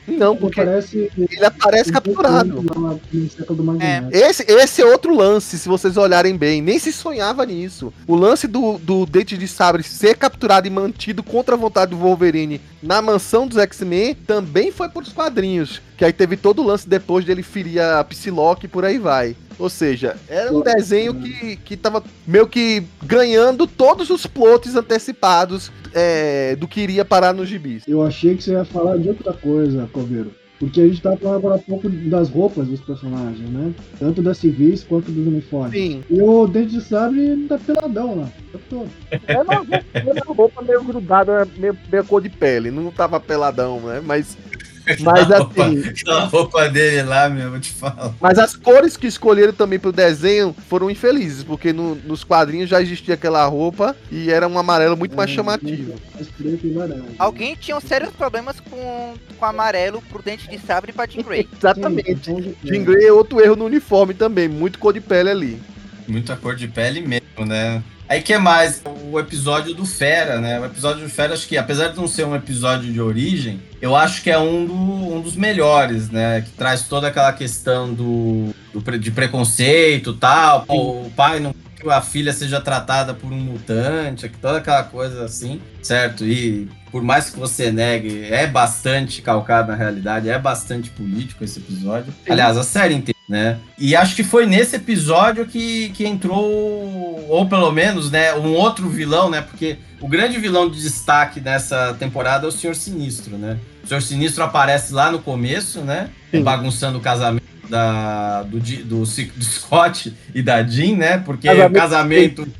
[SPEAKER 2] Não,
[SPEAKER 5] Ele
[SPEAKER 2] porque
[SPEAKER 5] aparece,
[SPEAKER 2] ele aparece capturado.
[SPEAKER 5] no século do Magneto.
[SPEAKER 2] Esse, esse é outro lance, se vocês olharem bem. Nem se sonhava nisso. O lance do, do Dente de Sabre ser capturado e mantido contra a vontade do Wolverine na mansão dos X-Men também foi pros quadrinhos. Que aí teve todo o lance depois dele ferir a Psylocke e por aí vai. Ou seja, era um desenho que, que tava meio que ganhando todos os plots antecipados é, do que iria parar nos gibis.
[SPEAKER 5] Eu achei que você ia falar de outra coisa, Coveiro. Porque a gente tá falando agora há pouco das roupas dos personagens, né? Tanto das civis quanto dos uniformes.
[SPEAKER 2] Sim.
[SPEAKER 5] E o Dente de Sabre tá peladão lá. Eu tô.
[SPEAKER 2] Era uma roupa, era uma roupa meio grudada, meio, meio cor de pele. Não tava peladão, né? Mas... Mas
[SPEAKER 3] a roupa,
[SPEAKER 2] assim,
[SPEAKER 3] a roupa dele lá, meu, vou te falar.
[SPEAKER 2] Mas as cores que escolheram também pro desenho foram infelizes, porque no, nos quadrinhos já existia aquela roupa e era um amarelo muito mais
[SPEAKER 5] É,
[SPEAKER 2] chamativo.
[SPEAKER 5] mais preto e laranja.
[SPEAKER 4] Alguém tinha sérios problemas com, com amarelo pro Dente de Sabre e pra Jean Grey.
[SPEAKER 2] Exatamente.
[SPEAKER 5] Sim, então,
[SPEAKER 2] Jean Grey é outro erro no uniforme também, muito cor de pele ali.
[SPEAKER 3] Muita cor de pele mesmo, né? Aí que mais? O episódio do Fera, né? O episódio do Fera, acho que apesar de não ser um episódio de origem, eu acho que é um, do, um dos melhores, né? Que traz toda aquela questão do, do de preconceito e tal. O pai não quer que a filha seja tratada por um mutante, toda aquela coisa assim, certo? E por mais que você negue, é bastante calcado na realidade, é bastante político esse episódio. Sim. Aliás, a série inteira, né? E acho que foi nesse episódio que, que entrou, ou pelo menos, né, um outro vilão, né? Porque o grande vilão de destaque nessa temporada é o Senhor Sinistro, né? O Senhor Sinistro aparece lá no começo, né? Sim. Bagunçando o casamento da, do, do, do Scott e da Jean, né? Porque casamento o casamento fake.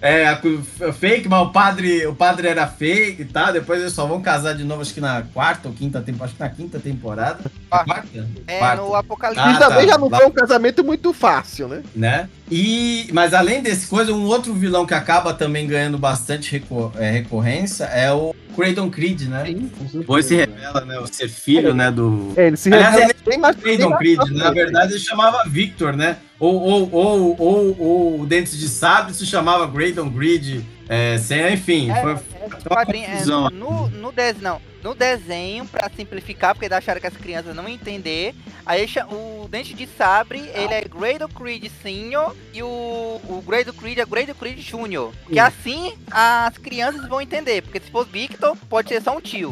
[SPEAKER 3] é fake, mas o padre, o padre era fake e tal. Depois eles só vão casar de novo, acho que na quarta ou quinta temporada. Acho que na quinta temporada.
[SPEAKER 4] Quarta? É,
[SPEAKER 3] quarta.
[SPEAKER 4] no Apocalipse.
[SPEAKER 2] Ah, e também tá. já não foi um casamento muito fácil, né?
[SPEAKER 3] né? E, mas além desse coisa, um outro vilão que acaba também ganhando bastante recor é, recorrência é o Craydon Creed, né? Depois se revela, né? O ser filho, é. né? Do.
[SPEAKER 2] É, ele se
[SPEAKER 3] Aliás,
[SPEAKER 2] revela
[SPEAKER 3] ele é Craydon Creed, né? Na verdade, ele chamava Victor, né? Ou, ou, ou, ou, ou o Dentes de Sabre se chamava Craydon Creed. É, sem, enfim,
[SPEAKER 4] é,
[SPEAKER 3] foi,
[SPEAKER 4] é,
[SPEAKER 3] foi
[SPEAKER 4] quadrinho, é, no, no, des, não, no desenho, pra simplificar, porque eles acharam que as crianças não iam entender, aí o Dente de Sabre, ele é Craydon Creed Senior e o, o Craydon Creed é Craydon Creed Júnior. Que assim as crianças vão entender, porque se for Victor, pode ser só um tio.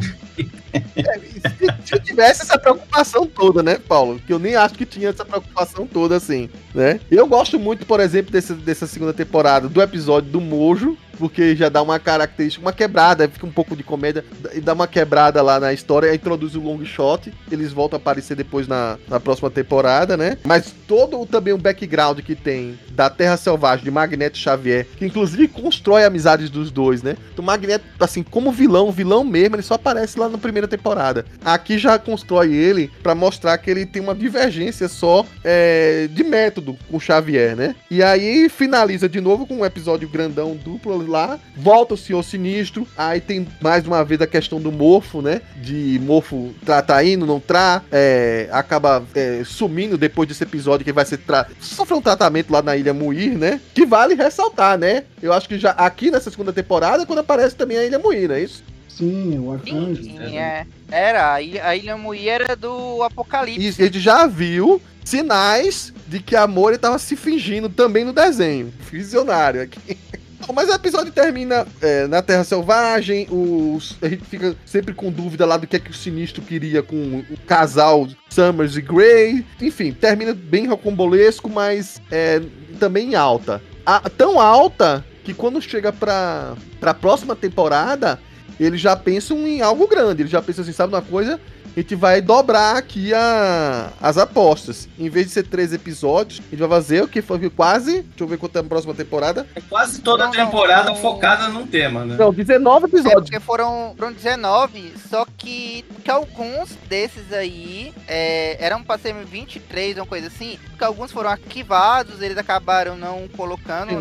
[SPEAKER 2] É, se, se tivesse essa preocupação toda, né, Paulo? Que eu nem acho que tinha essa preocupação toda, assim, né? Eu gosto muito, por exemplo, desse, dessa segunda temporada, do episódio do Mojo, porque já dá uma característica, uma quebrada, fica um pouco de comédia, e dá uma quebrada lá na história, introduz o long shot, eles voltam a aparecer depois na, na próxima temporada, né? Mas todo também o background que tem da Terra Selvagem, de Magneto e Xavier, que inclusive constrói amizades dos dois, né? Então o Magneto, assim, como vilão, vilão mesmo, ele só aparece lá na primeira temporada. Aqui já constrói ele pra mostrar que ele tem uma divergência só é, de método com o Xavier, né? E aí finaliza de novo com um episódio grandão, duplo lá, volta o Senhor Sinistro, aí tem mais uma vez a questão do Morfo, né? De Morfo tá, tá indo, não tá, é, acaba é, sumindo depois desse episódio que vai ser tra... sofrer um tratamento lá na Ilha Muir, né? Que vale ressaltar, né? Eu acho que já aqui nessa segunda temporada, quando aparece também a Ilha Muir, não é isso?
[SPEAKER 5] Sim, o Arcanjo.
[SPEAKER 4] Sim, é. Era, a Ilha, a Ilha Muir era do Apocalipse.
[SPEAKER 2] E a gente já viu sinais de que a Moira tava se fingindo também no desenho. Visionário aqui. Mas o episódio termina é, na Terra Selvagem, os, a gente fica sempre com dúvida lá do que é que o Sinistro queria com o casal Summers e Grey. Enfim, termina bem rocambolesco, mas é, também em alta. A, tão alta que quando chega pra, pra próxima temporada, eles já pensam em algo grande. Eles já pensam assim, sabe uma coisa? A gente vai dobrar aqui a, as apostas. Em vez de ser três episódios, a gente vai fazer o que foi quase... Deixa eu ver quanto é a próxima temporada.
[SPEAKER 3] É quase toda a temporada não, focada num tema, né?
[SPEAKER 2] Não, dezenove episódios.
[SPEAKER 4] É porque foram, foram dezenove, só que, que alguns desses aí é, eram pra ser vinte e três, uma coisa assim, porque alguns foram arquivados, eles acabaram não colocando. Sim.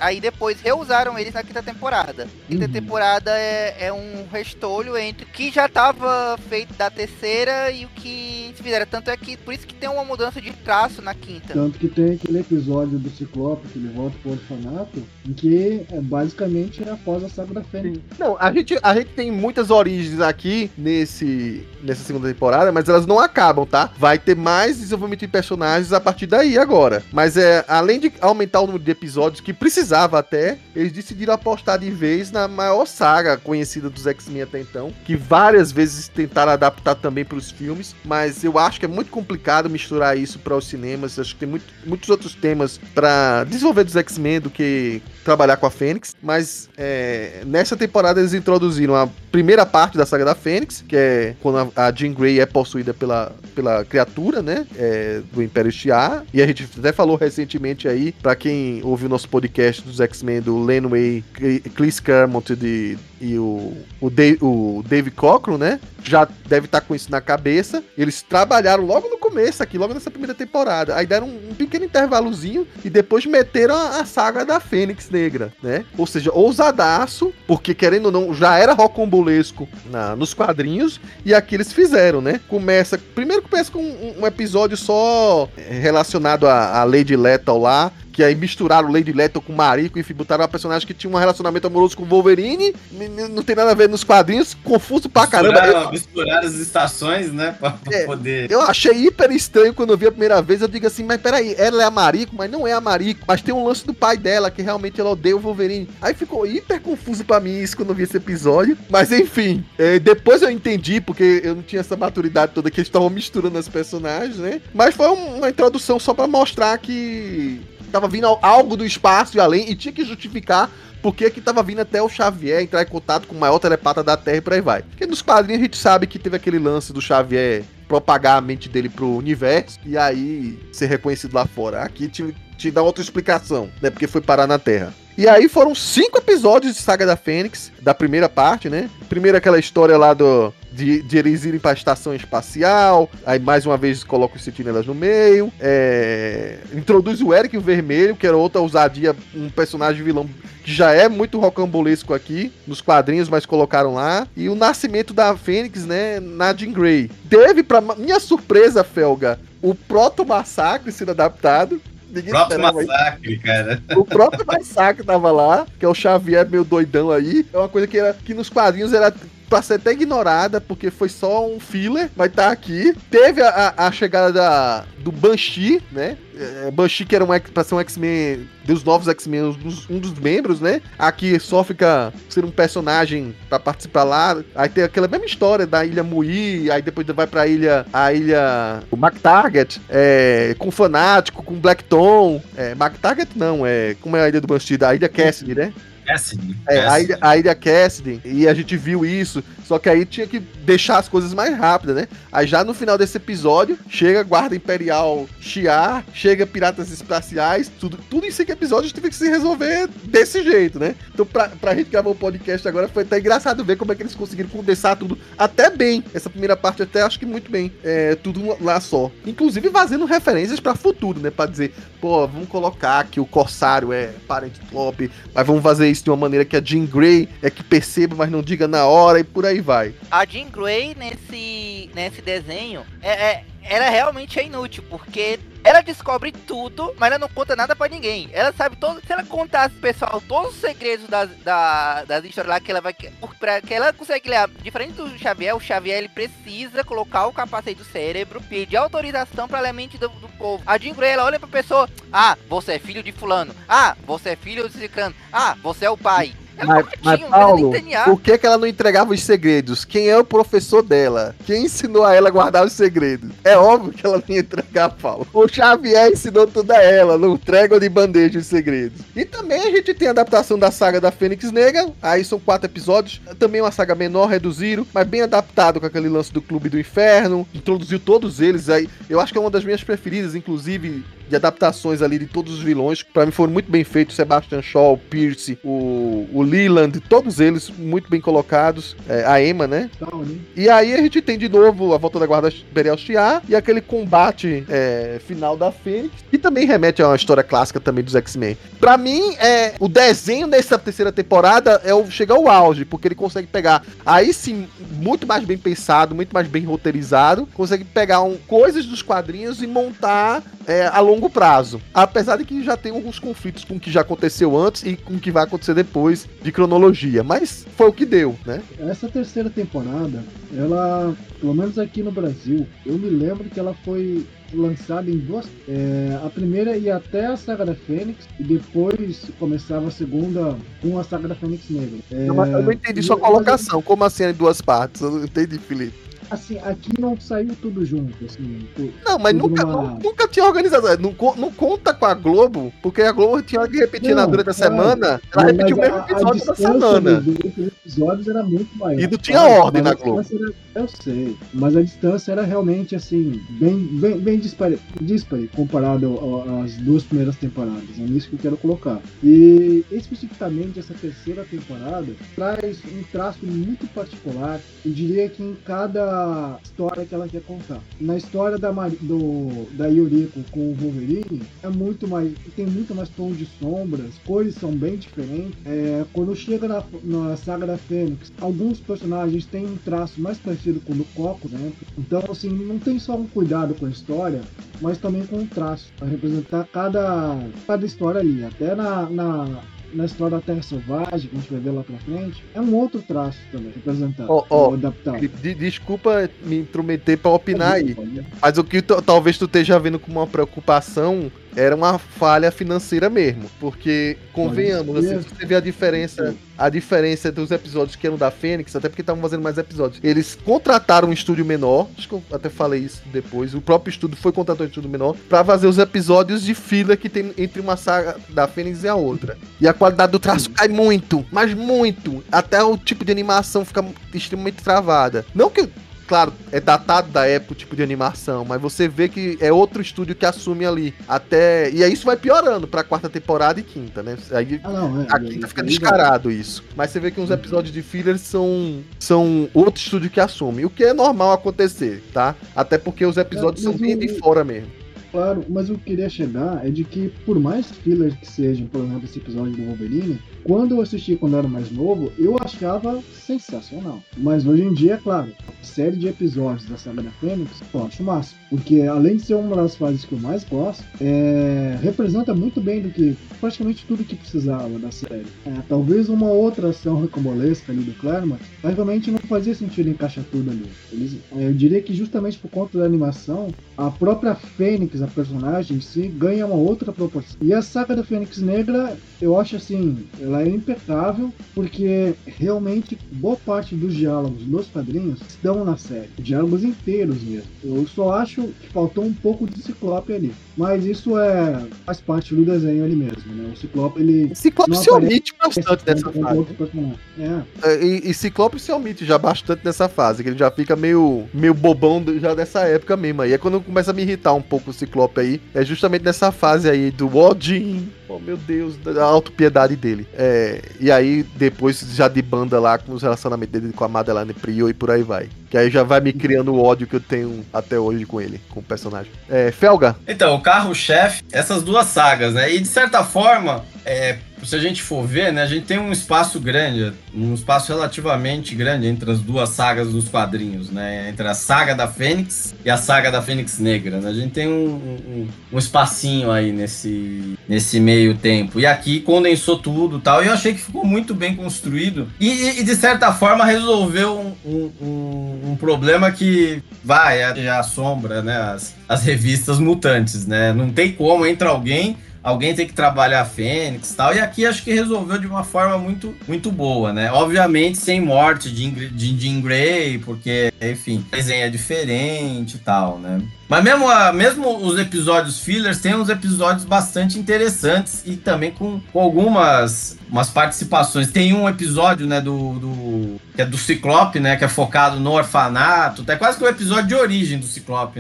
[SPEAKER 4] aí depois reusaram eles na quinta temporada. Quinta
[SPEAKER 5] Uhum.
[SPEAKER 4] temporada é, é um restolho entre o que já tava feito da terceira e o que se fizeram. Tanto é que, por isso que tem uma mudança de traço na quinta.
[SPEAKER 5] Tanto que tem aquele episódio do Ciclope, que ele volta pro orfanato, em que é basicamente após a saga da Fênix.
[SPEAKER 2] Não, a gente, a gente tem muitas origens aqui nesse, nessa segunda temporada, mas elas não acabam, tá? Vai ter mais desenvolvimento de personagens a partir daí agora. Mas é, além de aumentar o número de episódios, que precisava até, eles decidiram apostar de vez na maior saga conhecida dos X-Men até então, que várias vezes tentaram adaptar também para os filmes, mas eu acho que é muito complicado misturar isso para os cinemas. Acho que tem muito, muitos outros temas para desenvolver dos X-Men do que trabalhar com a Fênix, mas é, nessa temporada eles introduziram a primeira parte da saga da Fênix, que é quando a, a Jean Grey é possuída pela, pela criatura, né, é, do Império Shi'ar, e a gente até falou recentemente aí, pra quem ouviu o nosso podcast dos X-Men, do Lanway, Chris Claremont de, e o, o, Dave, o Dave Cockrum, né, já deve estar com isso na cabeça. Eles trabalharam logo no começo aqui, logo nessa primeira temporada, aí deram um, um pequeno intervalozinho e depois meteram a, a saga da Fênix Negra, né, ou seja, ousadaço, porque querendo ou não, já era rocambolesco na, nos quadrinhos, e aqui eles fizeram, né, começa, primeiro começa com um, um episódio só relacionado a, a Lady Lethal lá, que aí misturaram Lady Lethal com Mariko, enfim, botaram uma personagem que tinha um relacionamento amoroso com o Wolverine, não tem nada a ver nos quadrinhos, confuso pra caramba.
[SPEAKER 3] Misturaram, misturaram as estações, né, pra, pra
[SPEAKER 2] é,
[SPEAKER 3] poder...
[SPEAKER 2] Eu achei hiper estranho quando eu vi a primeira vez, eu digo assim, mas peraí, ela é a Mariko, mas não é a Mariko, mas tem um lance do pai dela, que realmente ela odeia o Wolverine. Aí ficou hiper confuso pra mim isso quando eu vi esse episódio, mas enfim, é, depois eu entendi, porque eu não tinha essa maturidade toda que eles estavam misturando as personagens, né, mas foi uma introdução só pra mostrar que tava vindo algo do espaço e além, e tinha que justificar porque que tava vindo até o Xavier entrar em contato com o maior telepata da Terra e por aí vai. Porque nos quadrinhos a gente sabe que teve aquele lance do Xavier propagar a mente dele pro universo e aí ser reconhecido lá fora. Aqui te, te dá outra explicação, né? Porque foi parar na Terra. E aí foram cinco episódios de Saga da Fênix, da primeira parte, né? Primeiro aquela história lá do... De, de eles irem para a estação espacial, aí mais uma vez coloca os sentinelas no meio, é, introduz o Eric o Vermelho, que era outra ousadia, um personagem vilão que já é muito rocambolesco aqui, nos quadrinhos, mas colocaram lá, e o nascimento da Fênix, né, na Jean Grey. Teve, pra minha surpresa, Felga, o Proto-Massacre sendo adaptado.
[SPEAKER 3] O próprio Massacre, cara.
[SPEAKER 2] O próprio Massacre tava lá, que é o Xavier meio doidão aí. É uma coisa que, era, que nos quadrinhos era pra ser até ignorada, porque foi só um filler, mas tá aqui. Teve a, a chegada da, do Banshee, né? É, Banshee, que era um, pra ser um X-Men, dos novos X-Men, um dos, um dos membros, né? Aqui só fica ser um personagem pra participar lá. Aí tem aquela mesma história da Ilha Muir, aí depois vai pra ilha, a ilha, o McTarget, é, com Fanático, com Black Tom. É, McTarget não, é, como é a ilha do Banshee? Da Ilha Cassidy, né?
[SPEAKER 3] Cassidy.
[SPEAKER 2] É,
[SPEAKER 3] Cassidy.
[SPEAKER 2] a ilha, a ilha Cassidy, e a gente viu isso, só que aí tinha que deixar as coisas mais rápidas, né? Aí já no final desse episódio, chega Guarda Imperial Shi'ar, chega Piratas Espaciais, tudo, tudo em cinco episódios teve que se resolver desse jeito, né? Então pra, pra gente gravar o podcast agora foi até engraçado ver como é que eles conseguiram condensar tudo até bem, essa primeira parte até acho que muito bem, é, tudo lá só. Inclusive fazendo referências pra futuro, né? Pra dizer, pô, vamos colocar que o Corsário é parente top, mas vamos fazer isso de uma maneira que a Jean Grey é que perceba, mas não diga na hora, e por aí vai.
[SPEAKER 4] A Jean Grey nesse, nesse desenho é, é, ela realmente é inútil, porque ela descobre tudo, mas ela não conta nada pra ninguém. Ela sabe todo. Se ela contasse pro pessoal todos os segredos das, da, das histórias lá que ela vai. Pra, que ela consegue ler. Diferente do Xavier, o Xavier ele precisa colocar o capacete do cérebro, pedir autorização pra ler a mente do, do povo. A Jean Grey, ela olha pra pessoa. Ah, você é filho de fulano. Ah, você é filho de ciclano. Ah, você é o pai.
[SPEAKER 2] Mas, mas Paulo, por que, que ela não entregava os segredos? Quem é o professor dela? Quem ensinou a ela a guardar os segredos? É óbvio que ela não ia entregar, Paulo. O Xavier ensinou tudo a ela, não entrega de bandeja os segredos. E também a gente tem a adaptação da saga da Fênix Negra, aí são quatro episódios, também uma saga menor, reduziram, mas bem adaptado com aquele lance do Clube do Inferno, introduziu todos eles aí. Eu acho que é uma das minhas preferidas, inclusive, de adaptações ali de todos os vilões, que pra mim foram muito bem feitos, Sebastian Shaw, o Pierce, o, o Leland, todos eles muito bem colocados, é, a Emma, né? E aí a gente tem de novo a volta da Guarda Imperial Shi'ar e aquele combate é, final da Fênix, que também remete a uma história clássica também dos X-Men. Pra mim, é, o desenho dessa terceira temporada é o, chega ao auge, porque ele consegue pegar, aí sim, muito mais bem pensado, muito mais bem roteirizado, consegue pegar um, coisas dos quadrinhos e montar é, a longo prazo. Apesar de que já tem alguns conflitos com o que já aconteceu antes e com o que vai acontecer depois de cronologia, mas foi o que deu, né?
[SPEAKER 5] Essa terceira temporada, ela, pelo menos aqui no Brasil, eu me lembro que ela foi lançada em duas. É, a primeira ia até a Saga da Fênix e depois começava a segunda com a Saga da Fênix Negra. É,
[SPEAKER 2] eu não entendi sua colocação. Como assim em duas partes? Eu não entendi, Felipe.
[SPEAKER 5] Assim, aqui não saiu tudo junto, assim. Tudo,
[SPEAKER 2] não, mas nunca, numa... nunca tinha organizado. Não, não conta com a Globo, porque a Globo tinha que repetir não, durante a semana. Ela repetiu o mesmo episódio da semana.
[SPEAKER 5] Dos episódios era muito maior.
[SPEAKER 2] E não tinha sabe? ordem na Globo.
[SPEAKER 5] Era, eu sei, mas a distância era realmente, assim, bem, bem, bem dispare, dispare comparado às duas primeiras temporadas. É nisso que eu quero colocar. E, especificamente, essa terceira temporada traz um traço muito particular. Eu diria que em cada história que ela quer contar. Na história da, do, da Yuriko com o Wolverine, é muito mais, tem muito mais tom de sombras, cores são bem diferentes. É, quando chega na, na Saga da Fênix, alguns personagens têm um traço mais parecido com o do Coco, né? Então, assim, não tem só um cuidado com a história, mas também com o traço, para representar cada, cada história ali. Até na... na na história da Terra Selvagem, que a gente vai ver lá pra frente, é um outro traço também, representado,
[SPEAKER 2] oh, oh,
[SPEAKER 5] adaptado.
[SPEAKER 2] De, desculpa me intrometer pra opinar aí, mas o que tu, talvez tu esteja vendo como uma preocupação era uma falha financeira mesmo, porque, convenhamos, assim, você vê a diferença, a diferença dos episódios que eram da Fênix, até porque estavam fazendo mais episódios. Eles contrataram um estúdio menor, acho que eu até falei isso depois, o próprio estúdio foi contratar um estúdio menor pra fazer os episódios de fila que tem entre uma saga da Fênix e a outra. E a qualidade do traço cai muito, mas muito, até o tipo de animação fica extremamente travada. Não que... Claro, é datado da época o tipo de animação, mas você vê que é outro estúdio que assume ali. Até. E aí isso vai piorando pra quarta temporada e quinta, né? Aí ah, não, é, a quinta é, fica é, descarado é. isso. Mas você vê que uns episódios de filler são, são outro estúdio que assume. O que é normal acontecer, tá? Até porque os episódios é, são bem eu... de fora mesmo.
[SPEAKER 5] Claro, mas o que eu queria chegar é de que, por mais fillers que sejam, por exemplo, esse episódio do Wolverine, quando eu assisti quando eu era mais novo, eu achava sensacional. Mas hoje em dia, é claro, a série de episódios da Saga da Fênix, eu acho massa. Porque, além de ser uma das fases que eu mais gosto, é... representa muito bem do que, praticamente tudo que precisava da série. É, talvez uma outra ação recombolesca ali do Claremont, mas realmente não fazia sentido encaixar tudo ali. Eles, eu diria que justamente por conta da animação, a própria Fênix, a personagem em si, ganha uma outra proporção. E a Saga da Fênix Negra, eu acho assim, ela é impecável, porque realmente boa parte dos diálogos dos quadrinhos estão na série. Diálogos inteiros mesmo. Eu só acho que faltou um pouco de Ciclope ali. Mas isso é faz parte do desenho ali mesmo, né? O Ciclope, ele...
[SPEAKER 2] O Ciclope se omite bastante nessa fase. É. E, e Ciclope se omite já bastante nessa fase, que ele já fica meio, meio bobão já dessa época mesmo. Aí é quando começa a me irritar um pouco o Ciclope aí, é justamente nessa fase aí do Odin, oh meu Deus, da autopiedade dele. É, e aí depois já de banda lá com os relacionamentos dele com a Madeleine Prio e por aí vai. Que aí já vai me criando o ódio que eu tenho até hoje com ele, com o personagem. É, Felga?
[SPEAKER 3] Então, o carro-chefe, essas duas sagas, né? E de certa forma, é, se a gente for ver, né? A gente tem um espaço grande, um espaço relativamente grande entre as duas sagas dos quadrinhos, né? Entre a saga da Fênix e a saga da Fênix Negra, né? A gente tem um, um, um espacinho aí nesse, nesse meio tempo. E aqui condensou tudo e tal. E eu achei que ficou muito bem construído. E, e de certa forma, resolveu um, um, um problema que vai, é, assombra, né? As, as revistas mutantes, né? Não tem como, entra alguém... Alguém tem que trabalhar a Fênix e tal, e aqui acho que resolveu de uma forma muito, muito boa, né? Obviamente sem morte de, Ingrid, de Jean Grey, porque, enfim, o desenho é diferente e tal, né? Mas mesmo, a, mesmo os episódios fillers, tem uns episódios bastante interessantes e também com, com algumas umas participações. Tem um episódio, né, do, do que é do Ciclope, né, que é focado no orfanato, é quase que um episódio de origem do Ciclope, né?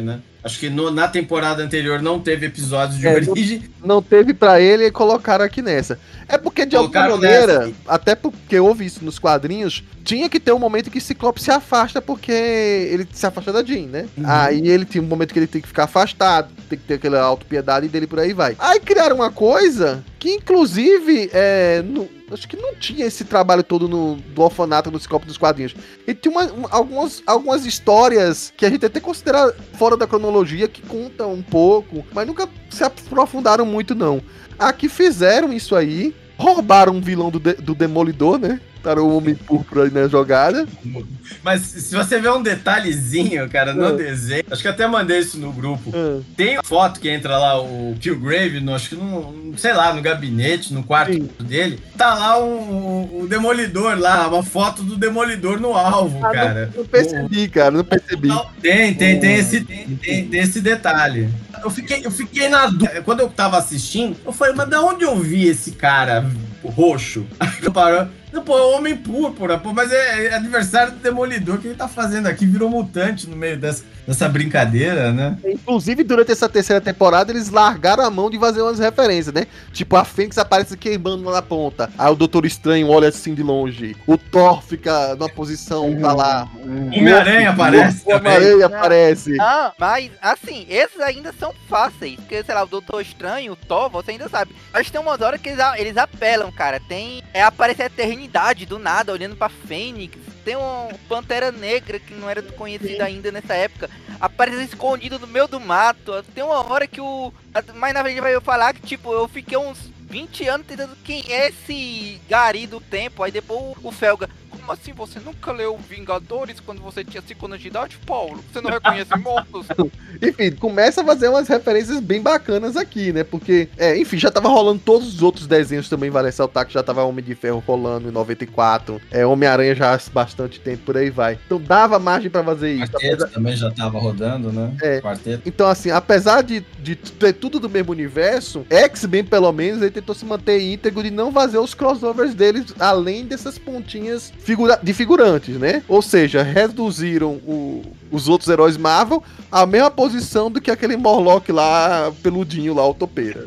[SPEAKER 3] acho que no, na temporada anterior não teve episódios de
[SPEAKER 2] É,
[SPEAKER 3] origem.
[SPEAKER 2] Não teve pra ele e colocaram aqui nessa. É porque, de alguma
[SPEAKER 3] Colocaram
[SPEAKER 2] maneira,
[SPEAKER 3] nessa.
[SPEAKER 2] até porque houve isso nos quadrinhos, tinha que ter um momento que Ciclope se afasta, porque ele se afasta da Jean, né?
[SPEAKER 3] Uhum.
[SPEAKER 2] Aí ele tem um momento que ele tem que ficar afastado, tem que ter aquela autopiedade dele, por aí vai. Aí criaram uma coisa que, inclusive, é, no, acho que não tinha esse trabalho todo no, do orfanato do Ciclope dos quadrinhos. E tinha uma, uma, algumas, algumas histórias que a gente até considera fora da cronologia, que contam um pouco, mas nunca se aprofundaram muito, não. Aqui fizeram isso aí, roubaram um vilão do, de, do Demolidor, né? Botaram o Homem Púrpura aí na jogada.
[SPEAKER 3] Mas se você ver um detalhezinho, cara, no
[SPEAKER 2] É.
[SPEAKER 3] desenho, acho que até mandei isso no grupo.
[SPEAKER 2] Ah,
[SPEAKER 3] Tem a foto que entra lá o Killgrave, no, acho que no, sei lá, no gabinete, no quarto
[SPEAKER 2] Sim.
[SPEAKER 3] dele. Tá lá o, o Demolidor lá, uma foto do Demolidor no alvo,
[SPEAKER 2] Ah,
[SPEAKER 3] cara.
[SPEAKER 2] não, não percebi, cara, não percebi.
[SPEAKER 3] Tem, tem, tem esse, tem, tem, tem esse detalhe. Eu fiquei, eu fiquei na dúvida. Quando eu tava assistindo, eu falei, mas da onde eu vi esse cara roxo? Aí eu parou. Não, pô, é o Homem Púrpura, pô, mas é, é aniversário do Demolidor. O que ele tá fazendo aqui? Virou mutante no meio dessa, dessa brincadeira, né?
[SPEAKER 2] Inclusive, durante essa terceira temporada, eles largaram a mão de fazer umas referências, né? Tipo, a Fênix aparece queimando lá na ponta. Aí o Doutor Estranho olha assim de longe. O Thor fica numa posição, tá lá.
[SPEAKER 5] É.
[SPEAKER 3] Homem-Aranha aparece
[SPEAKER 2] O
[SPEAKER 3] também.
[SPEAKER 2] Homem-Aranha aparece.
[SPEAKER 4] Ah, mas assim, esses ainda são fáceis. Porque, sei lá, o Doutor Estranho, o Thor, você ainda sabe. Mas tem umas horas que eles, a- eles apelam, cara. Tem. É aparecer a eternidade do nada, olhando pra Fênix. Tem um Pantera Negra que não era conhecido ainda nessa época. Aparece escondido no meio do mato. Tem uma hora que o. Mais na frente vai eu falar que, tipo, eu fiquei uns vinte anos tentando quem é esse gari do tempo. Aí depois o, o Felga. Como assim você nunca leu Vingadores quando você tinha cinco anos de idade, Paulo? Você não reconhece mortos?
[SPEAKER 2] Enfim, começa a fazer umas referências bem bacanas aqui, né? Porque, é, enfim, já tava rolando todos os outros desenhos também, vale ressaltar que já tava Homem de Ferro rolando em noventa e quatro, é, Homem-Aranha já há bastante tempo, por aí vai. Então dava margem pra fazer isso.
[SPEAKER 3] Quarteto também já tava rodando, né?
[SPEAKER 2] É.
[SPEAKER 3] Quarteto.
[SPEAKER 2] Então, assim, apesar de, de ter tudo do mesmo universo, X-Men, pelo menos, ele tentou se manter íntegro de não fazer os crossovers deles, além dessas pontinhas figura de figurantes, né? Ou seja, reduziram o, os outros heróis Marvel à mesma posição do que aquele Morlock lá, peludinho lá, o topeira.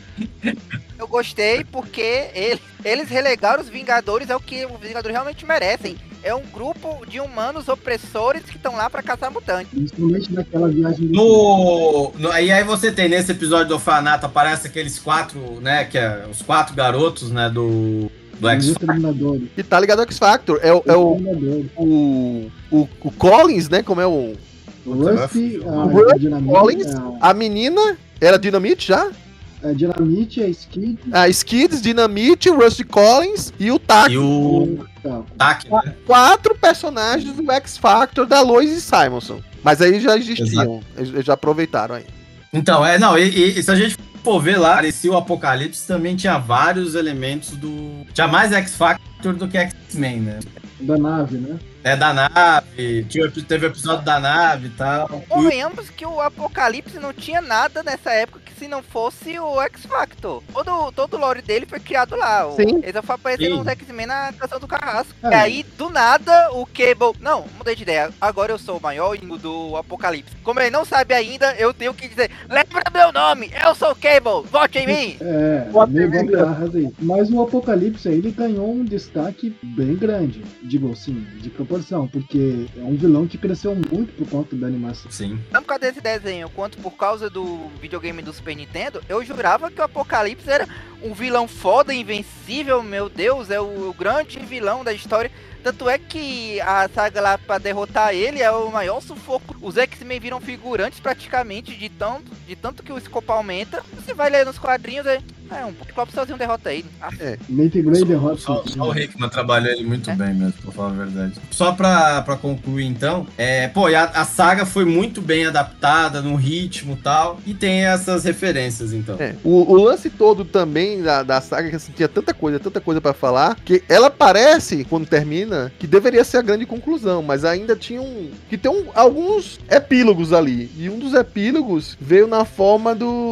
[SPEAKER 4] Eu gostei porque ele, eles relegaram os Vingadores ao que os Vingadores realmente merecem. É um grupo de humanos opressores que estão lá pra caçar mutantes.
[SPEAKER 5] Principalmente naquela viagem do
[SPEAKER 3] No, no, e aí você tem nesse episódio do Orfanato, aparece aqueles quatro, né? Que é os quatro garotos, né? Do, do X
[SPEAKER 5] Exterminadores.
[SPEAKER 2] E tá ligado ao X-Factor. É, o- é o,
[SPEAKER 5] Exterminadores.
[SPEAKER 2] o, o, o Collins, né? Como é o...
[SPEAKER 5] O Rusty,
[SPEAKER 2] O
[SPEAKER 5] a
[SPEAKER 2] Rusty
[SPEAKER 5] Dinamite,
[SPEAKER 2] Collins,
[SPEAKER 5] a,
[SPEAKER 2] a menina... Era Dinamite já?
[SPEAKER 5] a Dinamite, a Skid
[SPEAKER 2] A Skids, Dinamite, o Rusty Collins e o Tak.
[SPEAKER 3] e o
[SPEAKER 5] tá.
[SPEAKER 3] Tac, né?
[SPEAKER 2] Quatro personagens do X-Factor da Lois e Simonson. Mas aí já existiam. Eles eles já aproveitaram aí.
[SPEAKER 3] Então, é, não, e, e- e se a gente for ver lá, parecia o Apocalipse, também tinha vários elementos do... Tinha mais X-Factor do que X-Men, né?
[SPEAKER 5] Da nave, né?
[SPEAKER 3] É, da nave, tinha, o epi- teve o episódio da nave e tal.
[SPEAKER 4] Convenhamos que o Apocalipse não tinha nada nessa época que se não fosse o X-Factor. Todo, todo o lore dele foi criado lá. O,
[SPEAKER 2] Sim.
[SPEAKER 4] ele só foi aparecendo
[SPEAKER 3] Sim.
[SPEAKER 4] nos X-Men na canção do Carrasco.
[SPEAKER 5] É.
[SPEAKER 4] E aí, do nada, o Cable... Não, mudei de ideia. Agora eu sou o maior inimigo do Apocalipse. Como ele não sabe ainda, eu tenho que dizer... Lembra meu nome! Eu sou o Cable! Vote em mim!
[SPEAKER 5] É,
[SPEAKER 2] Pode
[SPEAKER 5] meio
[SPEAKER 2] ser,
[SPEAKER 5] gambiarras aí. Mas o Apocalipse aí, ele ganhou um destaque bem grande, digo assim, de proporção, porque é um vilão que cresceu muito por conta da animação.
[SPEAKER 3] Sim.
[SPEAKER 4] Tanto por causa desse desenho, quanto por causa do videogame do Super Nintendo, eu jurava que o Apocalipse era um vilão foda, invencível, meu Deus, é o, o grande vilão da história. Tanto é que a saga lá pra derrotar ele é o maior sufoco. Os X-Men viram figurantes praticamente de tanto, de tanto que o escopo aumenta. Você vai ler nos quadrinhos, é, é um Ciclope sozinho derrota ele. Ah,
[SPEAKER 5] Nate Grey
[SPEAKER 3] Só,
[SPEAKER 5] derrota.
[SPEAKER 3] só, só o Hickman trabalhou ele muito
[SPEAKER 4] É.
[SPEAKER 3] bem mesmo, pra falar a verdade. Só pra, pra concluir, então, é, pô, e a, a saga foi muito bem adaptada no ritmo e tal, e tem essas referências, então.
[SPEAKER 2] É. O, o lance todo também da, da saga, que assim, tinha tanta coisa, tanta coisa pra falar, que ela parece, quando termina, que deveria ser a grande conclusão, mas ainda tinha um... que tem um, alguns epílogos ali, e um dos epílogos veio na forma do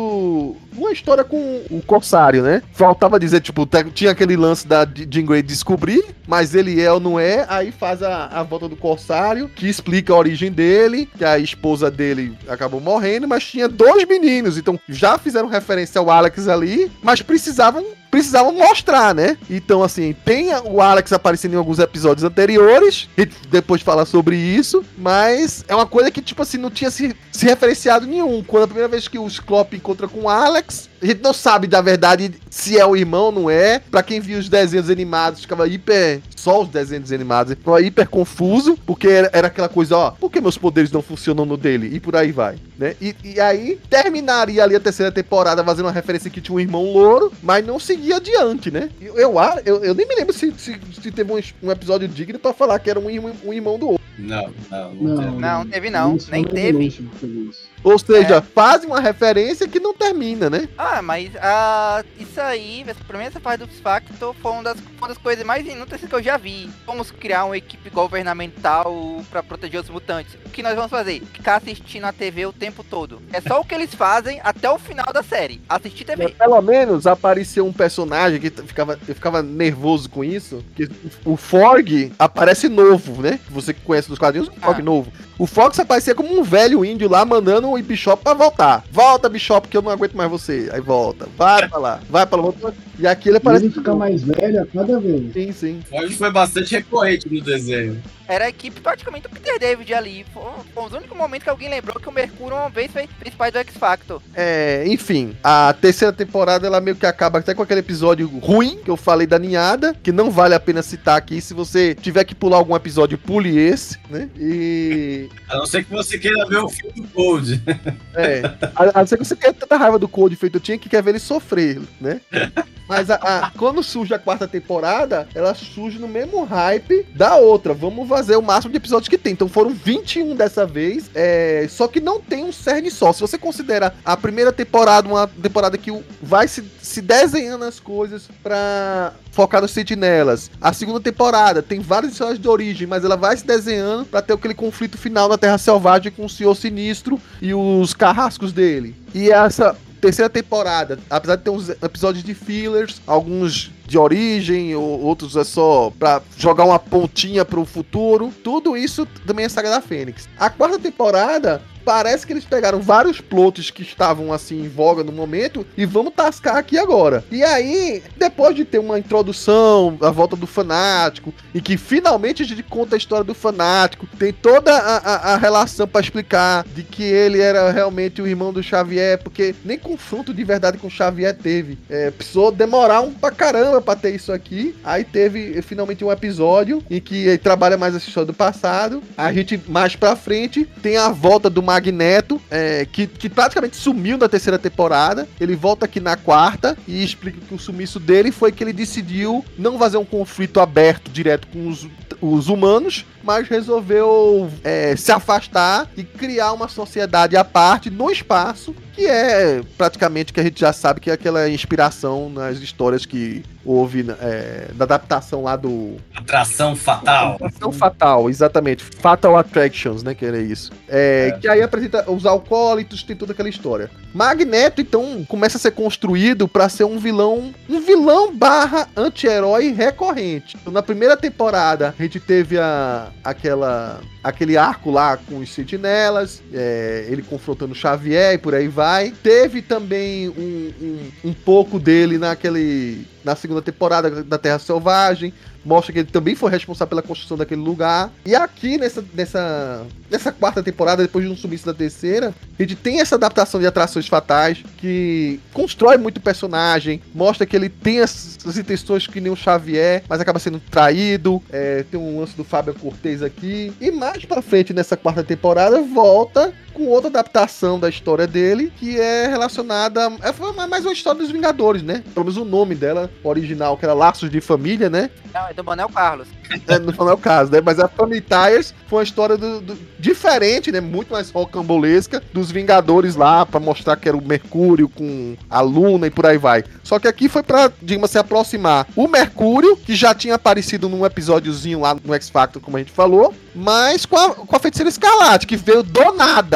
[SPEAKER 2] do... uma história com o Corsário, né? Faltava dizer, tipo, tinha aquele lance da Jean Grey descobrir, mas ele é ou não é, aí faz a, a volta do Corsário, que explica a origem dele, que a esposa dele acabou morrendo, mas tinha dois meninos, então já fizeram referência ao Alex ali, mas precisavam precisavam mostrar, né? Então, assim, tem o Alex aparecendo em alguns episódios anteriores, e depois fala sobre isso, mas é uma coisa que, tipo assim, não tinha se, se referenciado nenhum. Quando a primeira vez que o Ciclope encontra com o Alex, a gente não sabe, da verdade, se é o irmão ou não é. Pra quem viu os desenhos animados, ficava hiper... Só os desenhos animados, ficava hiper confuso, porque era, era aquela coisa, ó, por que meus poderes não funcionam no dele? E por aí vai, né? E, e aí, terminaria ali a terceira temporada fazendo uma referência que tinha um irmão louro, mas não seguia adiante, né? Eu, eu, eu, eu nem me lembro se, se, se teve um, um episódio digno pra falar que era um irmão, um irmão do outro.
[SPEAKER 3] Não, não,
[SPEAKER 5] Não,
[SPEAKER 3] não, teve.
[SPEAKER 4] Não, teve não,
[SPEAKER 5] Isso
[SPEAKER 4] nem
[SPEAKER 5] foi
[SPEAKER 4] teve.
[SPEAKER 5] Revolution que fez isso.
[SPEAKER 2] Ou seja,
[SPEAKER 4] É.
[SPEAKER 2] fazem uma referência que não termina, né?
[SPEAKER 4] Ah, mas ah, isso aí, pra mim essa parte do X-Factor foi uma das, uma das coisas mais inúteis que eu já vi. Vamos criar uma equipe governamental pra proteger os mutantes. O que nós vamos fazer? Ficar assistindo a T V o tempo todo. É só o que eles fazem até o final da série. Assistir T V.
[SPEAKER 2] Pelo menos apareceu um personagem que ficava, eu ficava nervoso com isso, que o Forg aparece novo, né? Você que conhece dos quadrinhos, o Forg
[SPEAKER 4] Ah.
[SPEAKER 2] novo. O Fox aparecia como um velho índio lá, mandando o Bishop pra voltar. Volta, Bishop, que eu não aguento mais você. Aí volta. Vai pra lá. Vai pra lá. Volta. E aqui ele
[SPEAKER 5] E
[SPEAKER 2] aparece...
[SPEAKER 5] ele fica mais velho a cada vez.
[SPEAKER 2] Sim, sim.
[SPEAKER 3] Hoje foi bastante recorrente no desenho.
[SPEAKER 4] Era a equipe praticamente do Peter David ali. Foi, foi o único momento que alguém lembrou que o Mercúrio uma vez fez principais do X-Factor.
[SPEAKER 2] É, enfim, a terceira temporada ela meio que acaba até com aquele episódio ruim que eu falei da ninhada, que não vale a pena citar aqui. Se você tiver que pular algum episódio, pule esse, né? E...
[SPEAKER 3] A não ser que você queira ver o filme do Cold.
[SPEAKER 2] É, a, a não ser que você tenha tanta raiva do Cold feito eu tinha que quer ver ele sofrer, né? Mas a, a- quando surge a quarta temporada, ela surge no mesmo hype da outra. Vamos fazer o máximo de episódios que tem. Então foram vinte e um dessa vez. É, só que não tem um cerne só. Se você considera a primeira temporada uma temporada que o- vai se, se desenhando as coisas pra focar nos sentinelas. A segunda temporada tem várias histórias de origem, mas ela vai se desenhando pra ter aquele conflito final na Terra Selvagem com o Senhor Sinistro e os carrascos dele. E essa terceira temporada, apesar de ter uns episódios de fillers, alguns de origem, ou outros é só pra jogar uma pontinha pro futuro, tudo isso também é Saga da Fênix. A quarta temporada parece que eles pegaram vários plots que estavam assim em voga no momento e vamos tascar aqui agora. E aí, depois de ter uma introdução, a volta do Fanático, e que finalmente a gente conta a história do Fanático, tem toda a, a, a relação pra explicar de que ele era realmente o irmão do Xavier, porque nem confronto de verdade com o Xavier teve. É, precisou demorar um pra caramba pra ter isso aqui. Aí teve finalmente um episódio em que ele trabalha mais essa história do passado. A gente, mais pra frente, tem a volta do Magneto, é, que, que praticamente sumiu na terceira temporada. Ele volta aqui na quarta e explica que o sumiço dele foi que ele decidiu não fazer um conflito aberto direto com os, os humanos, mas resolveu é, se afastar e criar uma sociedade à parte no espaço, que é praticamente que a gente já sabe que é aquela inspiração nas histórias que houve é, da adaptação lá do...
[SPEAKER 3] Atração fatal.
[SPEAKER 2] Atração Fatal, exatamente. Fatal Attractions, né, que era isso. É,
[SPEAKER 3] É.
[SPEAKER 2] Que aí apresenta os alcoólitos, tem toda aquela história. Magneto, então, começa a ser construído pra ser um vilão, um vilão barra anti-herói recorrente. Então, na primeira temporada, a gente teve a, aquela... aquele arco lá com os sentinelas, é, ele confrontando o Xavier e por aí vai. Teve também um, um, um pouco dele naquele, na segunda temporada da Terra Selvagem. Mostra que ele também foi responsável pela construção daquele lugar. E aqui, nessa, nessa, nessa quarta temporada, depois de um sumiço da terceira, a gente tem essa adaptação de Atrações Fatais, que constrói muito o personagem, mostra que ele tem as, as intenções que nem o Xavier, mas acaba sendo traído. É, tem um lance do Fábio Cortez aqui. E mais pra frente, nessa quarta temporada, volta com outra adaptação da história dele, que é relacionada... É foi mais uma história dos Vingadores, né? Pelo menos o nome dela, original, que era Laços de Família, né?
[SPEAKER 4] Não, é do Manuel Carlos.
[SPEAKER 2] É, não é o caso, né? Mas a Family Ties foi uma história do, do- diferente, né? Muito mais rocambolesca dos Vingadores lá, pra mostrar que era o Mercúrio com a Luna e por aí vai. Só que aqui foi pra, digamos, se aproximar o Mercúrio, que já tinha aparecido num episódiozinho lá no X-Factor, como a gente falou, mas com a, com a Feiticeira Escarlate, que veio do nada.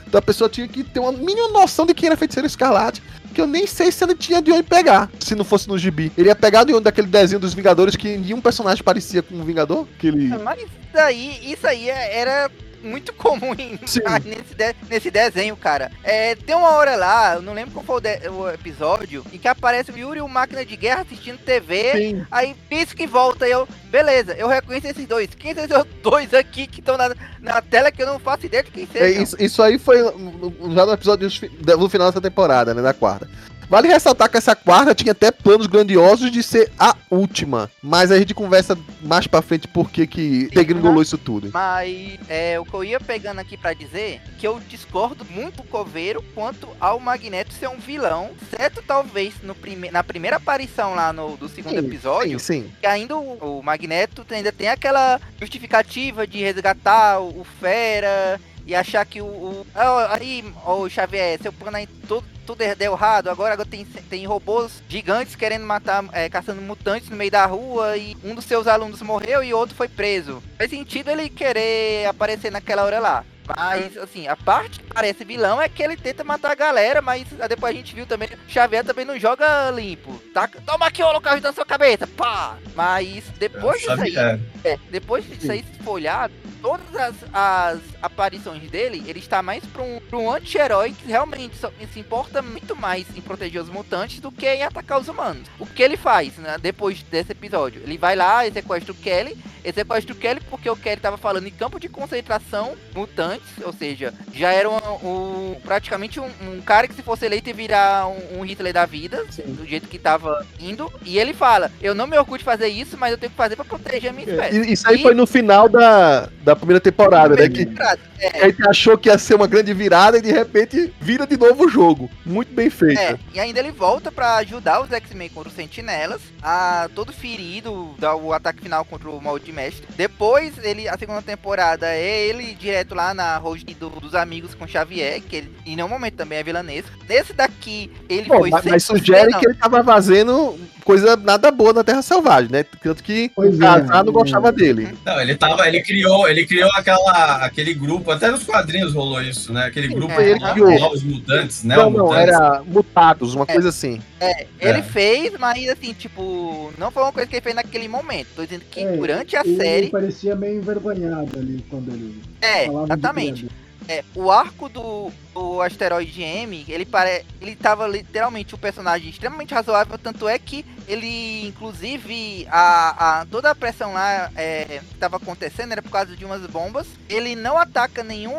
[SPEAKER 2] Então a pessoa tinha que ter uma mínima noção de quem era Feiticeiro Escarlate, que eu nem sei se ele tinha de onde pegar, se não fosse no gibi. Ele ia pegar de onde daquele desenho dos Vingadores que nenhum personagem parecia com um Vingador? Que ele...
[SPEAKER 4] Mas isso aí, isso aí era muito comum em, nesse, de, nesse desenho, cara. É, tem uma hora lá, eu não lembro qual foi o, de, o episódio, em que aparece o Yuri e o Máquina de Guerra assistindo T V, Sim. aí pisca e volta, e eu, beleza, eu reconheço esses dois. Quem são esses dois aqui que estão na, na tela que eu não faço ideia de quem sejam?
[SPEAKER 2] É, isso, isso aí foi já no episódio no final dessa temporada, né, da quarta. Vale ressaltar que essa quarta tinha até planos grandiosos de ser a última. Mas a gente conversa mais pra frente porque que degringolou isso tudo.
[SPEAKER 4] Mas é, o que eu ia pegando aqui pra dizer, que eu discordo muito do Coveiro quanto ao Magneto ser um vilão. Certo, talvez no prime- na primeira aparição lá no do segundo
[SPEAKER 2] sim,
[SPEAKER 4] episódio,
[SPEAKER 2] sim, sim.
[SPEAKER 4] que ainda o, o Magneto ainda tem aquela justificativa de resgatar o, o Fera e achar que o... o oh, aí, o oh, Xavier, seu plano aí todo... tudo deu errado, agora, agora tem, tem robôs gigantes querendo matar, é, caçando mutantes no meio da rua, e um dos seus alunos morreu e outro foi preso. Faz sentido ele querer aparecer naquela hora lá. Mas, assim, a parte que parece vilão é que ele tenta matar a galera, mas depois a gente viu também, Xavier também não joga limpo. Tá? Toma aqui o holocausto na sua cabeça, pá! Mas depois disso aí, é, depois disso aí, se for olhar, todas as, as aparições dele, ele está mais pra um, pra um anti-herói que realmente só, se importa muito mais em proteger os mutantes do que em atacar os humanos. O que ele faz, né, depois desse episódio? Ele vai lá e sequestra o Kelly, ele sequestra o Kelly porque o Kelly tava falando em campo de concentração mutantes, ou seja, já era um, um, praticamente um, um cara que se fosse eleito ia virar um, um Hitler da vida, Sim. do jeito que tava indo, e ele fala, eu não me orgulho de fazer isso, mas eu tenho que fazer pra proteger a minha espécie.
[SPEAKER 2] Isso aí
[SPEAKER 4] e...
[SPEAKER 2] foi no final da, da primeira temporada, né? Que
[SPEAKER 4] é.
[SPEAKER 2] a gente achou que ia ser uma grande virada e de repente vira de novo o jogo. Muito bem feito.
[SPEAKER 4] É, e ainda ele volta pra ajudar os X-Men contra os Sentinelas, a todo ferido, dar o ataque final contra o Molde Mestre. Depois, ele, a segunda temporada é ele direto lá na Road do, dos amigos com Xavier, que ele, em nenhum momento também é vilanesco. Nesse daqui, ele
[SPEAKER 2] Bom,
[SPEAKER 4] foi...
[SPEAKER 2] Mas, mas sugere que ele tava fazendo coisa nada boa na Terra Selvagem, né? Tanto que pois o Casar é, não gostava é. dele.
[SPEAKER 3] Não, ele tava, ele criou, ele criou aquela, aquele grupo, até nos quadrinhos rolou isso, né? Aquele grupo
[SPEAKER 2] é,
[SPEAKER 3] de novos, novos mutantes, né?
[SPEAKER 2] Não, não, era mutados, uma
[SPEAKER 4] é.
[SPEAKER 2] coisa assim.
[SPEAKER 4] É, ele é. fez, mas assim, tipo, não foi uma coisa que ele fez naquele momento. Tô dizendo que é, durante a
[SPEAKER 5] ele
[SPEAKER 4] série...
[SPEAKER 5] Ele parecia meio envergonhado ali quando ele...
[SPEAKER 4] É, exatamente. É, o arco do, do Asteroide M, ele, pare... ele tava literalmente um personagem extremamente razoável, tanto é que ele, inclusive, a, a, toda a pressão lá é, que tava acontecendo era por causa de umas bombas. Ele não ataca nenhum,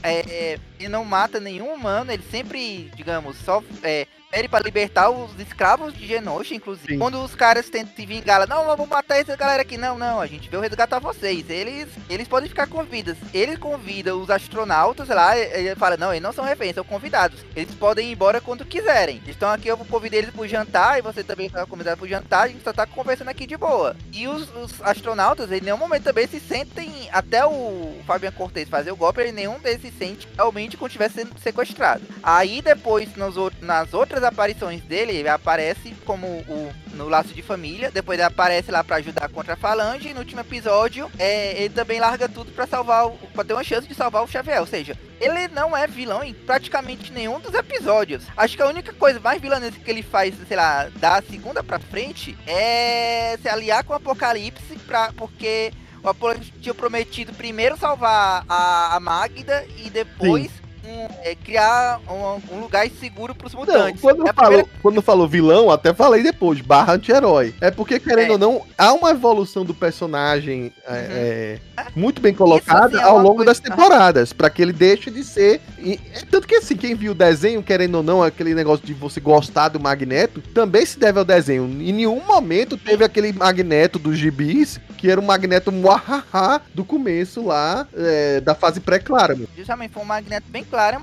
[SPEAKER 4] é, ele não mata nenhum humano, ele sempre, digamos, só... É, ele para libertar os escravos de Genosha, inclusive. Sim. Quando os caras tentam se vingar, não, vamos matar essa galera aqui. Não, não, a gente veio resgatar vocês. Eles, eles podem ficar com vidas. Ele convida os astronautas lá, ele fala, não, eles não são reféns, são convidados. Eles podem ir embora quando quiserem. Eles estão aqui, eu vou convidar eles pro jantar, e você também está convidado pro jantar, a gente só tá conversando aqui de boa. E os, os astronautas, em nenhum momento também se sentem, até o Fabian Cortez fazer o golpe, ele nenhum deles se sente realmente quando estiver sendo sequestrado. Aí depois, nos, nas outras aparições dele, ele aparece como o, no Laço de Família, depois ele aparece lá pra ajudar contra a Falange, e no último episódio, é, ele também larga tudo pra salvar, o, pra ter uma chance de salvar o Xavier, ou seja, ele não é vilão em praticamente nenhum dos episódios. Acho que a única coisa mais vilanesca que ele faz, sei lá, da segunda pra frente, é se aliar com o Apocalipse, pra, porque o Apocalipse tinha prometido primeiro salvar a, a Magda, e depois... Sim. Um, é, criar um, um lugar seguro pros mutantes.
[SPEAKER 2] Não, quando,
[SPEAKER 4] é
[SPEAKER 2] falou,
[SPEAKER 4] primeira...
[SPEAKER 2] quando falou vilão, até falei depois, barra anti-herói. É porque, querendo é. ou não, há uma evolução do personagem uhum. é, é, muito bem colocada assim, é ao longo coisa... das temporadas, pra que ele deixe de ser... E, é, tanto que assim, quem viu o desenho, querendo ou não, aquele negócio de você gostar do Magneto, também se deve ao desenho. Em nenhum momento teve aquele Magneto dos gibis, que era um Magneto muahaha do começo lá, é, da fase pré-Clara.
[SPEAKER 4] Justamente, foi um Magneto bem Claremont. É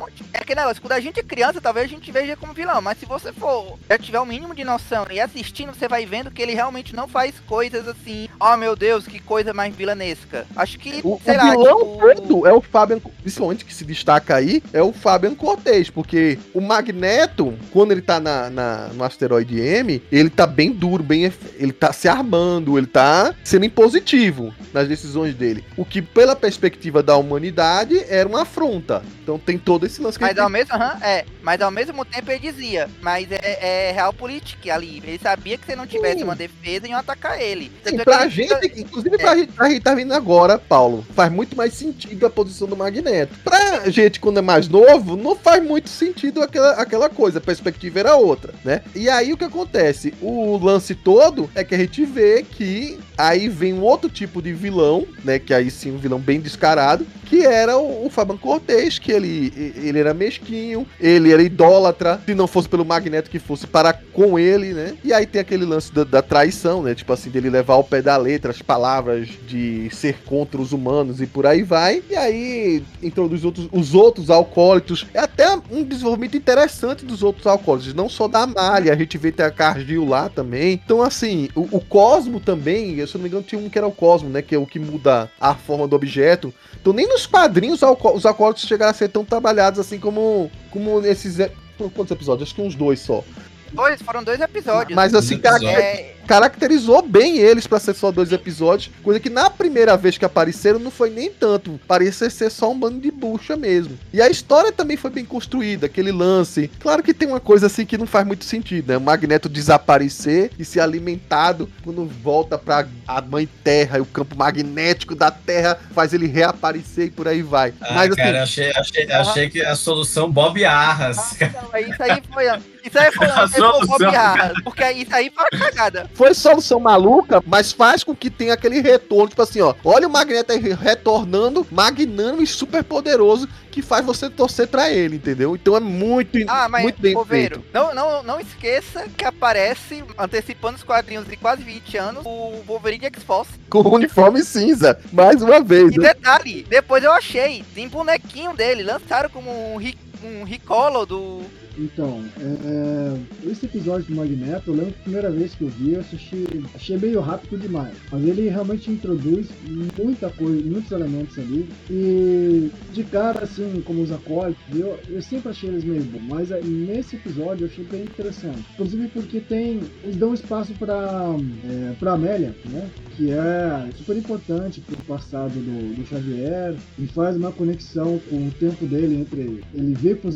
[SPEAKER 4] aquele negócio, quando a gente é criança, talvez a gente veja como vilão, mas se você for, já tiver o mínimo de noção e assistindo, você vai vendo que ele realmente não faz coisas assim, oh meu Deus, que coisa mais vilanesca. Acho que,
[SPEAKER 2] O,
[SPEAKER 4] sei
[SPEAKER 2] o
[SPEAKER 4] lá,
[SPEAKER 2] vilão
[SPEAKER 4] tipo...
[SPEAKER 2] todo é o Fabian, principalmente que se destaca aí, é o Fabian Cortez, porque o Magneto, quando ele tá na, na, no asteroide M, ele tá bem duro, bem, ele tá se armando, ele tá sendo impositivo nas decisões dele. O que, pela perspectiva da humanidade, era uma afronta. Então tem todo esse lance que
[SPEAKER 4] Mas
[SPEAKER 2] ele
[SPEAKER 4] ao, mesmo, uhum, é, mas ao mesmo tempo ele dizia, mas é, é realpolitik ali. Ele sabia que se não tivesse
[SPEAKER 2] Sim.
[SPEAKER 4] uma defesa, iam atacar ele.
[SPEAKER 2] Sim,
[SPEAKER 4] Tanto é
[SPEAKER 2] pra
[SPEAKER 4] que
[SPEAKER 2] gente,
[SPEAKER 4] ele-
[SPEAKER 2] inclusive
[SPEAKER 4] é.
[SPEAKER 2] pra, gente, pra gente tá vindo agora, Paulo, faz muito mais sentido a posição do Magneto. Pra gente, quando é mais novo, não faz muito sentido aquela, aquela coisa, a perspectiva era outra, né? E aí o que acontece? O lance todo é que a gente vê que aí vem um outro tipo de vilão, né? Que aí sim, um vilão bem descarado, que era o, o Fabian Cortez, que ele, ele era mesquinho, ele era idólatra, se não fosse pelo Magneto que fosse para com ele, né? E aí tem aquele lance da, da traição, né? Tipo assim, dele levar ao pé da letra as palavras de ser contra os humanos e por aí vai. E aí introduz outros, os outros alcoólitos. É até um desenvolvimento interessante dos outros alcoólitos, não só da Amália, a gente vê ter a Cargill lá também. Então assim, o, o Cosmo também, se eu não me engano tinha um que era o Cosmo, né? Que é o que muda a forma do objeto. Então nem nos quadrinhos os alcoólitos chegaram a ser tão trabalhados assim como, como nesses... Quantos episódios? Acho que uns dois só.
[SPEAKER 4] Dois, foram dois episódios.
[SPEAKER 2] Mas assim,
[SPEAKER 3] Dois episódios.
[SPEAKER 2] caracter-
[SPEAKER 4] É,
[SPEAKER 2] caracterizou bem eles pra ser só dois episódios, coisa que na primeira vez que apareceram não foi nem tanto, parecia ser só um bando de bucha mesmo. E a história também foi bem construída, aquele lance. Claro que tem uma coisa assim que não faz muito sentido, né? O Magneto desaparecer e ser alimentado quando volta pra a mãe Terra e o campo magnético da Terra faz ele reaparecer e por aí vai.
[SPEAKER 3] Ah,
[SPEAKER 2] Mas assim,
[SPEAKER 3] cara, achei, achei, achei que a solução Bob Arras.
[SPEAKER 4] não, isso aí foi... Isso aí foi
[SPEAKER 3] A
[SPEAKER 4] isso aí foi o Bob
[SPEAKER 3] solução,
[SPEAKER 4] Arras, porque isso aí foi uma cagada.
[SPEAKER 2] foi solução maluca, mas faz com que tenha aquele retorno, tipo assim, ó, olha o Magneto aí retornando, magnânimo e super poderoso, que faz você torcer pra ele, entendeu? Então é muito,
[SPEAKER 4] Ah, mas,
[SPEAKER 2] muito bem
[SPEAKER 4] Coveiro,
[SPEAKER 2] feito.
[SPEAKER 4] não, não, não esqueça que aparece, antecipando os quadrinhos de quase vinte anos, o Wolverine X-Force.
[SPEAKER 2] Com o uniforme cinza, mais uma vez.
[SPEAKER 4] E
[SPEAKER 2] né?
[SPEAKER 4] detalhe, depois eu achei, tem bonequinho dele, lançaram como um, ri- um recolo do...
[SPEAKER 5] Então, é, é, esse episódio do Magneto, eu lembro que a primeira vez que eu vi, eu assisti, achei meio rápido demais. Mas ele realmente introduz muita coisa, muitos elementos ali. E de cara, assim, como os acólitos, eu, eu sempre achei eles meio bons. Mas é, nesse episódio eu achei bem interessante. Inclusive porque tem, eles dão espaço pra, é, pra Amélia, né? Que é super importante pro passado do, do Xavier. E faz uma conexão com o tempo dele entre ele ver pros...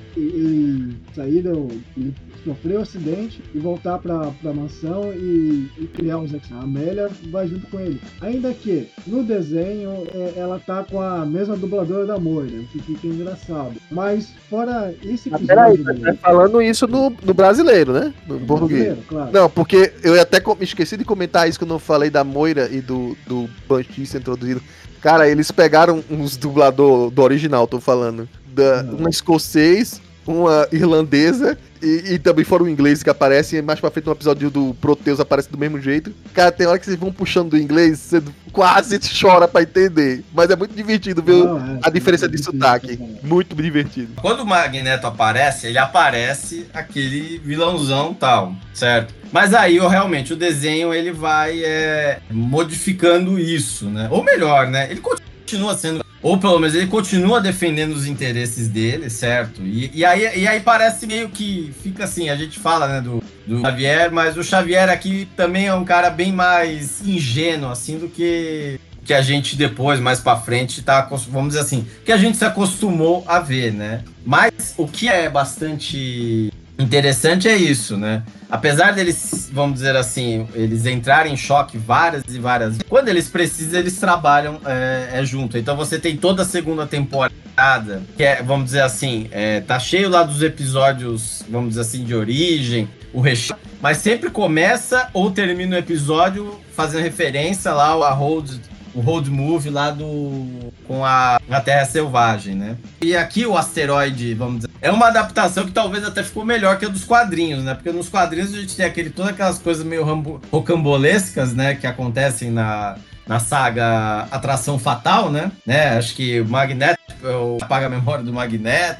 [SPEAKER 5] Ele sair do, ele sofrer um acidente e voltar pra, pra mansão e, e criar os X-Men. A Amélia vai junto com ele. Ainda que no desenho é, ela tá com a mesma dubladora da Moira, o que fica engraçado. Mas fora esse
[SPEAKER 2] Mas peraí,
[SPEAKER 5] episódio
[SPEAKER 2] você tá falando isso no, no brasileiro, né? No
[SPEAKER 5] do
[SPEAKER 2] português.
[SPEAKER 5] brasileiro, claro.
[SPEAKER 2] Não, porque eu até com- me esqueci de comentar isso quando eu falei da Moira e do, do Banshee ser introduzido. Cara, eles pegaram uns dublador do original, tô falando. Da,
[SPEAKER 5] Não.
[SPEAKER 2] uma escocês, uma irlandesa e, e também fora o inglês que aparece. E mais pra frente no episódio do Proteus aparece do mesmo jeito. Cara, tem hora que vocês vão puxando do inglês, você quase chora pra entender. Mas é muito divertido ver
[SPEAKER 5] Não, é,
[SPEAKER 2] a diferença de
[SPEAKER 5] é
[SPEAKER 2] sotaque.
[SPEAKER 5] difícil,
[SPEAKER 2] Muito divertido.
[SPEAKER 3] Quando o Magneto aparece, ele aparece aquele vilãozão tal, certo? Mas aí, eu, realmente, o desenho, ele vai é, modificando isso, né? Ou melhor, né? Ele continua sendo... Ou pelo menos ele continua defendendo os interesses dele, certo? E, e, aí, e aí parece meio que fica assim, a gente fala, né, do, do Xavier, mas o Xavier aqui também é um cara bem mais ingênuo, assim, do que... que a gente depois, mais pra frente, tá, vamos dizer assim, que a gente se acostumou a ver, né? Mas o que é bastante interessante é isso, né? Apesar deles, vamos dizer assim, eles entrarem em choque várias e várias vezes, quando eles precisam, eles trabalham é, é junto. Então você tem toda a segunda temporada, que é, vamos dizer assim, é, tá cheio lá dos episódios, vamos dizer assim, de origem, o recheio, mas sempre começa ou termina o episódio fazendo referência lá ao road, o road movie lá do com a, a Terra Selvagem, né? E aqui o asteroide, vamos dizer, é uma adaptação que talvez até ficou melhor que a dos quadrinhos, né? Porque nos quadrinhos a gente tem aquele, todas aquelas coisas meio rambo, rocambolescas, né? Que acontecem na, na saga Atração Fatal, né? né? Acho que o Magneto, apaga a memória do Magneto,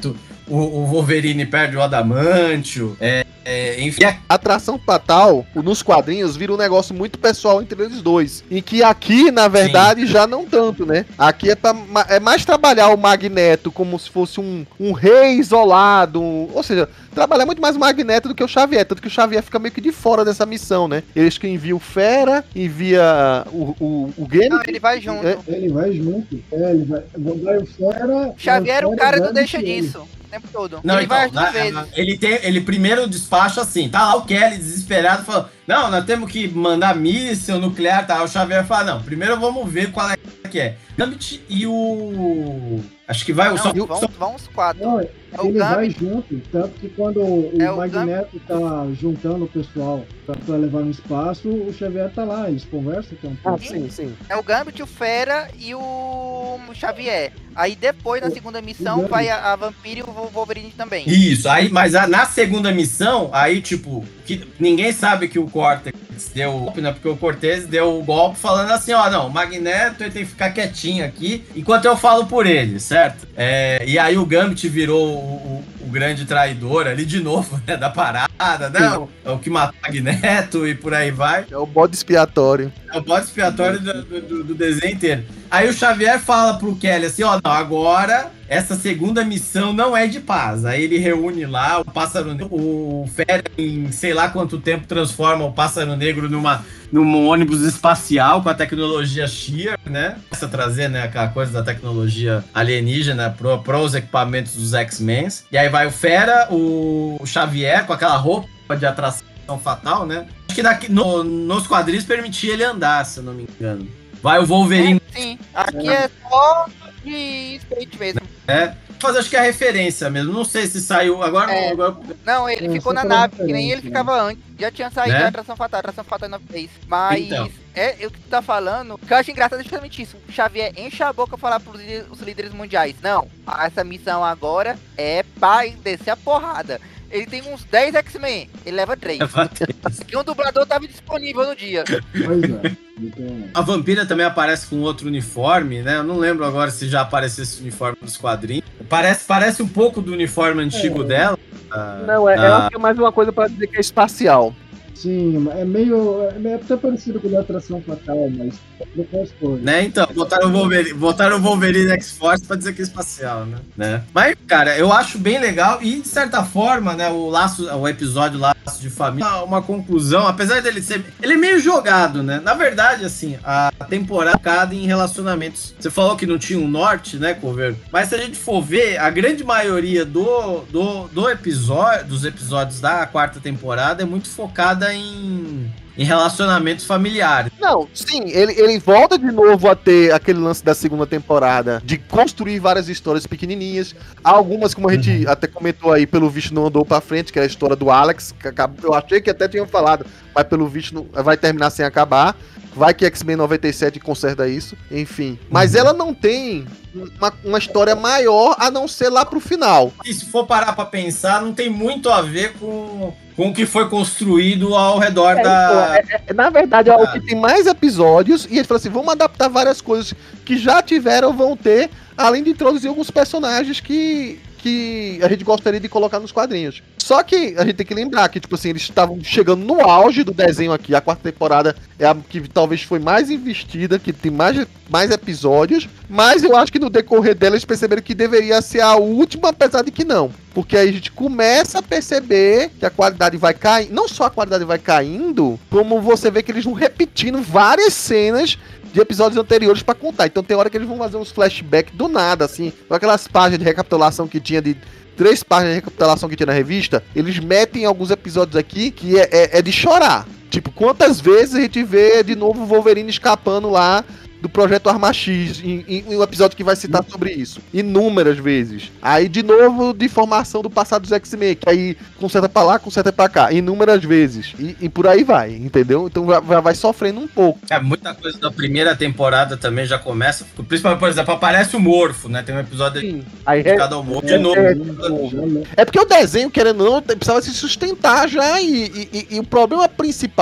[SPEAKER 3] o, o Wolverine perde o Adamantio, é, é, enfim.
[SPEAKER 2] A atração fatal, nos quadrinhos, vira um negócio muito pessoal entre eles dois. Em que aqui, na verdade, Sim. já não tanto, né? Aqui é, pra, é mais trabalhar o Magneto como se fosse um, um rei isolado, um, ou seja, trabalhar muito mais o Magneto do que o Xavier, tanto que o Xavier fica meio que de fora dessa missão, né? Eles que enviam o Fera, envia o, o, o Game.
[SPEAKER 4] Não, ele vai junto.
[SPEAKER 2] É.
[SPEAKER 5] Ele vai junto. É, ele vai, vai o Fera.
[SPEAKER 4] Xavier, o cara não deixa
[SPEAKER 5] ele.
[SPEAKER 4] disso. O tempo todo.
[SPEAKER 3] Não,
[SPEAKER 4] ele
[SPEAKER 3] então,
[SPEAKER 4] vai
[SPEAKER 3] na,
[SPEAKER 4] às vezes.
[SPEAKER 3] Ele, tem, ele primeiro despacha assim, tá lá o Kelly desesperado, falando, não, nós temos que mandar míssil nuclear, tá? O Xavier fala, não, primeiro vamos ver qual é que é. Gambit e o... Acho que vai o...
[SPEAKER 4] Não,
[SPEAKER 3] só,
[SPEAKER 4] vão,
[SPEAKER 3] só...
[SPEAKER 4] vão os quatro.
[SPEAKER 5] Não,
[SPEAKER 4] é o
[SPEAKER 5] ele vai
[SPEAKER 4] Gambit.
[SPEAKER 5] junto, tanto que quando o,
[SPEAKER 4] É
[SPEAKER 5] o
[SPEAKER 4] o
[SPEAKER 5] Magneto tá juntando o pessoal pra, pra levar no espaço, o Xavier tá lá, eles conversam que é um
[SPEAKER 2] Ah,
[SPEAKER 5] pouco.
[SPEAKER 2] sim, sim.
[SPEAKER 4] É o Gambit, o Fera e o Xavier. Aí depois, na segunda missão,
[SPEAKER 5] Gambit.
[SPEAKER 4] vai a, a Vampira e o Wolverine também.
[SPEAKER 3] Isso, aí, mas a, na segunda missão, aí, tipo, que ninguém sabe que o Cortex deu o golpe, né? Porque o Cortez deu o golpe falando assim, ó, não, o Magneto ele tem que ficar quietinho aqui, enquanto eu falo por ele, certo? É, e aí o Gambit virou o, o, o grande traidor ali de novo, né? Da parada, né? O, é o que mata o Magneto e por aí vai.
[SPEAKER 2] É o bode expiatório.
[SPEAKER 3] É o bode expiatório do, do, do desenho inteiro. Aí o Xavier fala pro Kelly assim, ó, não, agora essa segunda missão não é de paz. Aí ele reúne lá o Pássaro Negro, o Fera em sei lá quanto tempo transforma o Pássaro Negro numa, num ônibus espacial com a tecnologia Shear, né? Começa a trazer, né, aquela coisa da tecnologia alienígena pro, pros equipamentos dos X-Men. E aí vai o Fera, o, o Xavier com aquela roupa de atração fatal, né? Acho que daqui, no, nos quadrinhos permitia ele andar, se eu não me engano. Vai o Wolverine.
[SPEAKER 4] É, sim, aqui é, é só de skate mesmo.
[SPEAKER 3] É, mas acho que é a referência mesmo. Não sei se saiu agora.
[SPEAKER 4] É.
[SPEAKER 3] agora...
[SPEAKER 4] Não, ele
[SPEAKER 5] É,
[SPEAKER 4] ficou
[SPEAKER 5] só
[SPEAKER 4] na
[SPEAKER 5] pela
[SPEAKER 4] nave, que nem
[SPEAKER 5] referência,
[SPEAKER 4] ele ficava antes. Já tinha saído
[SPEAKER 3] Né?
[SPEAKER 4] da atração fatal, a atração fatal não fez. Mas
[SPEAKER 3] Então.
[SPEAKER 4] é o que tu tá falando. O que eu acho engraçado é justamente isso. O Xavier enche a boca pra falar pros líderes, os líderes mundiais. Não, essa missão agora é pra descer a porrada. Ele tem uns dez X-Men, ele leva três. E um dublador tava disponível no dia.
[SPEAKER 5] Pois é. Então,
[SPEAKER 3] A Vampira também aparece com outro uniforme, né? Eu não lembro agora se já apareceu esse uniforme dos quadrinhos. Parece, parece um pouco do uniforme antigo
[SPEAKER 5] É.
[SPEAKER 3] dela. Ah,
[SPEAKER 2] Não, é,
[SPEAKER 3] ah,
[SPEAKER 2] eu acho que é mais uma coisa pra dizer que é espacial.
[SPEAKER 5] sim, é meio. É até parecido com a atração fatal, mas não faz coisa.
[SPEAKER 3] Né, então, botaram o Wolverine, botaram o Wolverine X-Force pra dizer que é espacial, né? né? Mas, cara, eu acho bem legal e, de certa forma, né, o laço, o episódio Laço de Família, uma conclusão, apesar dele ser... Ele é meio jogado, né? Na verdade, assim, a temporada cada em relacionamentos. Você falou que não tinha um norte, né, Cover? Mas se a gente for ver, a grande maioria do, do, do episódio, dos episódios da quarta temporada é muito focada em... em relacionamentos familiares.
[SPEAKER 2] Não, sim, ele, ele volta de novo a ter aquele lance da segunda temporada de construir várias histórias pequenininhas. Há algumas, como a gente até comentou aí, pelo visto não andou pra frente, que é a história do Alex, que acabou, eu achei que até tinham falado, mas pelo visto não, vai terminar sem acabar. Vai que X-Men noventa e sete conserta isso, enfim. Mas ela não tem uma, uma história maior a não ser lá pro final.
[SPEAKER 3] E se for parar pra pensar, não tem muito a ver com, com o que foi construído ao redor
[SPEAKER 2] É,
[SPEAKER 3] da...
[SPEAKER 2] então, é- é- na verdade, é o que tem mais episódios, e eles falam assim, vamos adaptar várias coisas que já tiveram, vão ter, além de introduzir alguns personagens que, que a gente gostaria de colocar nos quadrinhos. Só que a gente tem que lembrar que, tipo assim, eles estavam chegando no auge do desenho aqui, a quarta temporada é a que talvez foi mais investida, que tem mais, mais episódios, mas eu acho que no decorrer dela eles perceberam que deveria ser a última, apesar de que não. Porque aí a gente começa a perceber que a qualidade vai cair, não só a qualidade vai caindo, como você vê que eles vão repetindo várias cenas de episódios anteriores pra contar. Então tem hora que eles vão fazer uns flashbacks do nada, assim, com aquelas páginas de recapitulação que tinha de... Três páginas de recapitulação que tinha na revista, eles metem alguns episódios aqui que é, é, é de chorar. Tipo, quantas vezes a gente vê de novo o Wolverine escapando lá do Projeto Arma X, em, em, em um episódio que vai citar sobre isso. Inúmeras vezes. Aí, de novo, de formação do passado dos X-Men, que aí conserta pra lá, conserta pra cá. Inúmeras vezes. E, e por aí vai, entendeu? Então vai, vai sofrendo um pouco.
[SPEAKER 3] É, muita coisa da primeira temporada também já começa. Principalmente, por exemplo, aparece o Morfo, né? Tem um episódio
[SPEAKER 2] Sim. Aí,
[SPEAKER 3] dedicado ao Morfo. De novo.
[SPEAKER 2] é,
[SPEAKER 5] Já-
[SPEAKER 2] É porque o desenho, querendo ou não, precisava se sustentar já, e, e- e- e o problema principal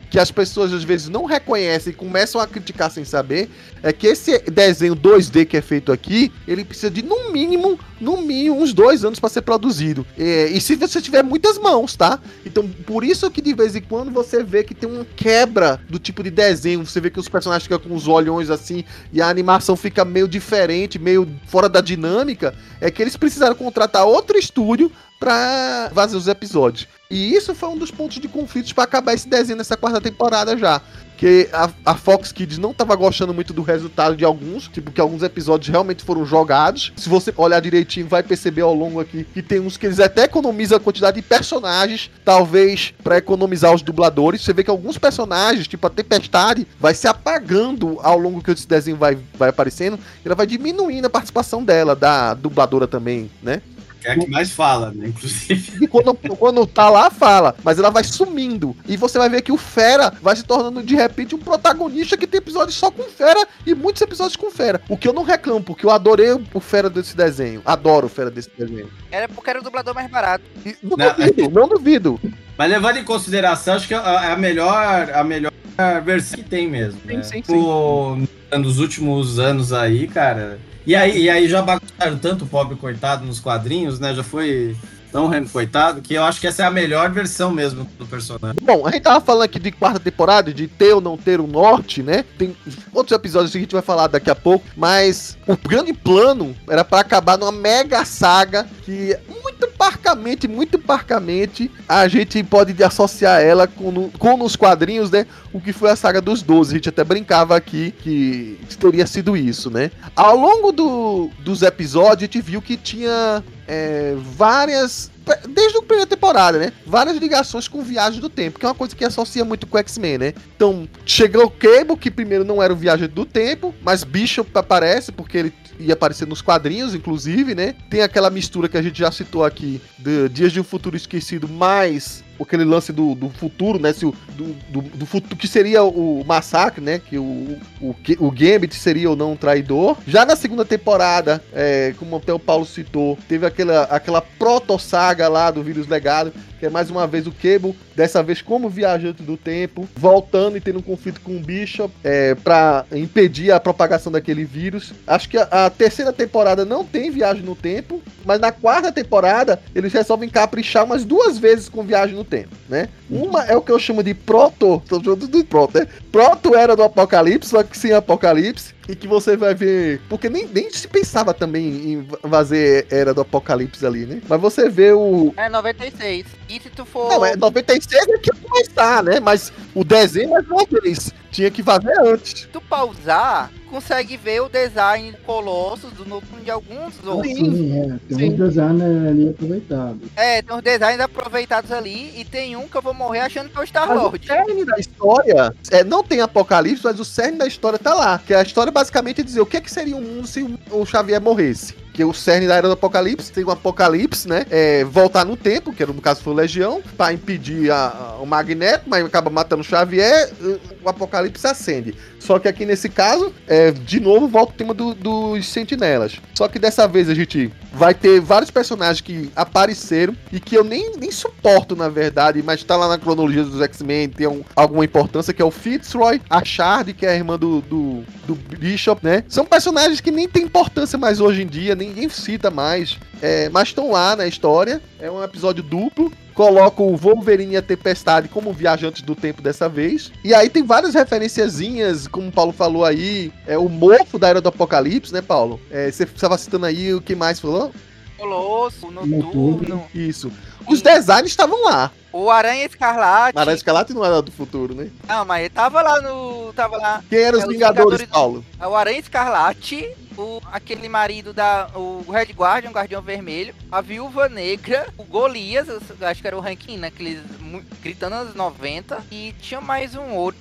[SPEAKER 2] que as pessoas às vezes não reconhecem e começam a criticar sem saber, é que esse desenho dois D que é feito aqui, ele precisa de no mínimo, no mínimo, uns dois anos para ser produzido. E, e se você tiver muitas mãos, tá? Então, por isso que de vez em quando você vê que tem uma quebra do tipo de desenho, você vê que os personagens ficam com os olhões assim, e a animação fica meio diferente, meio fora da dinâmica, é que eles precisaram contratar outro estúdio pra fazer os episódios. E isso foi um dos pontos de conflitos pra acabar esse desenho nessa quarta temporada já. Que a, a Fox Kids não tava gostando muito do resultado de alguns, tipo, que alguns episódios realmente foram jogados. Se você olhar direitinho, vai perceber ao longo aqui que tem uns que eles até economizam a quantidade de personagens, talvez pra economizar os dubladores. Você vê que alguns personagens, tipo a Tempestade, vai se apagando ao longo que esse desenho vai, vai aparecendo. Ela vai diminuindo a participação dela, da dubladora também, né?
[SPEAKER 3] É a que mais fala, né? Inclusive.
[SPEAKER 2] E quando, quando tá lá, fala, mas ela vai sumindo. E você vai ver que o Fera vai se tornando, de repente, um protagonista que tem episódios só com Fera e muitos episódios com Fera. O que eu não reclamo, porque eu adorei o Fera desse desenho. Adoro o Fera desse desenho.
[SPEAKER 4] Era porque era o dublador mais barato.
[SPEAKER 2] E não, não duvido, não duvido.
[SPEAKER 3] Mas levando em consideração, acho que é a melhor, a melhor versão que tem mesmo.
[SPEAKER 2] Sim,
[SPEAKER 3] né?
[SPEAKER 2] sim, sim.
[SPEAKER 3] O, nos últimos anos aí, cara... E aí, e aí já bagunçaram tanto o pobre coitado nos quadrinhos, né? Já foi tão coitado que eu acho que essa é a melhor versão mesmo do personagem.
[SPEAKER 2] Bom, a gente tava falando aqui de quarta temporada, de ter ou não ter o norte, né? Tem outros episódios que a gente vai falar daqui a pouco, mas o grande plano era pra acabar numa mega saga que muito parcamente, muito parcamente, a gente pode associar ela com, no, com nos quadrinhos, né? O que foi a saga dos doze. A gente até brincava aqui que teria sido isso, né? Ao longo do, dos episódios, a gente viu que tinha é, várias... Desde a primeira temporada, né? Várias ligações com Viagem do Tempo, que é uma coisa que associa muito com o X-Men, né? Então, chegou o Cable, que primeiro não era o Viagem do Tempo, mas Bishop aparece, porque ele ia aparecer nos quadrinhos, inclusive, né? Tem aquela mistura que a gente já citou aqui, de Dias de um Futuro Esquecido, mais aquele lance do, do futuro, né? Se o, do, do, do futuro, que seria o massacre, né? Que o, o, o Gambit seria ou não um traidor. Já na segunda temporada, é, como até o Paulo citou, teve aquela, aquela proto-saga lá do Vírus Legado, que é mais uma vez o Cable, dessa vez como viajante do tempo, voltando e tendo um conflito com o Bishop é, pra impedir a propagação daquele vírus. Acho que a, a terceira temporada não tem viagem no tempo, mas na quarta temporada eles resolvem caprichar umas duas vezes com viagem no tempo, né? Uma é o que eu chamo de proto, tô chamando de proto, né? Proto era do Apocalipse, só que sem Apocalipse, e que você vai ver, porque nem, nem se pensava também em fazer Era do Apocalipse ali, né? Mas você vê o...
[SPEAKER 4] É noventa e seis. E se tu for...
[SPEAKER 2] Não, é noventa e seis é que ia começar, né? Mas o desenho, mais uma vez, tinha que fazer antes.
[SPEAKER 4] Se tu pausar, consegue ver o design Colossus do noturno de alguns outros.
[SPEAKER 5] Sim, é. Tem
[SPEAKER 2] Sim.
[SPEAKER 5] um design ali aproveitado.
[SPEAKER 4] É, tem uns designs aproveitados ali e tem um que eu vou morrer achando que é o
[SPEAKER 2] Mas o
[SPEAKER 4] Star-Lord.
[SPEAKER 2] cerne da história, é, não tem Apocalipse, mas o cerne da história tá lá. Que a história basicamente é dizer o que, é que seria o mundo se o Xavier morresse. Que o cerne da Era do Apocalipse tem o Apocalipse, né? É, voltar no tempo, que era, no caso foi o Legião, pra impedir a, a, o Magneto, mas acaba matando o Xavier, o Apocalipse acende. Só que aqui nesse caso, é, de novo, volta o tema do, dos Sentinelas. Só que dessa vez a gente vai ter vários personagens que apareceram e que eu nem, nem suporto, na verdade, mas tá lá na cronologia dos X-Men, tem um, alguma importância, que é o Fitzroy, a Shard, que é a irmã do, do, do Bishop, né? São personagens que nem tem importância mais hoje em dia, ninguém cita mais, é, mas estão lá na história. É um episódio duplo. Coloca o Wolverine e a Tempestade como viajantes do tempo dessa vez. E aí tem várias referenciazinhas, como o Paulo falou aí, é o Morfo da Era do Apocalipse, né, Paulo? É, você estava citando aí o que mais falou?
[SPEAKER 4] Colosso, Noturno.
[SPEAKER 2] Isso. Os designs estavam lá.
[SPEAKER 4] O Aranha Escarlate.
[SPEAKER 2] Aranha Escarlate não era do futuro, né?
[SPEAKER 4] Não, mas ele tava lá no... Tava lá.
[SPEAKER 2] Quem eram
[SPEAKER 4] É,
[SPEAKER 2] os
[SPEAKER 4] os
[SPEAKER 2] Vingadores,
[SPEAKER 4] Vingadores do-
[SPEAKER 2] Paulo?
[SPEAKER 4] O Aranha Escarlate, o, aquele marido da... O Red Guardian, o Guardião Vermelho, a Viúva Negra, o Golias, eu acho que era o Rankin, né? Aqueles mu- gritando anos noventa. E tinha mais um outro.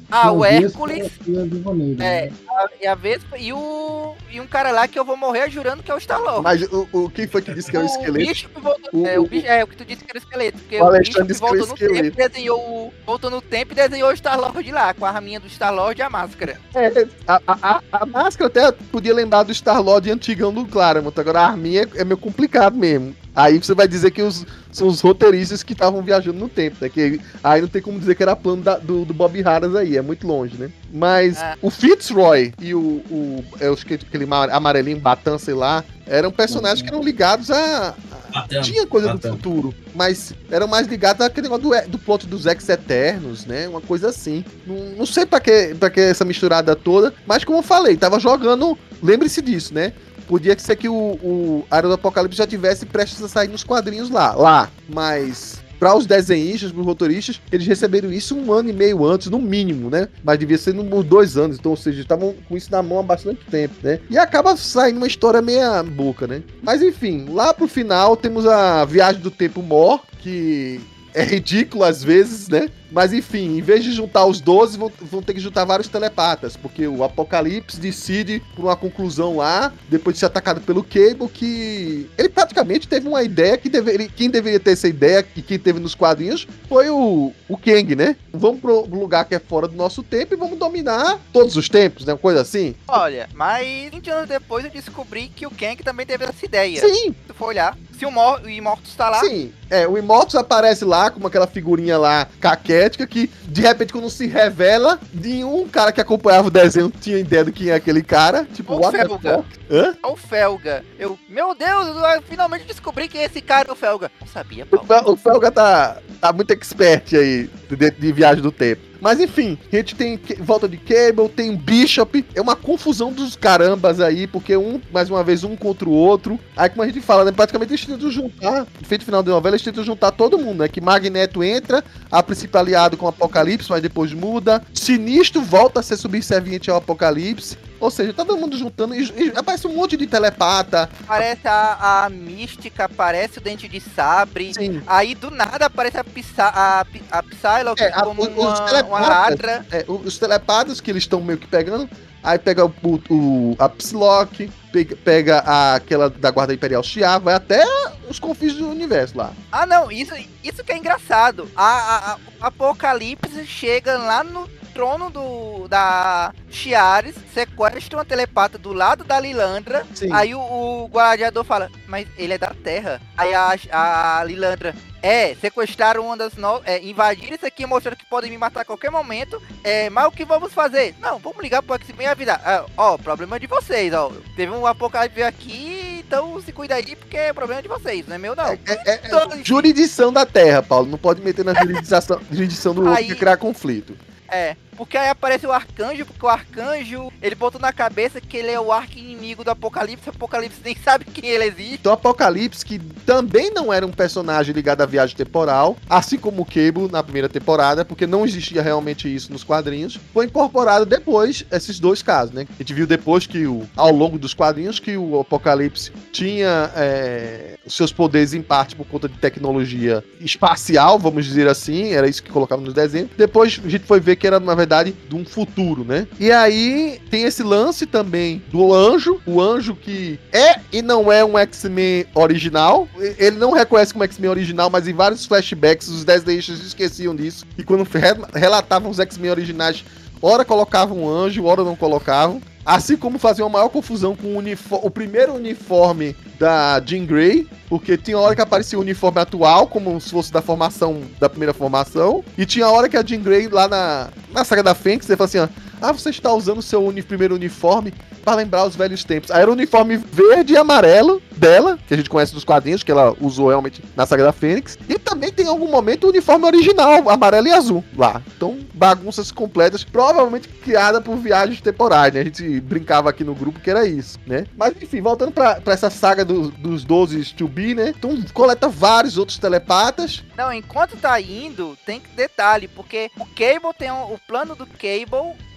[SPEAKER 4] Ah,
[SPEAKER 5] Tinha
[SPEAKER 4] o
[SPEAKER 5] Vespa
[SPEAKER 4] Hércules.
[SPEAKER 5] e a Viúva Negra,
[SPEAKER 4] É,
[SPEAKER 5] né?
[SPEAKER 4] a, e a Vespa e o. E um cara lá que eu vou morrer jurando que é o Star-Lord.
[SPEAKER 2] Mas o, o quem foi que disse que é o
[SPEAKER 4] O
[SPEAKER 2] esqueleto?
[SPEAKER 4] bicho que voltou.
[SPEAKER 2] O-
[SPEAKER 4] é,
[SPEAKER 2] o-
[SPEAKER 4] o bicho, é, o que tu disse que era o esqueleto. Porque
[SPEAKER 2] O
[SPEAKER 4] o,
[SPEAKER 2] Alexandre
[SPEAKER 4] bicho que
[SPEAKER 2] disse que era o
[SPEAKER 4] voltou no tempo
[SPEAKER 2] esqueleto.
[SPEAKER 4] desenhou o. Voltou no tempo e desenhou o Star-Lord lá, com a arminha do Star-Lord e a máscara.
[SPEAKER 2] É, a, a, a, a máscara até podia lembrar do Star-Lord antigão do Claremont. Agora a arminha é, é meio complicado mesmo. Aí você vai dizer que os, são os roteiristas que estavam viajando no tempo, né? Que aí não tem como dizer que era plano da- do, do Bob Harras aí, é muito longe, né? Mas
[SPEAKER 4] Ah.
[SPEAKER 2] o Fitzroy e o, o eu acho que aquele ma- amarelinho, Batan, sei lá, eram personagens que eram ligados a... a-
[SPEAKER 3] Batan,
[SPEAKER 2] tinha coisa
[SPEAKER 3] Batan.
[SPEAKER 2] do futuro, mas eram mais ligados àquele negócio do, do plot dos Ex-Eternos, né? Uma coisa assim. Não, não sei pra que, pra que essa misturada toda, mas como eu falei, tava jogando... Lembre-se disso, né? Podia ser que o, o Era do Apocalipse já tivesse prestes a sair nos quadrinhos lá, lá. Mas para os desenhistas, para os roteiristas, eles receberam isso um ano e meio antes, no mínimo, né? Mas devia ser nos dois anos, então, ou seja, estavam com isso na mão há bastante tempo, né? E acaba saindo uma história meia boca, né? Mas enfim, lá pro final temos a Viagem do Tempo Mor, que é ridículo às vezes, né? Mas enfim, em vez de juntar os doze, vão, vão ter que juntar vários telepatas, porque o Apocalipse decide por uma conclusão lá, depois de ser atacado pelo Cable, que ele praticamente teve uma ideia que deveria, quem deveria ter essa ideia, e quem teve nos quadrinhos, foi o, o Kang, né? Vamos pro lugar que é fora do nosso tempo e vamos dominar todos os tempos, né? Uma coisa assim.
[SPEAKER 4] Olha, mas vinte anos depois eu descobri que o Kang também teve essa ideia.
[SPEAKER 2] Sim,
[SPEAKER 4] Se tu for olhar, se o, Mor o Immortus tá lá,
[SPEAKER 2] sim. É, o Immortus aparece lá com aquela figurinha lá caquética que, de repente, quando se revela, nenhum cara que acompanhava o desenho tinha ideia do que é aquele cara. Tipo,
[SPEAKER 4] Ou
[SPEAKER 2] what the
[SPEAKER 4] Felga.
[SPEAKER 2] fuck? Hã?
[SPEAKER 4] é o Felga. Eu, meu Deus, eu finalmente descobri quem é esse cara, o Felga. Não sabia,
[SPEAKER 2] O
[SPEAKER 4] Paulo.
[SPEAKER 2] Fel- O Felga tá, tá muito expert aí de, de viagem do tempo. Mas enfim, a gente tem que- volta de Cable, tem Bishop, é uma confusão dos carambas aí, porque um, mais uma vez, um contra o outro. Aí, como a gente fala, né, praticamente eles tentam juntar, feito final de novela, eles tentam juntar todo mundo, né? Que Magneto entra, a princípio aliado com o Apocalipse, mas depois muda. Sinistro volta a ser subserviente ao Apocalipse. Ou seja, tá todo mundo juntando e, e aparece um monte de telepata.
[SPEAKER 4] Aparece a, a Mística, aparece o Dente de Sabre.
[SPEAKER 2] Sim.
[SPEAKER 4] Aí do nada aparece a, Psy, a, P- a Psylocke
[SPEAKER 2] É, a-
[SPEAKER 4] como
[SPEAKER 2] os- os
[SPEAKER 4] uma, uma
[SPEAKER 2] telepatas.
[SPEAKER 4] ladra.
[SPEAKER 2] É, o- os telepatas que eles estão meio que pegando. Aí pega o, o- a Psylocke, pega, pega a, aquela da Guarda Imperial Shi'ar, vai até os confins do universo lá.
[SPEAKER 4] Ah, não, isso, isso que é engraçado. A, a- a- o Apocalipse chega lá no trono do, da Chiares, sequestra uma telepata do lado da Lilandra.
[SPEAKER 2] Sim.
[SPEAKER 4] Aí o, o gladiador fala, mas ele é da Terra. Aí a, a Lilandra, é, sequestraram uma das no... é, invadiram isso aqui, mostrando que podem me matar a qualquer momento. É, mas o que vamos fazer? Não, vamos ligar pro X-Men e avisar. Ah, ó, problema é de vocês, ó. Teve um apocalipse aqui, então se cuida aí, porque é problema de vocês, não é meu não.
[SPEAKER 2] É, é- é-
[SPEAKER 4] Então,
[SPEAKER 2] é jurisdição da Terra, Paulo. Não pode meter na jurisdição, jurisdição do outro
[SPEAKER 4] Aí-
[SPEAKER 2] que criar conflito.
[SPEAKER 4] É, porque aí aparece o Arcanjo, porque o Arcanjo, ele botou na cabeça que ele é o arqui-inimigo do Apocalipse, o Apocalipse nem sabe que ele existe.
[SPEAKER 2] Então, Apocalipse, que também não era um personagem ligado à viagem temporal, assim como o Cable na primeira temporada, porque não existia realmente isso nos quadrinhos, foi incorporado depois, esses dois casos, né? A gente viu depois que, o, ao longo dos quadrinhos, que o Apocalipse tinha é, os seus poderes em parte por conta de tecnologia espacial, vamos dizer assim, era isso que colocava nos desenhos. Depois a gente foi ver que era, na verdade, de um futuro, né? E aí tem esse lance também do Anjo, o Anjo que é e não é um X-Men original. Ele não reconhece como X-Men original, mas em vários flashbacks os desenhistas esqueciam disso. E quando re- relatavam os X-Men originais, ora colocavam um anjo, ora não colocavam. Assim como faziam a maior confusão com o, uniforme, o primeiro uniforme da Jean Grey, porque tinha hora que aparecia o uniforme atual, como se fosse da formação, da primeira formação, e tinha hora que a Jean Grey lá na, na saga da Fênix, ele falou assim, ó, ah, você está usando o seu uni, primeiro uniforme para lembrar os velhos tempos. Aí era o uniforme verde e amarelo dela, que a gente conhece dos quadrinhos, que ela usou realmente na saga da Fênix, e também tem em algum momento o uniforme original, amarelo e azul, lá. Então, bagunças completas, provavelmente criada por viagens temporais, né? A gente brincava aqui no grupo que era isso, né? Mas enfim, voltando pra, pra essa saga do, dos doze to be, né? Então coleta vários outros telepatas.
[SPEAKER 4] Não, enquanto tá indo, tem que detalhe, porque o Cable tem um, o plano do Cable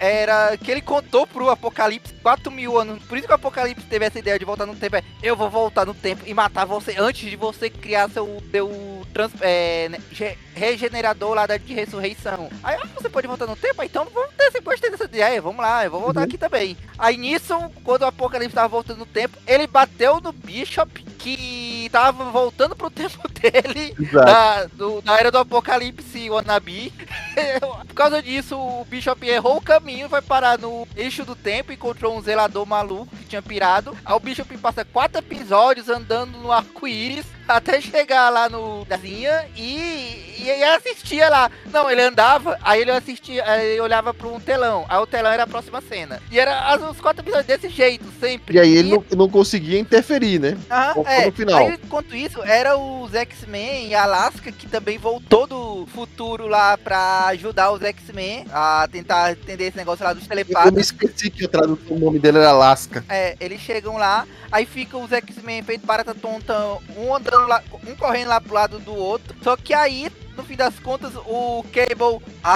[SPEAKER 4] era que ele contou pro Apocalipse quatro mil anos. Por isso que o Apocalipse teve essa ideia de voltar no tempo. É, eu vou voltar no tempo e matar você antes de você criar seu, seu trans, é, re, regenerador lá de ressurreição. Aí ah, você pode voltar no tempo? Ah, então vamos ter, você gostei dessa ideia, vamos lá, eu vou voltar uhum. aqui também. Aí nisso, quando o Apocalipse tava voltando no tempo, ele bateu no Bishop, que tava voltando pro tempo dele, da, do, da era do Apocalipse Wannabe. Por causa disso, o Bishop errou o caminho, vai parar no eixo do tempo, encontrou um zelador maluco que tinha pirado. Aí o Bishop passa quatro episódios andando no arco-íris até chegar lá no Dazinha e, e, e assistia lá. Não, ele andava, aí ele assistia, aí ele olhava para um telão. Aí o telão era a próxima cena. E era os quatro episódios desse jeito, sempre.
[SPEAKER 2] E aí ele e... Não, não conseguia interferir, né?
[SPEAKER 4] Aham, é. No final. Aí, enquanto isso, era os X-Men e a Alaska, que também voltou do futuro lá pra ajudar os X-Men a tentar entender esse negócio lá dos telepatas.
[SPEAKER 2] Eu me esqueci que a tradução, o nome dele era Alaska.
[SPEAKER 4] É, eles chegam lá, aí ficam os X-Men feito barata tonta, um andando lá, um correndo lá pro lado do outro. Só que aí, no fim das contas, o Cable,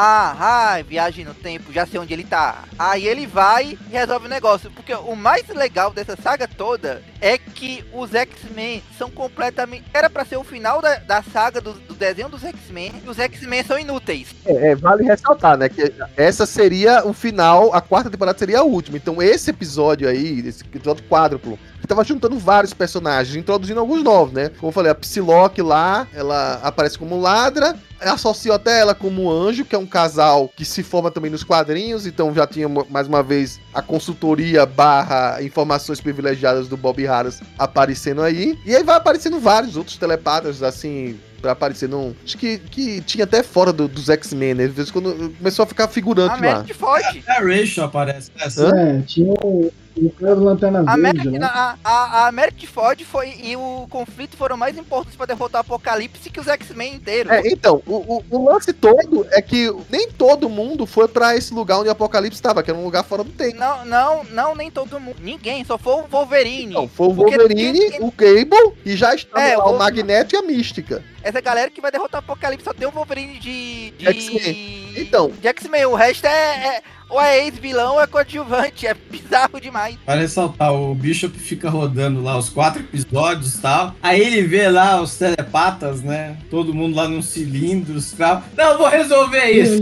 [SPEAKER 4] ah, ah, viagem no tempo, já sei onde ele tá. Aí ele vai e resolve o negócio. Porque o mais legal dessa saga toda é que os X-Men são completamente... Era pra ser o final da, da saga do, do desenho dos X-Men, e os X-Men são inúteis.
[SPEAKER 2] É, é, vale ressaltar, né, que essa seria o final, a quarta temporada seria a última. Então esse episódio aí, esse episódio quádruplo, que tava juntando vários personagens, introduzindo alguns novos, né? Como eu falei, a Psylocke lá, ela aparece como ladra, associo até ela como anjo, que é um casal que se forma também nos quadrinhos, então já tinha mais uma vez a consultoria barra informações privilegiadas do Bob Harras aparecendo aí, e aí vai aparecendo vários outros telepatas, assim, pra aparecer num... Acho que, que tinha até fora do, dos X-Men, né? Às vezes quando começou a ficar figurante
[SPEAKER 4] a
[SPEAKER 2] lá.
[SPEAKER 4] Meredith Ford.
[SPEAKER 3] É, a Rachel aparece.
[SPEAKER 5] É, tinha o... O cara do Lanterna
[SPEAKER 4] a
[SPEAKER 5] Verde,
[SPEAKER 4] Mer-
[SPEAKER 5] né?
[SPEAKER 4] a, a, a Meredith Ford foi, e o conflito foram mais importantes pra derrotar o Apocalipse que os X-Men inteiros.
[SPEAKER 2] É, então, o, o, o lance todo é que nem todo mundo foi pra esse lugar onde o Apocalipse estava, que era um lugar fora do tempo.
[SPEAKER 4] Não, não, não, nem todo mundo. Ninguém, só foi o Wolverine.
[SPEAKER 2] Não, foi o Wolverine,
[SPEAKER 4] Porque...
[SPEAKER 2] o Cable, e já estava
[SPEAKER 4] é,
[SPEAKER 2] lá
[SPEAKER 4] o...
[SPEAKER 2] o Magneto e a Mística.
[SPEAKER 4] Essa galera que vai derrotar o Apocalipse só tem o Wolverine de... de...
[SPEAKER 2] X-Men. Então.
[SPEAKER 4] De X-Men, o resto é... é... ou é ex-vilão ou é coadjuvante, é bizarro demais.
[SPEAKER 3] Para ressaltar, o Bishop fica rodando lá os quatro episódios e tal, aí ele vê lá os telepatas, né, todo mundo lá nos cilindros, tal. Não, vou resolver isso.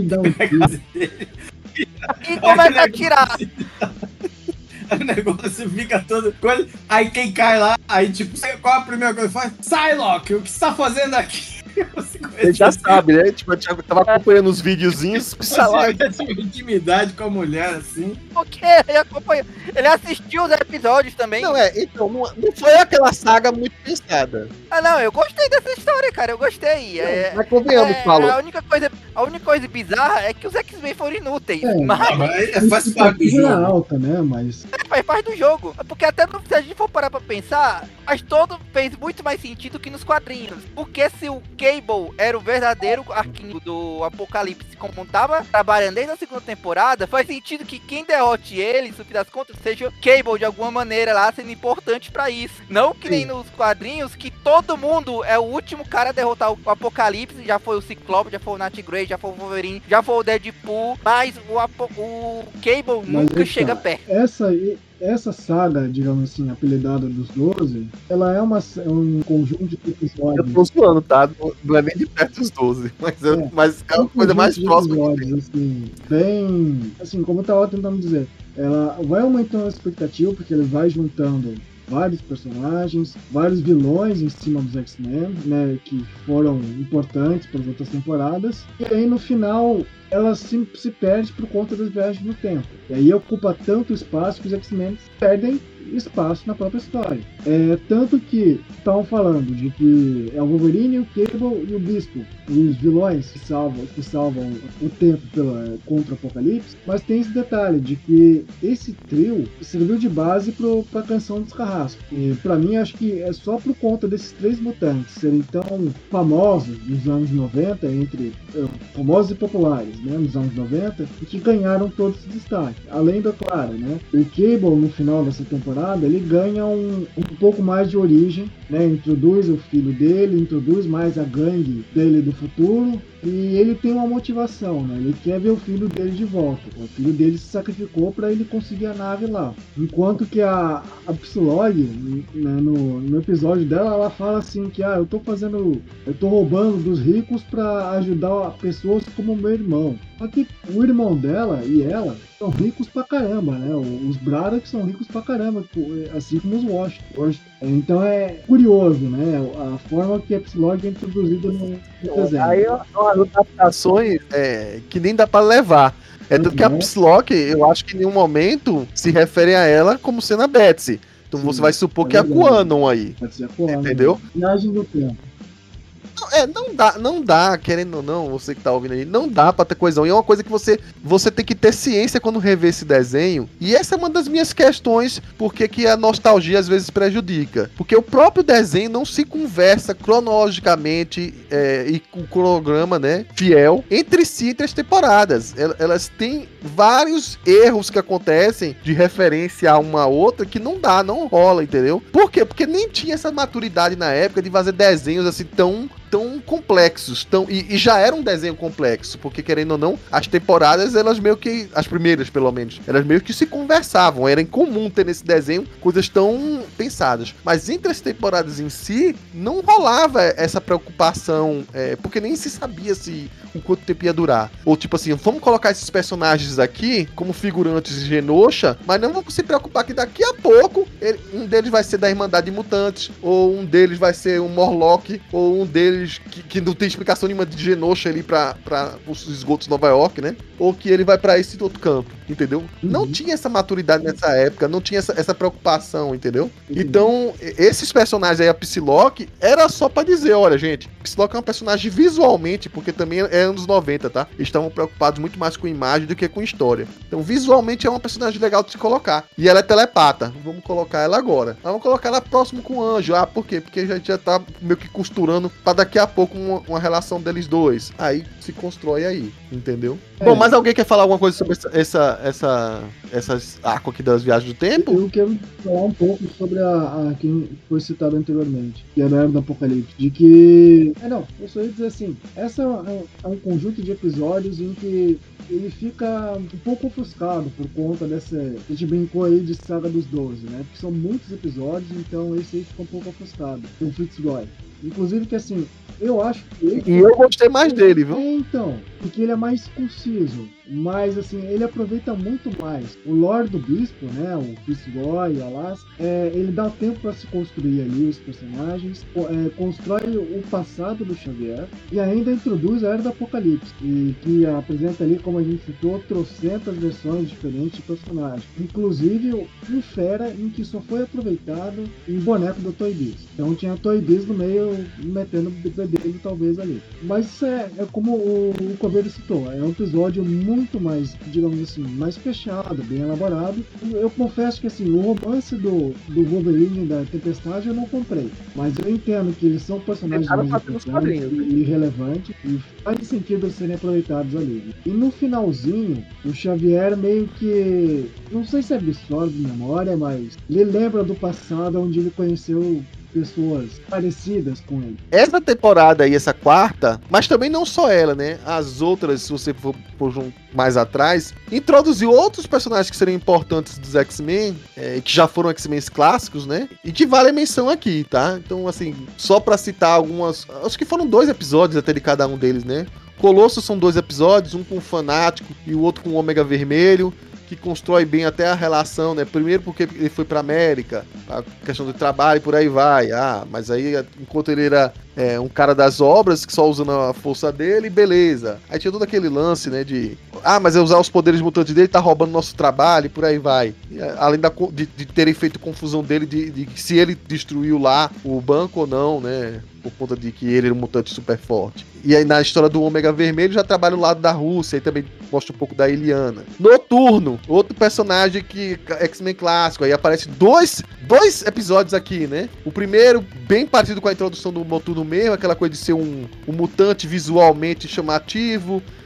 [SPEAKER 4] E começa a tirar.
[SPEAKER 3] O negócio fica todo coisa. Aí quem cai lá, aí tipo, qual a primeira coisa que faz? Psylocke, o que você tá fazendo aqui?
[SPEAKER 2] Você já sabe, né? Tipo, eu tava acompanhando os videozinhos.
[SPEAKER 3] Psylocke tinha intimidade com a mulher, assim.
[SPEAKER 4] Ok, ele acompanhou. Ele assistiu os episódios também.
[SPEAKER 2] Não, é, então, não, não foi aquela saga muito pensada.
[SPEAKER 4] Ah, não, eu gostei dessa história, cara, eu gostei.
[SPEAKER 2] Não,
[SPEAKER 4] é,
[SPEAKER 2] mas convenhamos,
[SPEAKER 4] é,
[SPEAKER 2] Paulo.
[SPEAKER 4] A única, coisa, a única coisa bizarra é que os X-Men foram inúteis.
[SPEAKER 5] É,
[SPEAKER 4] mas...
[SPEAKER 3] Não, mas faz parte do jogo.
[SPEAKER 5] alta, né? Mas...
[SPEAKER 4] É, faz parte do jogo. Porque até no, se a gente for parar pra pensar, mas todo fez muito mais sentido que nos quadrinhos. Porque se o Cable era o verdadeiro arquinho do Apocalipse, como tava trabalhando desde a segunda temporada, faz sentido que quem derrote ele, no fim das contas, seja o Cable de alguma maneira lá, sendo importante pra isso. Não que nem nos quadrinhos, que todo mundo é o último cara a derrotar o Apocalipse. Já foi o Ciclope, já foi o Nat Grey, já foi o Wolverine, já foi o Deadpool, mas o, Apo o Cable
[SPEAKER 5] mas
[SPEAKER 4] nunca
[SPEAKER 5] essa,
[SPEAKER 4] chega perto.
[SPEAKER 5] Essa aí... Essa saga, digamos assim, apelidada dos doze, ela é, uma, é um conjunto de episódios.
[SPEAKER 2] Eu tô zoando, tá? Não é nem de perto dos doze, mas é, é, mas é uma coisa mais próxima.
[SPEAKER 5] Episódios, assim, bem... Assim, como eu tava tentando dizer, ela vai aumentando a expectativa, porque ele vai juntando vários personagens, vários vilões em cima dos X-Men, né, que foram importantes para as outras temporadas, e aí no final ela se, se perde por conta das viagens no tempo. E aí ocupa tanto espaço que os X-Men perdem espaço na própria história. É, tanto que estavam falando de que é o Wolverine, o Cable e o Bispo, os vilões que salvam, que salvam o tempo pela, contra o Apocalipse, mas tem esse detalhe de que esse trio serviu de base para a canção dos Carrascos. E para mim acho que é só por conta desses três mutantes serem tão famosos nos anos noventa, entre uh, famosos e populares, né, nos anos noventa, e que ganharam todo esse destaque. Além da, claro, né, o Cable, no final dessa temporada, ele ganha um, um pouco mais de origem, né, introduz o filho dele, introduz mais a gangue dele do futuro, e ele tem uma motivação, né? Ele quer ver o filho dele de volta. O filho dele se sacrificou para ele conseguir a nave lá. Enquanto que a, a Psylocke, né, no, no episódio dela, ela fala assim que ah, eu tô fazendo, eu tô roubando dos ricos para ajudar pessoas como o meu irmão. Só que o irmão dela e ela são ricos pra caramba, né? Os Braddock são ricos pra caramba, assim como os Washington. Então é curioso, né? A forma que a Psylocke é introduzida no, no desenho.
[SPEAKER 2] Aí é uma adaptações é, que nem dá pra levar. É tanto que a Psylocke, eu acho que em nenhum momento se refere a ela como sendo a Betsy. Então Sim, você vai supor é que é a Quanon aí.
[SPEAKER 5] Pode ser a Quanon.
[SPEAKER 2] Entendeu?
[SPEAKER 5] Viagem do tempo.
[SPEAKER 2] É, não dá, não dá, querendo ou não, você que tá ouvindo aí, não dá pra ter coesão. E é uma coisa que você, você tem que ter ciência quando rever esse desenho. E essa é uma das minhas questões, porque que a nostalgia às vezes prejudica. Porque o próprio desenho não se conversa cronologicamente é, e com o cronograma, né, fiel, entre si, entre as temporadas. Elas têm vários erros que acontecem de referência a uma outra que não dá, não rola, entendeu? Por quê? Porque nem tinha essa maturidade na época de fazer desenhos assim tão... tão complexos, tão, e, e já era um desenho complexo, porque querendo ou não, as temporadas, elas meio que, as primeiras pelo menos, elas meio que se conversavam, era incomum ter nesse desenho coisas tão pensadas, mas entre as temporadas em si, não rolava essa preocupação, é, porque nem se sabia se o quanto tempo ia durar, ou tipo assim, vamos colocar esses personagens aqui como figurantes de Genosha, mas não vamos se preocupar que daqui a pouco, ele, um deles vai ser da Irmandade de Mutantes, ou um deles vai ser um Morlock, ou um deles Que, que não tem explicação nenhuma de Genosha ali pra, pra os esgotos de Nova York, né? Ou que ele vai pra esse outro campo, entendeu? Uhum. Não tinha essa maturidade nessa época, não tinha essa, essa preocupação, entendeu? Uhum. Então, esses personagens aí, a Psylocke, era só pra dizer, olha, gente, Psylocke é um personagem visualmente, porque também é anos noventa, tá? Eles estavam preocupados muito mais com imagem do que com história. Então, visualmente é uma personagem legal de se colocar. E ela é telepata. Vamos colocar ela agora. Vamos colocar ela próximo com o Anjo. Ah, por quê? Porque a gente já tá meio que costurando pra daqui a pouco uma, uma relação deles dois. Aí se constrói aí, entendeu? É. Bom, mas alguém quer falar alguma coisa sobre essa, essa, essa essas arco aqui das viagens do tempo?
[SPEAKER 5] Eu quero falar um pouco sobre a, a quem foi citado anteriormente, que é a Era do Apocalipse. De que... É, não, eu só ia dizer assim, essa é um, é um conjunto de episódios em que ele fica um pouco ofuscado por conta dessa... A gente brincou aí de Saga dos doze, né? Porque são muitos episódios, então esse aí fica um pouco ofuscado. O Fitzroy. Inclusive que assim, eu acho que ele...
[SPEAKER 2] E eu gostei mais dele, viu?
[SPEAKER 5] É, então, porque ele é mais conciso, mas assim, ele aproveita muito mais. O Lorde do Bispo, né, o Fitzroy, Alas, é, ele dá tempo para se construir ali os personagens, é, constrói o passado do Xavier e ainda introduz a Era do Apocalipse, e que apresenta ali, como a gente citou, trocentas versões diferentes de personagens. Inclusive, um fera em que só foi aproveitado em boneco do Toy Biz. Então tinha Toy Biz no meio, metendo o bebê dele talvez ali. Mas isso é, é como o, o Coveiro citou, é um episódio muito mais, digamos assim, mais fechado, bem elaborado. Eu, eu confesso que assim, o romance do, do Wolverine e da Tempestade eu não comprei, mas eu entendo que eles são personagens mais importantes e relevantes e faz sentido eles serem aproveitados ali. E no finalzinho, o Xavier meio que, não sei se absorve memória, mas ele lembra do passado onde ele conheceu pessoas parecidas com ele.
[SPEAKER 2] Essa temporada aí, essa quarta, mas também não só ela, né? As outras, se você for, for mais atrás, introduziu outros personagens que seriam importantes dos X-Men, é, que já foram X-Men clássicos, né? E que vale a menção aqui, tá? Então, assim, só pra citar algumas... Acho que foram dois episódios até de cada um deles, né? Colosso são dois episódios, um com o Fanático e o outro com o Ômega Vermelho, que constrói bem até a relação, né? Primeiro porque ele foi pra América, a questão do trabalho e por aí vai. Ah, mas aí enquanto ele era é, um cara das obras, que só usando a força dele, beleza. Aí tinha todo aquele lance, né, de... Ah, mas é usar os poderes mutantes dele, tá roubando nosso trabalho e por aí vai. E, além da, de, de terem feito confusão dele de, de se ele destruiu lá o banco ou não, né? Por conta de que ele era um mutante super forte. E aí na história do Ômega Vermelho já trabalha o lado da Rússia e também mostra um pouco da Illyana. Noturno, outro personagem que X-Men clássico, aí aparece dois, dois episódios aqui, né? O primeiro, bem parecido com a introdução do Noturno mesmo, aquela coisa de ser um, um mutante visualmente chamativo,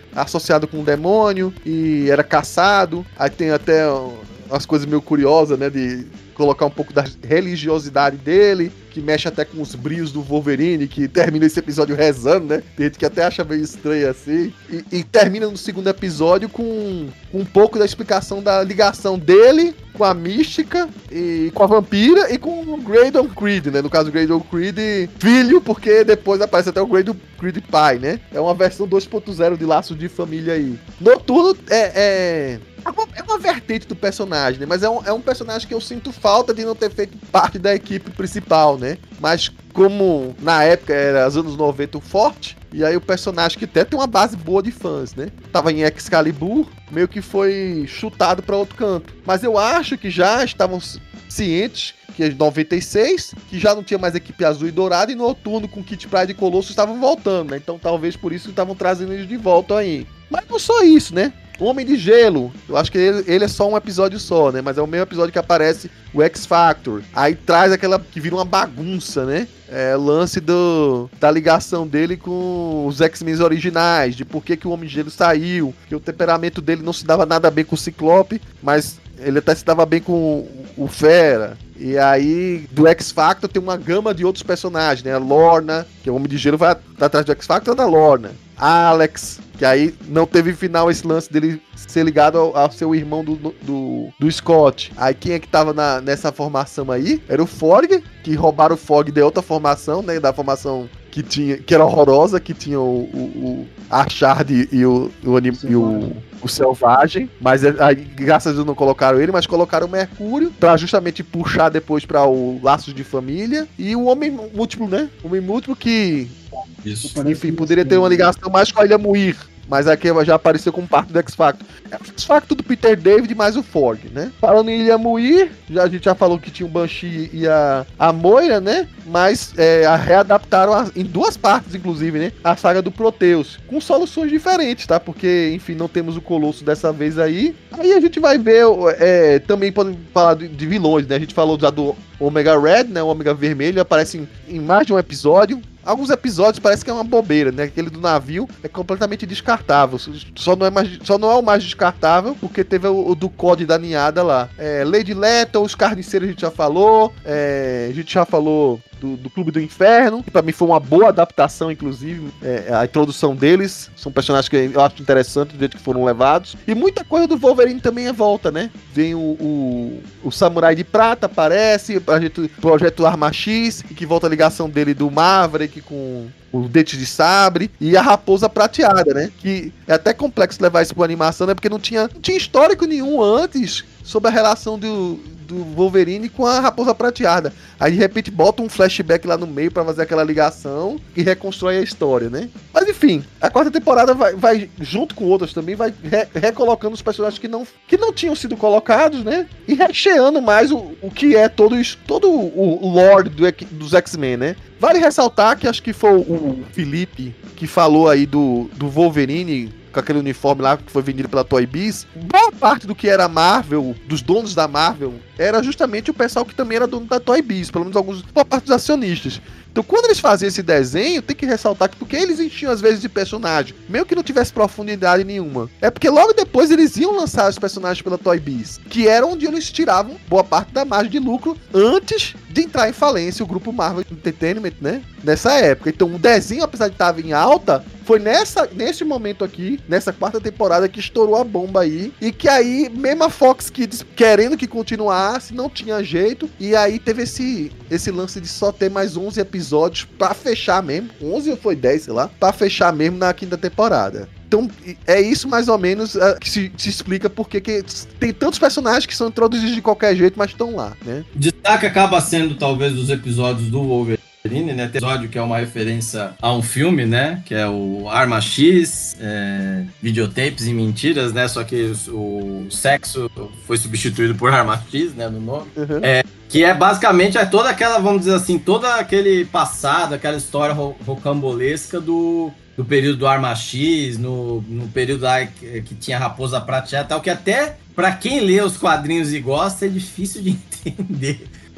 [SPEAKER 2] associado com um demônio e era caçado. Aí tem até umas coisas meio curiosas, né, de colocar um pouco da religiosidade dele, que mexe até com os brios do Wolverine, que termina esse episódio rezando, né? Tem gente que até acha meio estranho assim. E, e termina no segundo episódio com, com um pouco da explicação da ligação dele com a mística, e com a vampira e com o Graydon Creed, né? No caso, o Graydon Creed filho, porque depois aparece até o Graydon Creed pai, né? É uma versão dois ponto zero de Laços de Família aí. Noturno é... é... É uma, é uma vertente do personagem, né? Mas é um, é um personagem que eu sinto falta de não ter feito parte da equipe principal, né? Mas como na época era os anos noventa o forte, e aí o personagem que até tem uma base boa de fãs, né? Tava em Excalibur, meio que foi chutado para outro canto. Mas eu acho que já estavam cientes que em noventa e seis, que já não tinha mais equipe azul e dourada, e no Noturno com Kit Pride e Colosso estavam voltando, né? Então talvez por isso estavam trazendo eles de volta aí. Mas não só isso, né? O Homem de Gelo, eu acho que ele, ele é só um episódio só, né? Mas é o mesmo episódio que aparece o X-Factor. Aí traz aquela que vira uma bagunça, né? É, lance do, da ligação dele com os X-Men originais, de por que, que o Homem de Gelo saiu, que o temperamento dele não se dava nada bem com o Ciclope, mas ele até se dava bem com o Fera. E aí, do X-Factor tem uma gama de outros personagens, né? A Lorna, que o Homem de Gelo vai atrás do X-Factor, da Lorna. Alex, que aí não teve final esse lance dele ser ligado ao, ao seu irmão do, do, do Scott. Aí quem é que tava na, nessa formação aí? Era o Forg, que roubaram o Forg de outra formação, né? Da formação que tinha, que era horrorosa, que tinha o, o, o a Shard e o, o, anim, e o, o Selvagem, mas aí, graças a Deus não colocaram ele, mas colocaram o Mercúrio pra justamente puxar depois pra o Laços de Família, e o Homem Múltiplo, né? O Homem Múltiplo que,
[SPEAKER 3] Isso.
[SPEAKER 2] enfim, poderia ter uma ligação mais com a Ilha Muir, mas aqui já apareceu como parte do X-Factor. É o X-Factor do Peter David mais o Forg, né? Falando em Ilha Muir, já, a gente já falou que tinha o Banshee e a, a Moira, né? Mas é, a readaptaram a, em duas partes, inclusive, né? A saga do Proteus, com soluções diferentes, tá? Porque, enfim, não temos o Colosso dessa vez aí. Aí a gente vai ver, é, também podem falar de, de vilões, né? A gente falou já do Omega Red, né? O Omega Vermelho, aparece em, em mais de um episódio. Alguns episódios parece que é uma bobeira, né? Aquele do navio é completamente descartável. Só não é, mais, só não é o mais descartável, porque teve o, o do C O D da ninhada lá. É, Lady Lethal, os carniceiros a gente já falou. É, a gente já falou do, do Clube do Inferno, que pra mim foi uma boa adaptação, inclusive. É, a introdução deles. São personagens que eu acho interessante do jeito que foram levados. E muita coisa do Wolverine também é volta, né? Vem o, o, o Samurai de Prata, aparece. A gente, o Projeto Arma X, que volta a ligação dele do Maverick com o Dente de Sabre, e a Raposa Prateada, né? Que é até complexo levar isso pra animação, né? Porque não tinha, não tinha histórico nenhum antes sobre a relação do, do Wolverine com a Raposa Prateada. Aí de repente bota um flashback lá no meio pra fazer aquela ligação e reconstrói a história, né? Mas enfim, a quarta temporada vai, vai junto com outras também, vai re, recolocando os personagens que não, que não tinham sido colocados, né? E recheando mais o, o que é todo, isso, todo o, o lore do, dos X-Men, né? Vale ressaltar que acho que foi o Felipe que falou aí do, do Wolverine com aquele uniforme lá que foi vendido pela Toy Biz. Boa parte do que era Marvel, dos donos da Marvel, era justamente o pessoal que também era dono da Toy Biz, pelo menos alguns, boa parte dos acionistas. Então quando eles faziam esse desenho, tem que ressaltar que porque eles enchiam às vezes de personagem, meio que não tivesse profundidade nenhuma. É porque logo depois eles iam lançar os personagens pela Toy Biz, que era onde eles tiravam boa parte da margem de lucro antes de entrar em falência o grupo Marvel Entertainment, né? Nessa época. Então o desenho, apesar de estar em alta, foi nessa, nesse momento aqui, nessa quarta temporada, que estourou a bomba aí. E que aí, mesmo a Fox Kids querendo que continuasse, não tinha jeito. E aí teve esse, esse lance de só ter mais onze episódios pra fechar mesmo. onze ou foi dez, sei lá. Pra fechar mesmo na quinta temporada. Então, é isso mais ou menos uh, que se, se explica porque que tem tantos personagens que são introduzidos de qualquer jeito, mas estão lá, né?
[SPEAKER 3] O destaque acaba sendo, talvez, os episódios do Wolverine, né? Tem episódio que é uma referência a um filme, né? Que é o Arma X, é, Videotapes e Mentiras, né? Só que o, o sexo foi substituído por Arma X, né? No nome.
[SPEAKER 2] Uhum.
[SPEAKER 3] É, que é basicamente é toda aquela, vamos dizer assim, toda aquele passado, aquela história ro- rocambolesca do... do período do Arma X, no, no período lá que, que tinha Raposa Prateada e tal, que até pra quem lê os quadrinhos e gosta é difícil de entender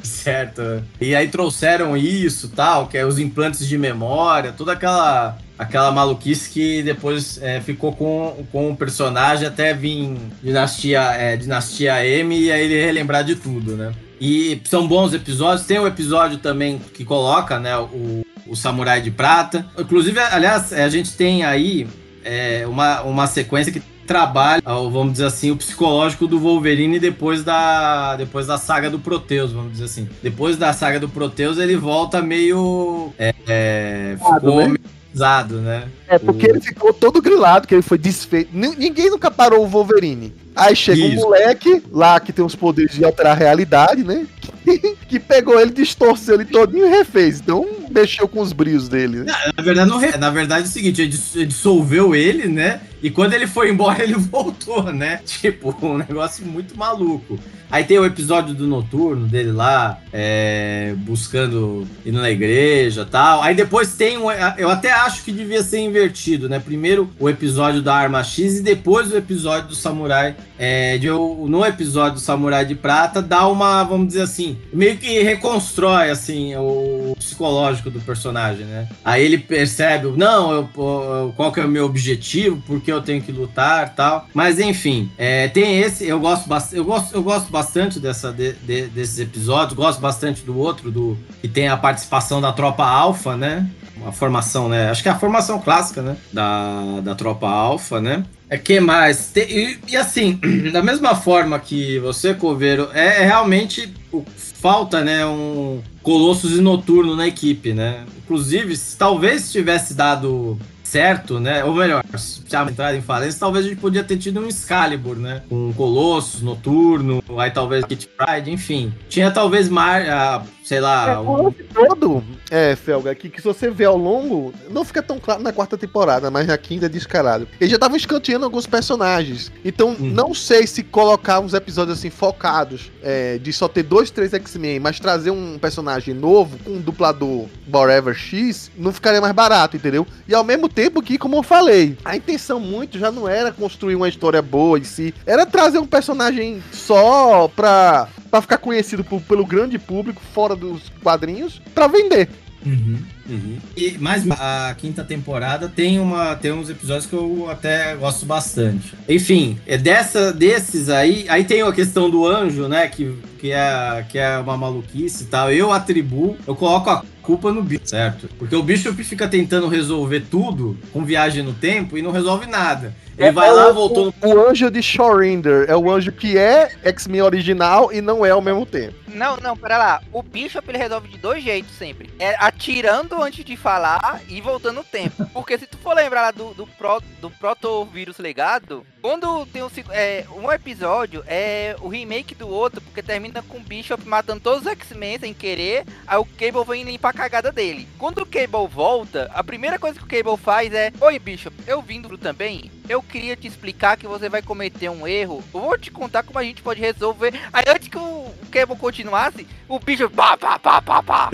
[SPEAKER 3] Certo. E aí trouxeram isso, tal, que é os implantes de memória, toda aquela... Aquela maluquice que depois é, ficou com, com o personagem até vir Dinastia, é, Dinastia M e aí ele relembrar de tudo, né? E são bons episódios. Tem o um episódio também que coloca, né, o, o Samurai de Prata. Inclusive, aliás, a gente tem aí é, uma, uma sequência que trabalha, vamos dizer assim, o psicológico do Wolverine depois da, depois da saga do Proteus, vamos dizer assim. Depois da saga do Proteus, ele volta meio... É, é, ficou meio... né?
[SPEAKER 2] É, porque o... ele ficou todo grilado, que ele foi desfeito. N- ninguém nunca parou o Wolverine. Aí chega Isso. um moleque lá que tem os poderes de alterar a realidade, né? Que pegou ele, distorceu ele todinho e refez. Então mexeu com os brios dele. Né?
[SPEAKER 3] Na, na verdade, não re... na verdade é o seguinte, ele dissolveu ele, né? E quando ele foi embora, ele voltou, né? Tipo, um negócio muito maluco. Aí tem o episódio do Noturno dele lá, é, buscando, indo na igreja e tal. Aí depois tem um... Eu até acho que devia ser invertido, né? Primeiro o episódio da Arma X e depois o episódio do Samurai. É, de, no episódio do Samurai de Prata, dá uma, vamos dizer assim, meio que reconstrói, assim, o psicológico do personagem, né? Aí ele percebe, não, eu, eu, qual que é o meu objetivo, por que eu tenho que lutar e tal. Mas, enfim, é, tem esse, eu gosto, bast- eu gosto, eu gosto bastante dessa, de, de, desses episódios, gosto bastante do outro, do que tem a participação da Tropa Alpha, né? A formação, né? Acho que é a formação clássica, né? Da, da Tropa Alpha, né? É que mais? Tem, e, e assim, da mesma forma que você, Coveiro, é, é realmente o, falta, né? Um Colossus e Noturno na equipe, né? Inclusive, se, talvez tivesse dado certo, né? Ou melhor, se tivesse entrado em falência, talvez a gente podia ter tido um Excalibur, né? Um Colossus, Noturno, aí talvez Kit Pride, enfim. Tinha talvez mais, uh, sei lá...
[SPEAKER 2] É, um... o todo, é, Felga, que, que se você vê ao longo, não fica tão claro na quarta temporada, mas na quinta é descarado. Eles já estavam escanteando alguns personagens. Então, hum. não sei se colocar uns episódios assim focados, é, de só ter dois, três X-Men, mas trazer um personagem novo, com um dublador Forever X, não ficaria mais barato, entendeu? E ao mesmo tempo que, como eu falei, a intenção muito já não era construir uma história boa em si, era trazer um personagem só pra, pra ficar conhecido por, pelo grande público, fora dos quadrinhos, pra vender.
[SPEAKER 3] Uhum, uhum. E, mas a quinta temporada tem, uma, tem uns episódios que eu até gosto bastante. Enfim, é dessa, desses aí. Aí tem a questão do anjo, né? Que, que, é, que é uma maluquice e tal. Eu atribuo, eu coloco a culpa no Bishop, certo? Porque o Bishop fica tentando resolver tudo com viagem no tempo e não resolve nada. Ele é, vai é lá, o, voltou...
[SPEAKER 2] O, o anjo de Shorinder é o anjo que é X-Men original e não é ao mesmo tempo.
[SPEAKER 4] Não, não, pera lá. O Bishop, ele resolve de dois jeitos sempre. É atirando antes de falar e voltando o tempo. Porque se tu for lembrar lá do, do, pro, do protovírus legado, quando tem um, é, um episódio, é o remake do outro, porque termina com o Bishop matando todos os X-Men sem querer, aí o Cable vem limpar a cagada dele. Quando o Cable volta, a primeira coisa que o Cable faz é: oi, Bishop, eu vim do também, eu queria te explicar que você vai cometer um erro, eu vou te contar como a gente pode resolver. Aí antes que o Cable continuasse, o Bishop pá, pá, pá, pá, pá.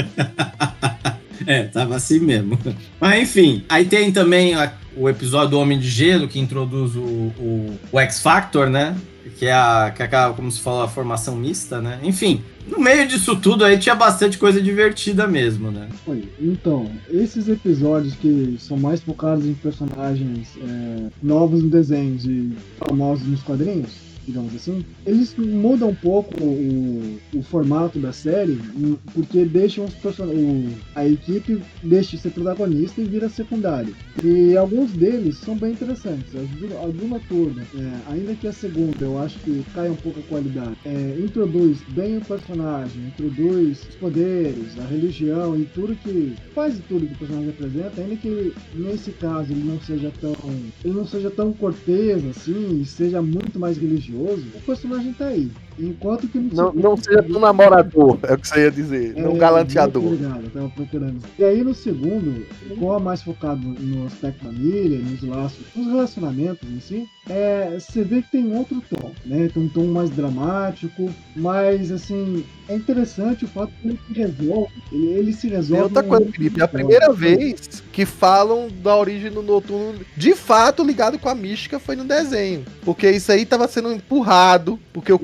[SPEAKER 3] É, tava assim mesmo. Mas enfim, aí tem também a, o episódio do Homem de Gelo, que introduz o, o, o X-Factor, né? Que é, a, que é a, como se fala, a formação mista, né? Enfim, no meio disso tudo aí tinha bastante coisa divertida mesmo, né?
[SPEAKER 5] Então, esses episódios que são mais focados em personagens é, novos no desenho e famosos nos quadrinhos, digamos assim, eles mudam um pouco o, o formato da série, porque deixam os person- o, a equipe deixa de ser protagonista e vira secundário. E alguns deles são bem interessantes. A do Noturno, é, ainda que a segunda eu acho que cai um pouco a qualidade, é, introduz bem o personagem, introduz os poderes, a religião e tudo que faz tudo que o personagem apresenta, ainda que nesse caso ele não seja tão ele não seja tão cortês assim, e seja muito mais religioso, o personagem tá aí. Enquanto que
[SPEAKER 2] não, não seja tão namorador, é o que você ia dizer, é, não galanteador.
[SPEAKER 5] Obrigado, eu tava procurando. E aí no segundo, igual mais focado no aspecto família, nos laços, nos relacionamentos em si, é, você vê que tem um outro tom, né? Tem um tom mais dramático, mas assim, é interessante o fato que ele se resolve. Ele, ele se resolve.
[SPEAKER 2] Tem outra coisa, Felipe, é a primeira vez que falam da origem do Noturno, de fato ligado com a mística, foi no desenho. Porque isso aí tava sendo empurrado, porque o Claremont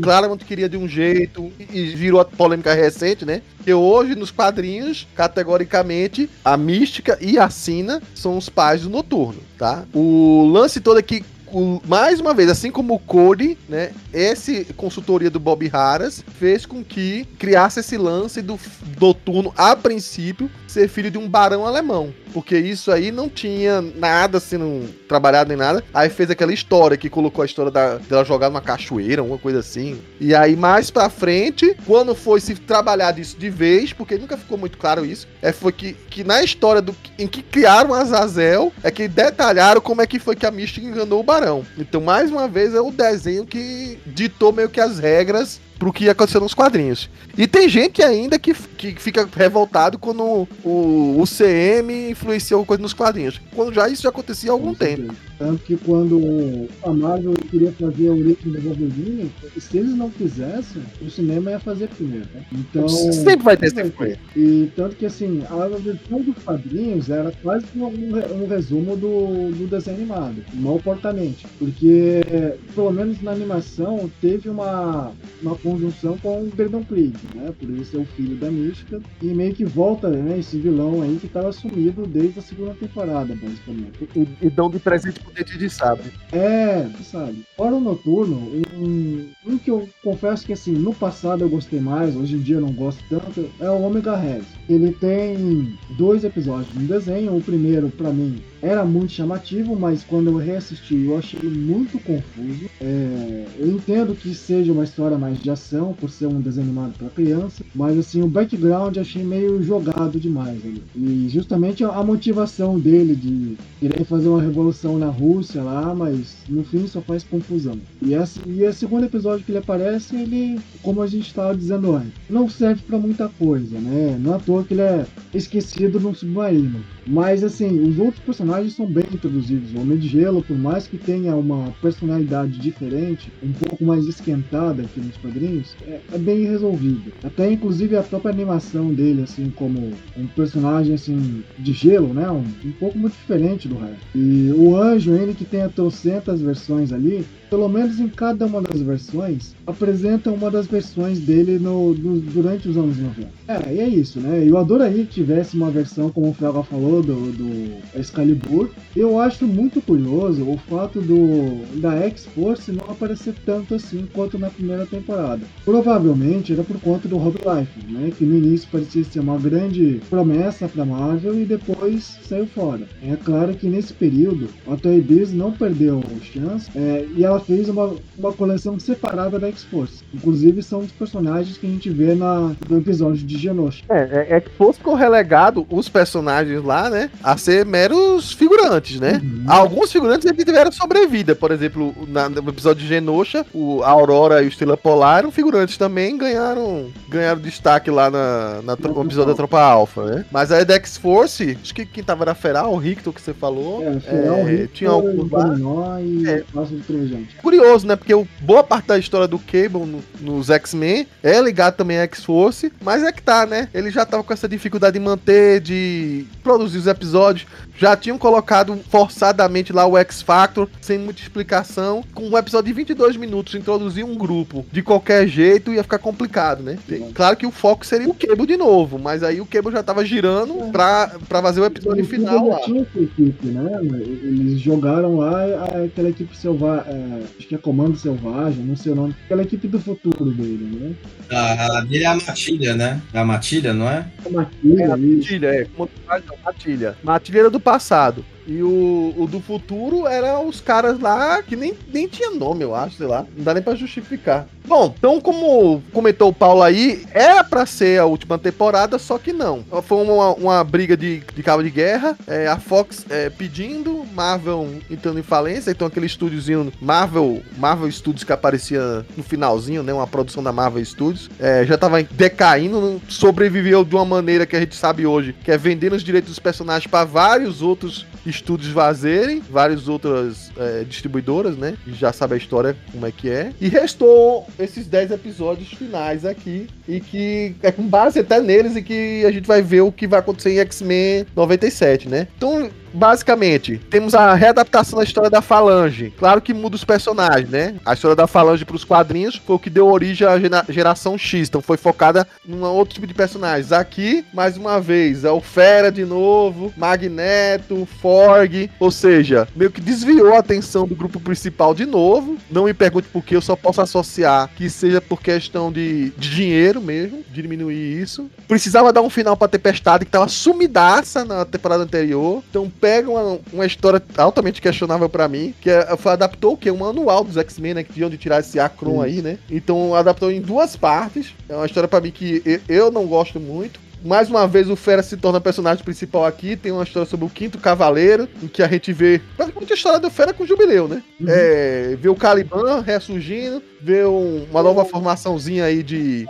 [SPEAKER 2] gente queria de um jeito e virou a polêmica recente, né? Que hoje, nos quadrinhos, categoricamente, a Mística e a Sina são os pais do Noturno, tá? O lance todo aqui, o, mais uma vez, assim como o Cody, né? Esse consultoria do Bob Harras fez com que criasse esse lance do Noturno, a princípio, ser filho de um barão alemão. Porque isso aí não tinha nada sendo trabalhado nem nada. Aí fez aquela história que colocou a história da, dela jogar numa cachoeira, alguma coisa assim. E aí mais pra frente, quando foi se trabalhar isso de vez, porque nunca ficou muito claro isso, é, foi que, que na história do, em que criaram Azazel, é que detalharam como é que foi que a Mística enganou o barão. Então mais uma vez é o desenho que ditou meio que as regras pro que ia acontecer nos quadrinhos. E tem gente ainda que, que fica revoltado quando o, o C M influenciou coisa nos quadrinhos. Quando já isso já acontecia há algum tempo.
[SPEAKER 5] Tanto que quando a Marvel queria fazer a origem do Wolverine, se eles não fizessem, o cinema ia fazer primeiro, né? Então...
[SPEAKER 2] Sempre vai ter esse efeito.
[SPEAKER 5] E tanto que, assim, a versão dos quadrinhos era quase um, um resumo do, do desenho animado, mal portamente. Porque, pelo menos na animação, teve uma, uma conjunção com o Brandon Krieg, né? Por ele ser o filho da Mística. E meio que volta, né, esse vilão aí que estava sumido desde a segunda temporada, basicamente.
[SPEAKER 2] E, e dão de presente pro dente de sabre.
[SPEAKER 5] É, sabe. Fora o Noturno, um, um que eu confesso que, assim, no passado eu gostei mais, hoje em dia eu não gosto tanto, é o Omega Red. Ele tem dois episódios no desenho. O primeiro, pra mim, era muito chamativo, mas quando eu reassisti eu achei muito confuso. É, eu entendo que seja uma história mais de ação, por ser um desenho animado para criança, mas assim, o background achei meio jogado demais ali. E justamente a motivação dele de querer fazer uma revolução na Rússia lá, mas no fim só faz confusão. E, essa, e o segundo episódio que ele aparece, ele, como a gente estava dizendo antes, não serve para muita coisa, né? Não é à toa que ele é esquecido no submarino. Mas assim, os outros personagens são bem introduzidos. O Homem de Gelo, por mais que tenha uma personalidade diferente, um pouco mais esquentada aqui nos quadrinhos, é, é bem resolvido. Até inclusive a própria animação dele, assim, como um personagem assim de gelo, né? Um, um pouco muito diferente do resto. E o Anjo, ele que tem a trocentas versões ali, pelo menos em cada uma das versões, apresenta uma das versões dele no, no, durante os anos noventa. É, e é isso, né? Eu adoraria que tivesse uma versão, como o Fraga falou, do, do Excalibur. Eu acho muito curioso o fato do da X-Force não aparecer tanto assim quanto na primeira temporada. Provavelmente era por conta do Rob Liefeld, né? Que no início parecia ser uma grande promessa para Marvel e depois saiu fora. É claro que nesse período a Toei Biz não perdeu chance, é, e ela fez uma, uma coleção separada da X-Force. Inclusive são os personagens que a gente vê na, no episódio de Genosha.
[SPEAKER 2] É, é, X-Force ficou relegado os personagens lá, né, a ser meros figurantes, né? Uhum. Alguns figurantes eles tiveram sobrevida, por exemplo, na, no episódio de Genosha, o a Aurora e o Estrela Polar eram figurantes também, ganharam, ganharam destaque lá na, na no episódio da Tropa Alpha, né? Mas a da X-Force, acho que quem tava era a Feral, o Rictor que você falou.
[SPEAKER 5] É, Feral, é, Rictor,
[SPEAKER 2] tinha alguns
[SPEAKER 5] lá. E
[SPEAKER 2] é.
[SPEAKER 5] Passo do Trojante.
[SPEAKER 2] Curioso, né? Porque o, boa parte da história do Cable no, nos X-Men é ligado também à X-Force, mas é que tá, né? Ele já tava com essa dificuldade de manter, de produzir os episódios. Já tinham colocado forçadamente lá o X-Factor, sem muita explicação. Com um episódio de vinte e dois minutos, introduzir um grupo de qualquer jeito ia ficar complicado, né? Claro que o foco seria o Cable de novo, mas aí o Cable já tava girando pra, pra fazer o episódio final lá.
[SPEAKER 5] Tinha essa equipe, né? Eles jogaram lá aquela equipe selvagem, é, acho que é Comando Selvagem, não sei o nome, aquela equipe do futuro dele, né?
[SPEAKER 3] Ah, a dele é a Matilha, né? É a Matilha, não é?
[SPEAKER 5] A Matilha,
[SPEAKER 2] é, a Matilha, é. Matilha. Matilha era do passado. E o, o do futuro eram os caras lá que nem, nem tinha nome, eu acho, sei lá. Não dá nem pra justificar. Bom, então como comentou o Paulo aí, era pra ser a última temporada, só que não. Foi uma, uma briga de, de cabo de guerra, é, a Fox é, pedindo, Marvel entrando em falência, então aquele estúdiozinho Marvel, Marvel Studios que aparecia no finalzinho, né, uma produção da Marvel Studios, é, já tava decaindo, sobreviveu de uma maneira que a gente sabe hoje, que é vendendo os direitos dos personagens pra vários outros estúdios vazerem, várias outras é, distribuidoras, né? E já sabe a história como é que é. E restou esses dez episódios finais aqui, e que é com base até neles, e que a gente vai ver o que vai acontecer em X-Men noventa e sete, né? Então, basicamente, temos a readaptação da história da Falange. Claro que muda os personagens, né? A história da Falange pros quadrinhos foi o que deu origem à gera- geração X. Então foi focada em um outro tipo de personagens. Aqui, mais uma vez, é o Fera de novo, Magneto, Forg. Ou seja, meio que desviou a atenção do grupo principal de novo. Não me pergunte por que, eu só posso associar que seja por questão de, de dinheiro mesmo, de diminuir isso. Precisava dar um final pra Tempestade, que tava sumidaça na temporada anterior. Então pega uma, uma história altamente questionável pra mim, que é, foi, adaptou o quê? Um manual dos X-Men, né? Que tinham de tirar esse Acron aí, né? Então adaptou em duas partes. É uma história pra mim que eu, eu não gosto muito. Mais uma vez o Fera se torna personagem principal aqui. Tem uma história sobre o Quinto Cavaleiro, em que a gente vê praticamente a história do Fera com o Jubileu, né? Uhum. É, vê o Caliban ressurgindo, vê um, uma nova formaçãozinha aí de...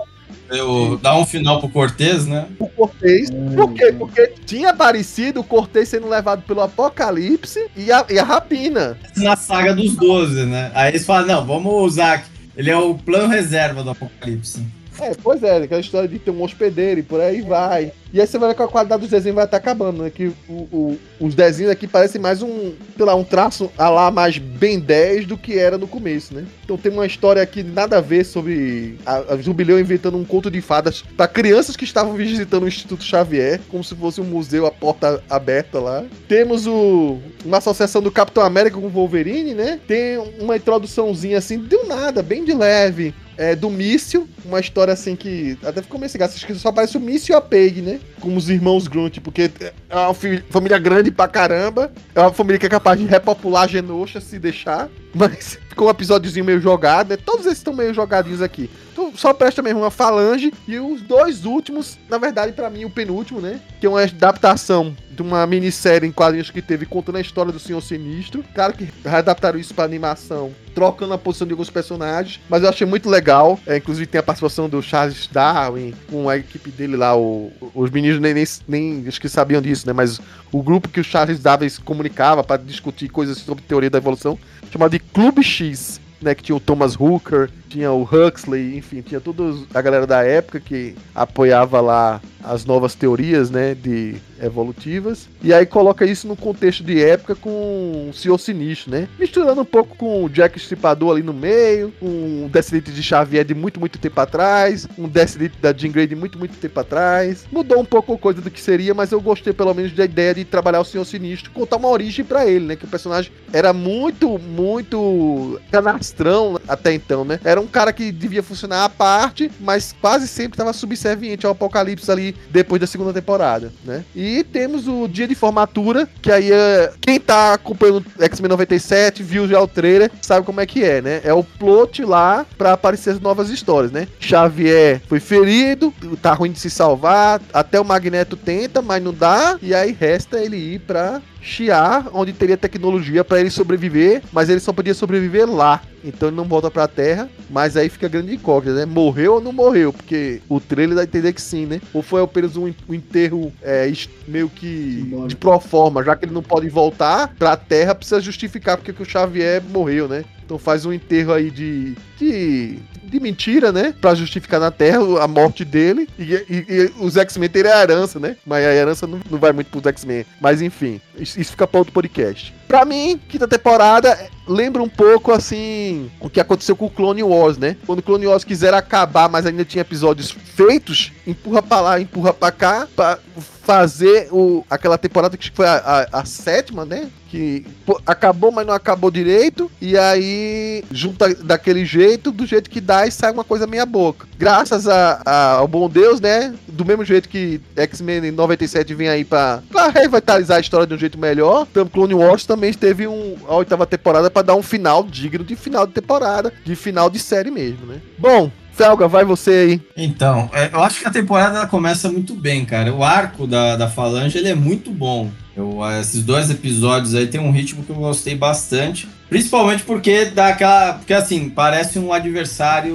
[SPEAKER 3] Eu dar um final pro Cortez, né?
[SPEAKER 2] O Cortez. Por quê? Porque tinha aparecido o Cortez sendo levado pelo Apocalipse e a, e a Rapina.
[SPEAKER 3] Na saga dos doze, né? Aí eles falam, não, vamos usar... Ele é o plano reserva do Apocalipse.
[SPEAKER 2] É, pois é, aquela história de ter um hospedeiro e por aí vai. E aí você vai ver que a qualidade dos desenhos vai estar acabando, né? Que o, o, os desenhos aqui parecem mais um, sei lá, um traço a lá mais Ben dez do que era no começo, né? Então tem uma história aqui nada a ver sobre a, a Jubileu inventando um conto de fadas para crianças que estavam visitando o Instituto Xavier, como se fosse um museu, a porta aberta lá. Temos o, uma associação do Capitão América com o Wolverine, né? Tem uma introduçãozinha assim, do nada, bem de leve. É, do Míssil, uma história assim que até ficou meio cegado, acho que só aparece o Míssil e a Peg, né? Como os irmãos Grunt, porque é uma família grande pra caramba, é uma família que é capaz de repopular a Genosha se deixar, mas ficou um episódiozinho meio jogado, né? Todos esses estão meio jogadinhos aqui. Então só presta mesmo uma Falange, e os dois últimos, na verdade pra mim o penúltimo, né? Que é uma adaptação de uma minissérie em quadrinhos que teve contando a história do Senhor Sinistro. Claro que readaptaram isso pra animação, trocando a posição de alguns personagens, mas eu achei muito legal. É, inclusive tem a participação do Charles Darwin, com a equipe dele lá, o, os meninos nem, nem, nem acho que sabiam disso, né? Mas o grupo que o Charles Darwin se comunicava para discutir coisas sobre teoria da evolução, chamado de Clube X, né? Que tinha o Thomas Hooker, tinha o Huxley, enfim, tinha toda a galera da época que apoiava lá as novas teorias, né, de evolutivas, e aí coloca isso no contexto de época com o Senhor Sinistro, né, misturando um pouco com o Jack Stripador ali no meio, um descendente de Xavier de muito, muito tempo atrás, um descendente da Jean Grey de muito, muito tempo atrás, mudou um pouco a coisa do que seria, mas eu gostei pelo menos da ideia de trabalhar o Senhor Sinistro, contar uma origem pra ele, né, que o personagem era muito, muito canastrão até então, né, era um cara que devia funcionar à parte, mas quase sempre estava subserviente ao Apocalipse ali depois da segunda temporada, né? E temos o dia de formatura, que aí é... quem tá acompanhando X-Men noventa e sete, viu já o trailer, sabe como é que é, né? É o plot lá pra aparecer as novas histórias, né? Xavier foi ferido, tá ruim de se salvar, até o Magneto tenta, mas não dá, e aí resta ele ir pra Shi'ar, onde teria tecnologia pra ele sobreviver, mas ele só podia sobreviver lá. Então ele não volta pra Terra, mas aí fica grande incógnita, né? Morreu ou não morreu? Porque o trailer dá a entender que sim, né? Ou foi apenas um, um enterro é, meio que de proforma, já que ele não pode voltar pra Terra, precisa justificar porque que o Xavier morreu, né? Então faz um enterro aí de, de, de mentira, né? Pra justificar na Terra a morte dele. E, e, e os X-Men terem a herança, né? Mas a herança não, não vai muito pros X-Men. Mas enfim, isso, isso fica pra outro podcast. Pra mim, quinta temporada lembra um pouco, assim, o que aconteceu com o Clone Wars, né? Quando o Clone Wars quiser acabar, mas ainda tinha episódios feitos, empurra pra lá, empurra pra cá, pra fazer o, aquela temporada que foi a, a, a sétima, né? Que pô, acabou, mas não acabou direito, e aí junta daquele jeito, do jeito que dá, e sai uma coisa meia boca. Graças a, a, ao bom Deus, né? Do mesmo jeito que X-Men noventa e sete vem aí pra, pra revitalizar a história de um jeito melhor, então Clone Wars também teve um, a oitava temporada pra dar um final digno de final de temporada, de final de série mesmo, né? Bom, Felga, vai você aí.
[SPEAKER 3] Então, é, eu acho que a temporada ela começa muito bem, cara. O arco da, da Falange, ele é muito bom. Eu, esses dois episódios aí tem um ritmo que eu gostei bastante. Principalmente porque dá aquela... Porque, assim, parece um adversário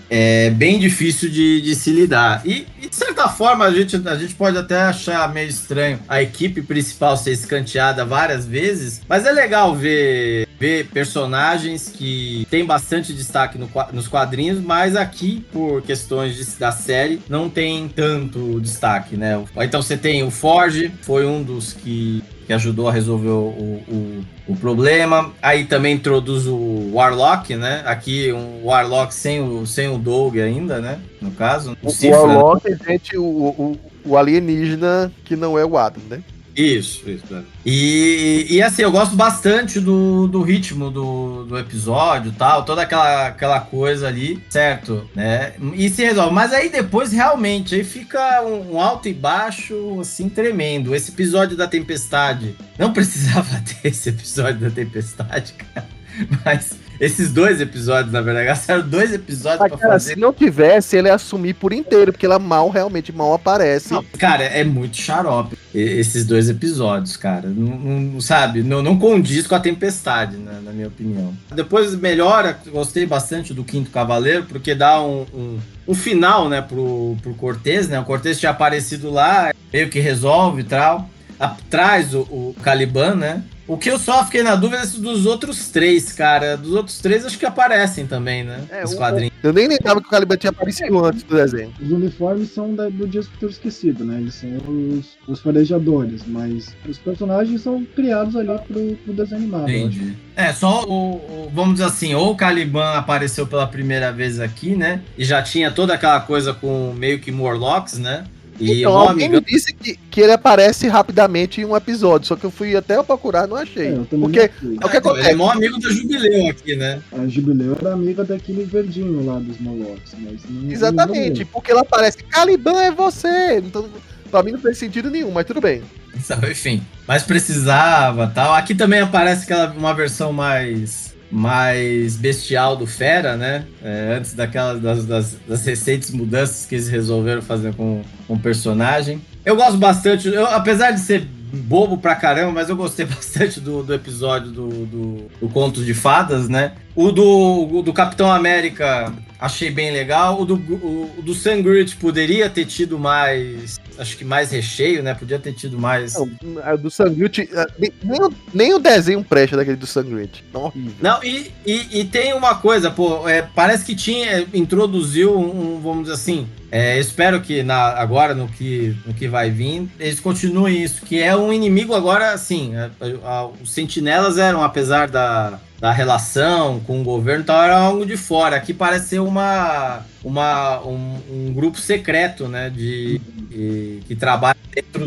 [SPEAKER 3] é bem difícil de, de se lidar. E, e, de certa forma, a gente, a gente pode até achar meio estranho a equipe principal ser escanteada várias vezes, mas é legal ver, ver personagens que têm bastante destaque no, nos quadrinhos, mas aqui, por questões de, da série, não tem tanto destaque, né? Então você tem o Forge, foi um dos que... que ajudou a resolver o, o, o problema. Aí também introduz o Warlock, né? Aqui um Warlock sem o, sem o Doug ainda, né? No caso.
[SPEAKER 2] O, o
[SPEAKER 3] Cifra,
[SPEAKER 2] Warlock
[SPEAKER 3] né?
[SPEAKER 2] é gente, o, o, o alienígena que não é o Adam, né?
[SPEAKER 3] Isso, isso. É. E, e assim, eu gosto bastante do, do ritmo do, do episódio e tal, toda aquela, aquela coisa ali, certo? Né? E se resolve. Mas aí depois, realmente, aí fica um, um alto e baixo, assim, tremendo. Esse episódio da Tempestade, não precisava ter esse episódio da Tempestade, cara. Mas esses dois episódios, na verdade, gastaram dois episódios
[SPEAKER 2] Mas,
[SPEAKER 3] pra
[SPEAKER 2] cara,
[SPEAKER 3] fazer.
[SPEAKER 2] se não tivesse, ele ia assumir por inteiro, porque ela mal, realmente mal aparece.
[SPEAKER 3] Não, cara, é muito xarope esses dois episódios, cara. Não, não, sabe, não, não condiz com a Tempestade, né, na minha opinião. Depois melhora, gostei bastante do Quinto Cavaleiro, porque dá um, um, um final, né, pro, pro Cortez, né? O Cortez tinha aparecido lá, meio que resolve e tal. Traz o, o Caliban, né? O que eu só fiquei na dúvida é dos outros três, cara. Dos outros três, acho que aparecem também, né?
[SPEAKER 2] É,
[SPEAKER 3] Os
[SPEAKER 2] o-
[SPEAKER 3] quadrinhos.
[SPEAKER 2] Eu nem lembrava que o Caliban tinha aparecido antes do desenho.
[SPEAKER 5] Os uniformes são da- do Dias do Futuro Esquecido, né? Eles são os, os farejadores, mas os personagens são criados ali pro, pro desenho animado, eu acho.
[SPEAKER 3] Entendi. É, só o, o- vamos dizer assim, ou o Caliban apareceu pela primeira vez aqui, né? E já tinha toda aquela coisa com meio que Morlocks, né? E
[SPEAKER 2] Então,
[SPEAKER 3] o
[SPEAKER 2] alguém
[SPEAKER 3] amigo.
[SPEAKER 2] me disse que, que ele aparece rapidamente em um episódio, só que eu fui até procurar, não achei.
[SPEAKER 5] É, eu também
[SPEAKER 2] Porque
[SPEAKER 5] não sei.
[SPEAKER 2] o que
[SPEAKER 3] Então, ele é
[SPEAKER 2] acontece?
[SPEAKER 3] maior amigo do Jubileu aqui, né?
[SPEAKER 5] A Jubileu era amiga daquele verdinho lá dos Morlocks, mas não.
[SPEAKER 2] Exatamente, porque ele aparece, Caliban é você. Então, pra mim não fez sentido nenhum, mas tudo bem.
[SPEAKER 3] Então, enfim, mas precisava tal. Aqui também aparece aquela, uma versão mais, mais bestial do Fera, né? É, antes daquelas das, das, das recentes mudanças que eles resolveram fazer com, com o personagem. Eu gosto bastante, eu, apesar de ser bobo pra caramba, mas eu gostei bastante do, do episódio do, do, do Contos de Fadas, né? O do, o do Capitão América achei bem legal. O do, o, o do Sangrit poderia ter tido mais, acho que mais recheio, né? Podia ter tido mais...
[SPEAKER 2] Não, a do Sangrit, nem, nem, o- nem o desenho presta daquele do Sangrit. Não, horrível.
[SPEAKER 3] Não, e, e, e tem uma coisa, pô, é, parece que tinha, introduziu um, um, vamos dizer assim, é, espero que na, agora, no que, no que vai vir, eles continuem isso, que é um inimigo agora, assim, a- a- os sentinelas eram, apesar da, da relação com o governo, então era algo de fora. Aqui parece ser uma, uma, um, um grupo secreto, né, de, de- que trabalha dentro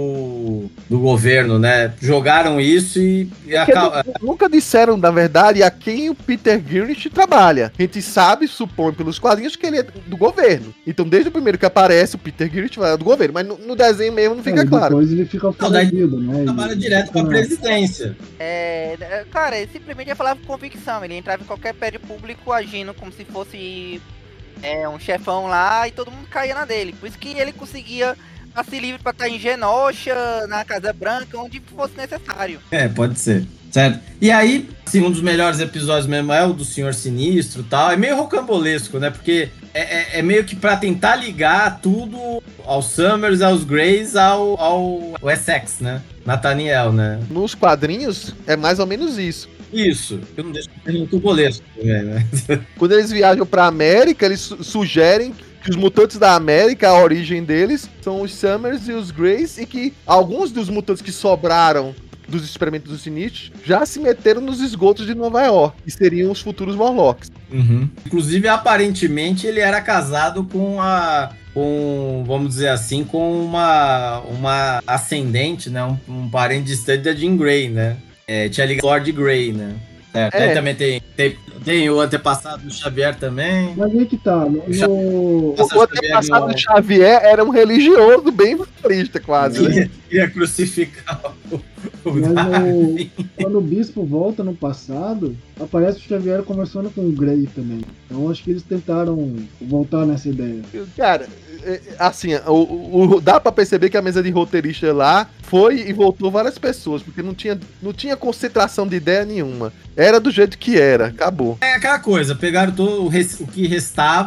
[SPEAKER 3] do, do governo, né, jogaram isso e, e
[SPEAKER 2] Porque
[SPEAKER 3] acaba...
[SPEAKER 2] nu- nunca disseram, na verdade, a quem o Peter Greenwich trabalha. A gente sabe, supõe pelos quadrinhos, que ele é do governo. Então, desde o primeiro que aparece, o Peter Greenwich é do governo. Mas no, no desenho mesmo não fica
[SPEAKER 5] É, e
[SPEAKER 2] claro.
[SPEAKER 5] depois ele fica
[SPEAKER 3] Não, daí
[SPEAKER 5] foragido, né?
[SPEAKER 3] trabalha
[SPEAKER 5] Ele
[SPEAKER 3] direto com a
[SPEAKER 5] fica-
[SPEAKER 3] presidência.
[SPEAKER 4] É, é, cara, ele simplesmente ia falar com convicção. Ele entrava em qualquer prédio público agindo como se fosse é, um chefão lá e todo mundo caía na dele. Por isso que ele conseguia passe livre pra estar em Genosha, na Casa Branca, onde fosse necessário.
[SPEAKER 3] É, pode ser. Certo? E aí, assim, um dos melhores episódios mesmo é o do Senhor Sinistro e tal. É meio rocambolesco, né? Porque é, é- é meio que pra tentar ligar tudo aos Summers, aos Greys, ao, ao, ao Essex, né? Nathaniel, né?
[SPEAKER 2] Nos quadrinhos, é mais ou menos isso.
[SPEAKER 3] Isso. Eu não deixo de ser rocambolesco também, né?
[SPEAKER 2] Quando eles viajam pra América, eles su- sugerem que os mutantes da América, a origem deles, são os Summers e os Greys, e que alguns dos mutantes que sobraram dos experimentos do Sinistro já se meteram nos esgotos de Nova York, que seriam os futuros Morlocks.
[SPEAKER 3] Uhum. Inclusive, aparentemente, ele era casado com a... com, vamos dizer assim, com uma, uma ascendente, né? Um, um parente distante da Jean Grey, né? É, tinha ligado Lord Grey, né? Certo.
[SPEAKER 2] É.
[SPEAKER 3] Aí também tem, tem, tem o antepassado do Xavier também.
[SPEAKER 5] Mas aí que tá, no,
[SPEAKER 3] Já-
[SPEAKER 5] no-
[SPEAKER 2] O antepassado do Xavier era um religioso bem futurista, quase. Né?
[SPEAKER 3] Queria, queria crucificar o, o
[SPEAKER 5] mas
[SPEAKER 3] Darwin.
[SPEAKER 5] no- quando o bispo volta no passado, aparece o Xavier conversando com o Grey também. Então acho que eles tentaram voltar nessa ideia.
[SPEAKER 2] Cara, é, assim, o, o- dá pra perceber que a mesa de roteirista lá foi e voltou várias pessoas, porque não tinha, não tinha concentração de ideia nenhuma. Era do jeito que era, acabou.
[SPEAKER 3] É aquela coisa, pegaram todo o, res- o que restava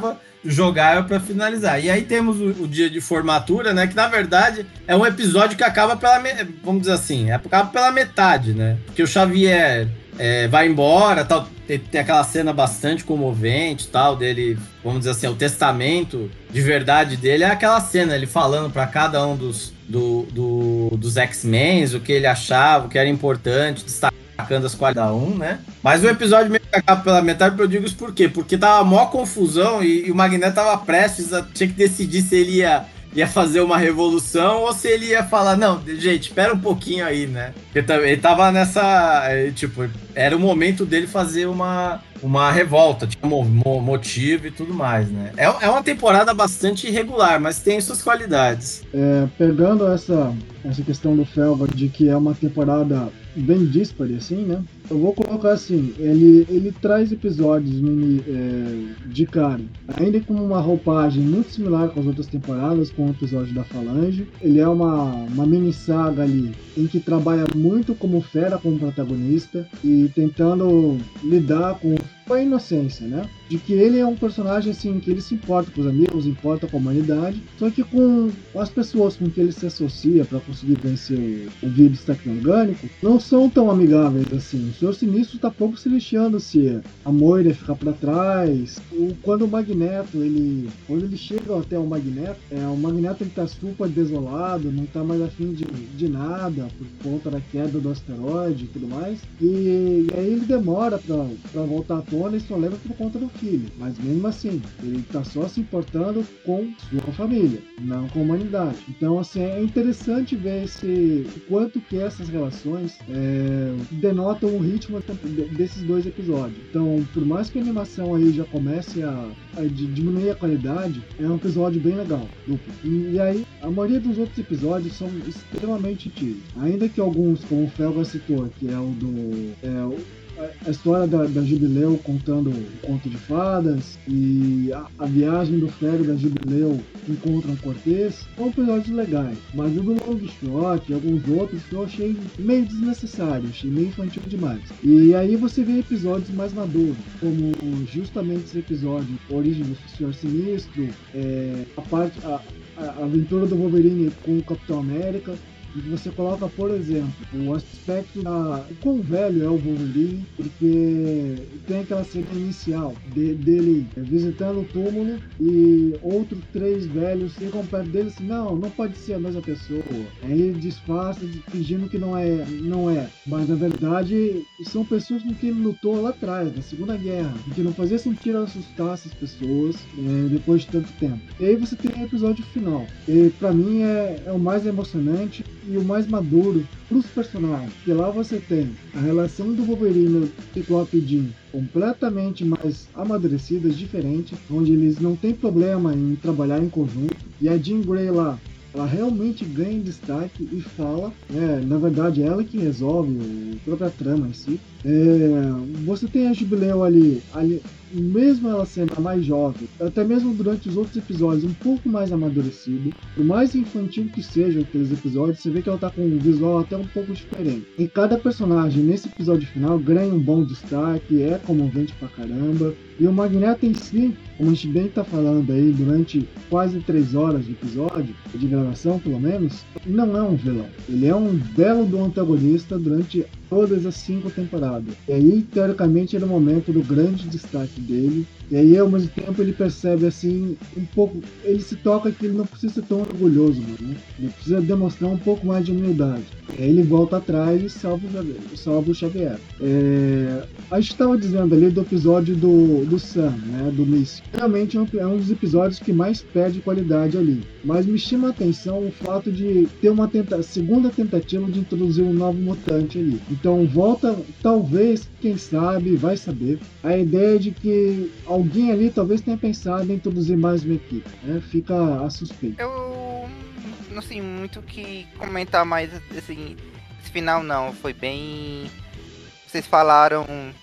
[SPEAKER 3] jogar pra finalizar. E aí temos o, o dia de formatura, né? Que na verdade é um episódio que acaba pela, vamos dizer assim, acaba pela metade, né? Porque o Xavier é, vai embora, tal, tem, tem aquela cena bastante comovente, tal, dele, vamos dizer assim, o testamento de verdade dele é aquela cena, ele falando pra cada um dos, do, do, dos X-Men, o que ele achava, o que era importante, destacando as qualidades de cada um, né? Mas o episódio meio que acaba pela metade, eu digo isso por quê? Porque tava a maior confusão e, e o Magneto tava prestes a tinha que decidir se ele ia, ia fazer uma revolução ou se ele ia falar, não, gente, espera um pouquinho aí, né? Porque ele tava nessa, tipo, era o momento dele fazer uma, uma revolta, tinha mo, mo, motivo e tudo mais, né? É, é uma temporada bastante irregular, mas tem suas qualidades.
[SPEAKER 5] É, pegando essa, essa questão do Felga de que é uma temporada bem dispare, assim, né? Eu vou colocar assim, ele, ele traz episódios mini, é, de cara, ainda com uma roupagem muito similar com as outras temporadas, com o episódio da Falange. Ele é uma, uma mini saga ali, em que trabalha muito como Fera como protagonista e tentando lidar com a inocência, né? De que ele é um personagem assim, que ele se importa com os amigos, importa com a humanidade, só que com as pessoas com que ele se associa para conseguir vencer o vírus tecno-orgânico, não são tão amigáveis assim. O Senhor Sinistro tá pouco se lixando se a Moira ficar para trás. O, quando o Magneto, ele, quando ele chega até o Magneto, é, o Magneto ele tá super desolado, não tá mais afim de, de nada por conta da queda do asteroide e tudo mais. E, e aí ele demora para voltar à tona e só leva por conta do filho, mas mesmo assim, ele tá só se importando com sua família, não com a humanidade. Então, assim, é interessante ver esse, o quanto que essas relações é, denotam o ritmo desses dois episódios. Então, por mais que a animação aí já comece a, a diminuir a qualidade, é um episódio bem legal. E, e aí, a maioria dos outros episódios são extremamente antigos. Ainda que alguns, como o Felga citou, que é o do... É, o, a história da, da Jubileu contando o conto de fadas e a, a viagem do Fero da Jubileu que encontram Cortez são episódios legais, mas o do Longshot e alguns outros eu achei meio desnecessário, achei meio infantil demais. E aí você vê episódios mais maduros, como justamente esse episódio Origem do Senhor Sinistro, é, a, parte, a, a aventura do Wolverine com o Capitão América. E você coloca, por exemplo, o aspecto da quão velho é o Wolverine, porque tem aquela cena inicial de, dele visitando o túmulo e outros três velhos ficam perto dele assim, não, não pode ser a mesma pessoa. Aí ele disfarça, fingindo que não é, não é. Mas na verdade são pessoas com quem ele lutou lá atrás, na Segunda Guerra, que não fazia sentido assustar essas pessoas é, depois de tanto tempo. E aí você tem o episódio final, e pra mim é, é o mais emocionante e o mais maduro para os personagens, que lá você tem a relação do Wolverine e Ciclope Jean completamente mais amadurecidas, diferentes, onde eles não têm problema em trabalhar em conjunto, e a Jean Grey lá, ela realmente ganha destaque e fala, né, na verdade ela que resolve a própria trama em si. É, você tem a Jubileu ali, ali, mesmo ela sendo a mais jovem, até mesmo durante os outros episódios, um pouco mais amadurecida. Por mais infantil que sejam aqueles episódios, você vê que ela tá com um visual até um pouco diferente. E cada personagem nesse episódio final ganha um bom destaque, é comovente pra caramba. E o Magneto em si, como a gente bem tá falando aí, durante quase três horas de episódio, de gravação pelo menos, não é um vilão. Ele é um belo do antagonista durante todas as cinco temporadas. E aí, teoricamente, era o momento do grande destaque dele. E aí, ao mesmo tempo, ele percebe, assim, um pouco... Ele se toca que ele não precisa ser tão orgulhoso, né? Ele precisa demonstrar um pouco mais de humildade. E aí ele volta atrás e salva o Xavier. Salva o Xavier. É... A gente estava dizendo ali do episódio do, do Sam, né? Do Míssil. Realmente é um, é um dos episódios que mais perde qualidade ali. Mas me chama a atenção o fato de ter uma tenta... segunda tentativa de introduzir um novo mutante ali. Então volta, talvez, quem sabe, vai saber, a ideia de que alguém ali talvez tenha pensado em introduzir mais uma equipe, né? Fica a suspeita.
[SPEAKER 4] Eu não sei muito o que comentar mais, assim, esse final não, foi bem... Vocês falaram,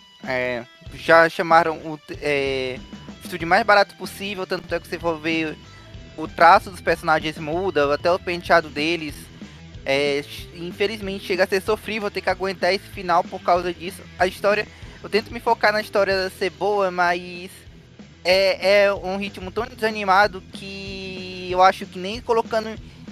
[SPEAKER 4] é, já chamaram o é, estúdio mais barato possível, tanto é que você for ver o traço dos personagens muda, até o penteado deles. É, infelizmente chega a ser sofrível ter que aguentar esse final por causa disso. A história, eu tento me focar na história ser boa, mas é, é um ritmo tão desanimado que eu acho que nem colocando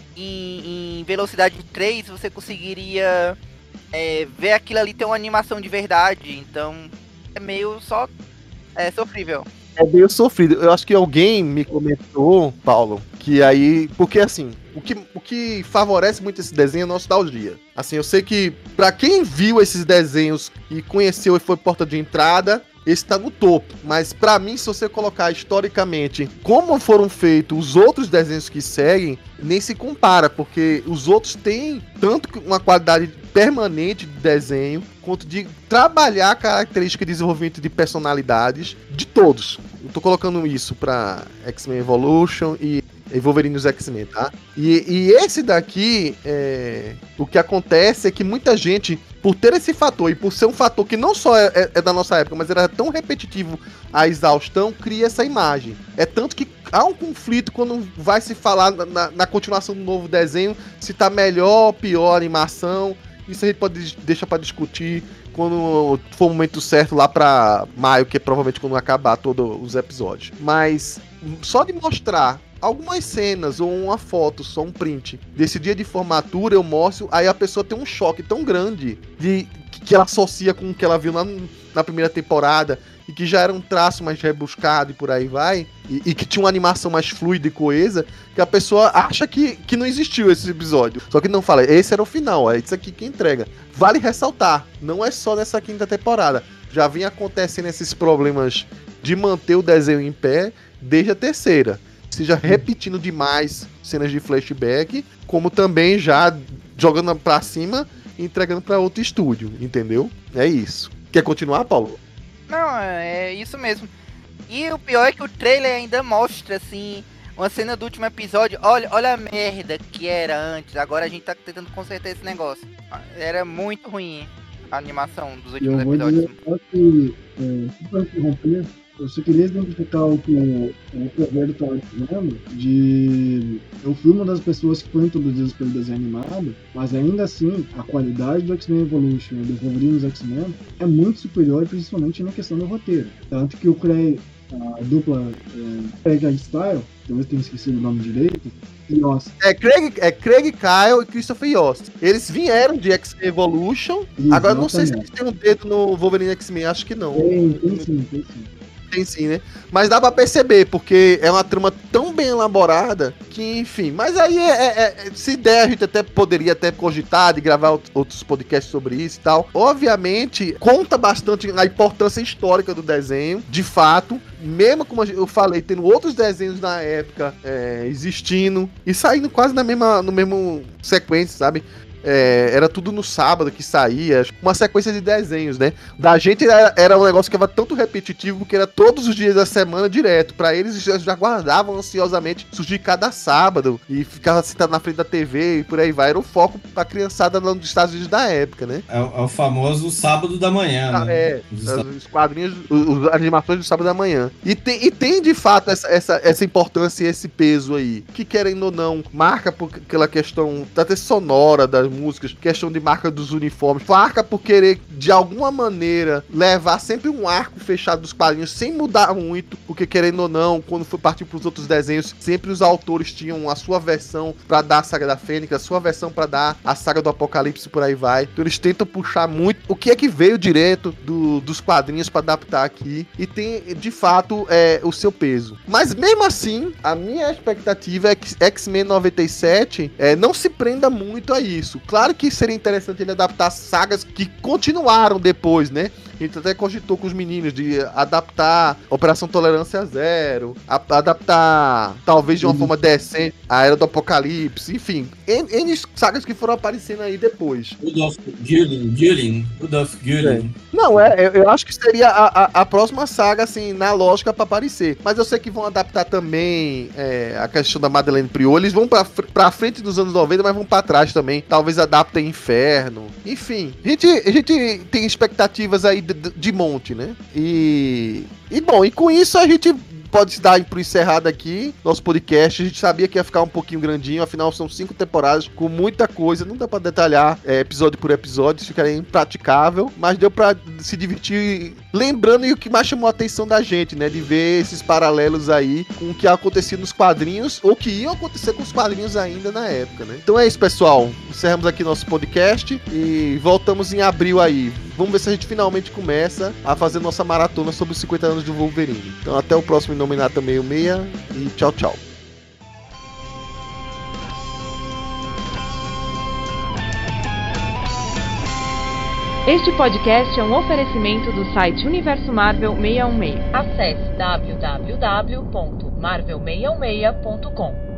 [SPEAKER 4] em, em velocidade três você conseguiria é, ver aquilo ali ter uma animação de verdade. Então é meio só é, sofrível.
[SPEAKER 2] É meio sofrido. Eu acho que alguém me comentou, Paulo, que aí... Porque, assim, o que, o que favorece muito esse desenho é a nostalgia. Assim, eu sei que pra quem viu esses desenhos e conheceu e foi porta de entrada, esse tá no topo. Mas pra mim, se você colocar historicamente como foram feitos os outros desenhos que seguem, nem se compara, porque os outros têm tanto uma qualidade permanente de desenho, quanto de trabalhar a característica de desenvolvimento de personalidades de todos. Eu tô colocando isso pra X-Men Evolution e Wolverine os X-Men, tá? E, e esse daqui, é, o que acontece é que muita gente, por ter esse fator e por ser um fator que não só é, é, é da nossa época, mas era tão repetitivo a exaustão, cria essa imagem. É tanto que há um conflito quando vai se falar na, na continuação do novo desenho, se tá melhor ou pior a animação. Isso a gente pode deixar pra discutir quando for o momento certo lá pra maio, que é provavelmente quando acabar todos os episódios. Mas só de mostrar algumas cenas ou uma foto, só um print desse dia de formatura, eu mostro, aí a pessoa tem um choque tão grande de que ela associa com o que ela viu lá na primeira temporada e que já era um traço mais rebuscado e por aí vai, e, e que tinha uma animação mais fluida e coesa, que a pessoa acha que, que não existiu esse episódio. Só que não fala, esse era o final, é isso aqui que entrega. Vale ressaltar, não é só nessa quinta temporada. Já vinha acontecendo esses problemas de manter o desenho em pé desde a terceira. Seja repetindo demais cenas de flashback, como também já jogando pra cima e entregando pra outro estúdio, entendeu? É isso. Quer continuar, Paulo?
[SPEAKER 4] Não, é isso mesmo. E o pior é que o trailer ainda mostra, assim, uma cena do último episódio. Olha, olha a merda que era antes. Agora a gente tá tentando consertar esse negócio. Era muito ruim a animação dos últimos
[SPEAKER 5] eu vou
[SPEAKER 4] episódios.
[SPEAKER 5] Dizer só que, é, para interromper, eu só queria identificar o que o, o Cordeiro estava dizendo, de... Eu fui uma das pessoas que foi introduzida pelo desenho animado, mas ainda assim, a qualidade do X-Men Evolution e do Wolverine dos X-Men é muito superior, principalmente na questão do roteiro. Tanto que o Craig, a dupla é, Craig Style, talvez tenha esquecido o nome direito, Yost.
[SPEAKER 2] É Craig, é Craig Kyle e Christopher Yost. Eles vieram de X-Men Evolution.
[SPEAKER 5] Exatamente.
[SPEAKER 2] Agora não sei se eles têm um dedo no Wolverine X-Men, acho que não.
[SPEAKER 5] Tem, tem sim, tem sim.
[SPEAKER 2] Tem sim, né? Mas dá pra perceber, porque é uma trama tão bem elaborada que, enfim. Mas aí, é, é, é, se der, a gente até poderia até cogitar de gravar outros podcasts sobre isso e tal. Obviamente, conta bastante a importância histórica do desenho, de fato. Mesmo como eu falei, tendo outros desenhos na época é, existindo e saindo quase na mesma, no mesmo sequência, sabe? É, era tudo no sábado que saía, uma sequência de desenhos, né? Da gente era, era um negócio que era tanto repetitivo que era todos os dias da semana direto. Pra eles já, já guardavam ansiosamente surgir cada sábado e ficava sentado na frente da T V e por aí vai. Era o foco pra criançada lá nos Estados Unidos da época, né?
[SPEAKER 3] É, é o famoso sábado da manhã,
[SPEAKER 2] ah,
[SPEAKER 3] né?
[SPEAKER 2] É, os, os quadrinhos, os, as animações do sábado da manhã. E tem, e tem de fato essa, essa, essa importância e esse peso aí, que querendo ou não, marca por aquela questão até sonora das músicas, questão de marca dos uniformes, marca por querer de alguma maneira levar sempre um arco fechado dos quadrinhos sem mudar muito, porque querendo ou não, quando foi partir pros outros desenhos, sempre os autores tinham a sua versão pra dar a saga da Fênix, a sua versão pra dar a saga do Apocalipse, por aí vai. Então eles tentam puxar muito o que é que veio direto do, dos quadrinhos pra adaptar aqui, e tem de fato é, o seu peso. Mas mesmo assim, a minha expectativa é que X-Men noventa e sete é, não se prenda muito a isso. Claro que seria interessante ele adaptar sagas que continuaram depois, né? A gente até cogitou com os meninos de adaptar Operação Tolerância Zero, a, adaptar, talvez de uma uhum. forma decente, a Era do Apocalipse, enfim, N, N sagas que foram aparecendo aí depois.
[SPEAKER 3] Rudolph Gilling, Rudolph Gilling.
[SPEAKER 2] Não, é, eu, eu acho que seria a, a, a próxima saga, assim, na lógica pra aparecer. Mas eu sei que vão adaptar também é, a questão da Madeleine Prior. Eles vão pra, pra frente dos anos noventa, mas vão pra trás também. Talvez adaptem Inferno. Enfim, a gente, a gente tem expectativas aí de, de monte, né? E, e bom, e com isso a gente pode dar por encerrado aqui nosso podcast. A gente sabia que ia ficar um pouquinho grandinho, afinal são cinco temporadas com muita coisa. Não dá pra detalhar é, episódio por episódio, ficaria impraticável, mas deu pra se divertir lembrando e o que mais chamou a atenção da gente, né? De ver esses paralelos aí com o que acontecia nos quadrinhos ou que iam acontecer com os quadrinhos ainda na época, né? Então é isso, pessoal. Encerramos aqui nosso podcast e voltamos em abril aí. Vamos ver se a gente finalmente começa a fazer nossa maratona sobre os cinquenta anos do Wolverine. Então até o próximo Inominata sessenta e seis e tchau, tchau.
[SPEAKER 1] Este podcast é um oferecimento do site Universo Marvel seiscentos e dezesseis.
[SPEAKER 6] Acesse w w w ponto marvel seiscentos e sessenta ponto com.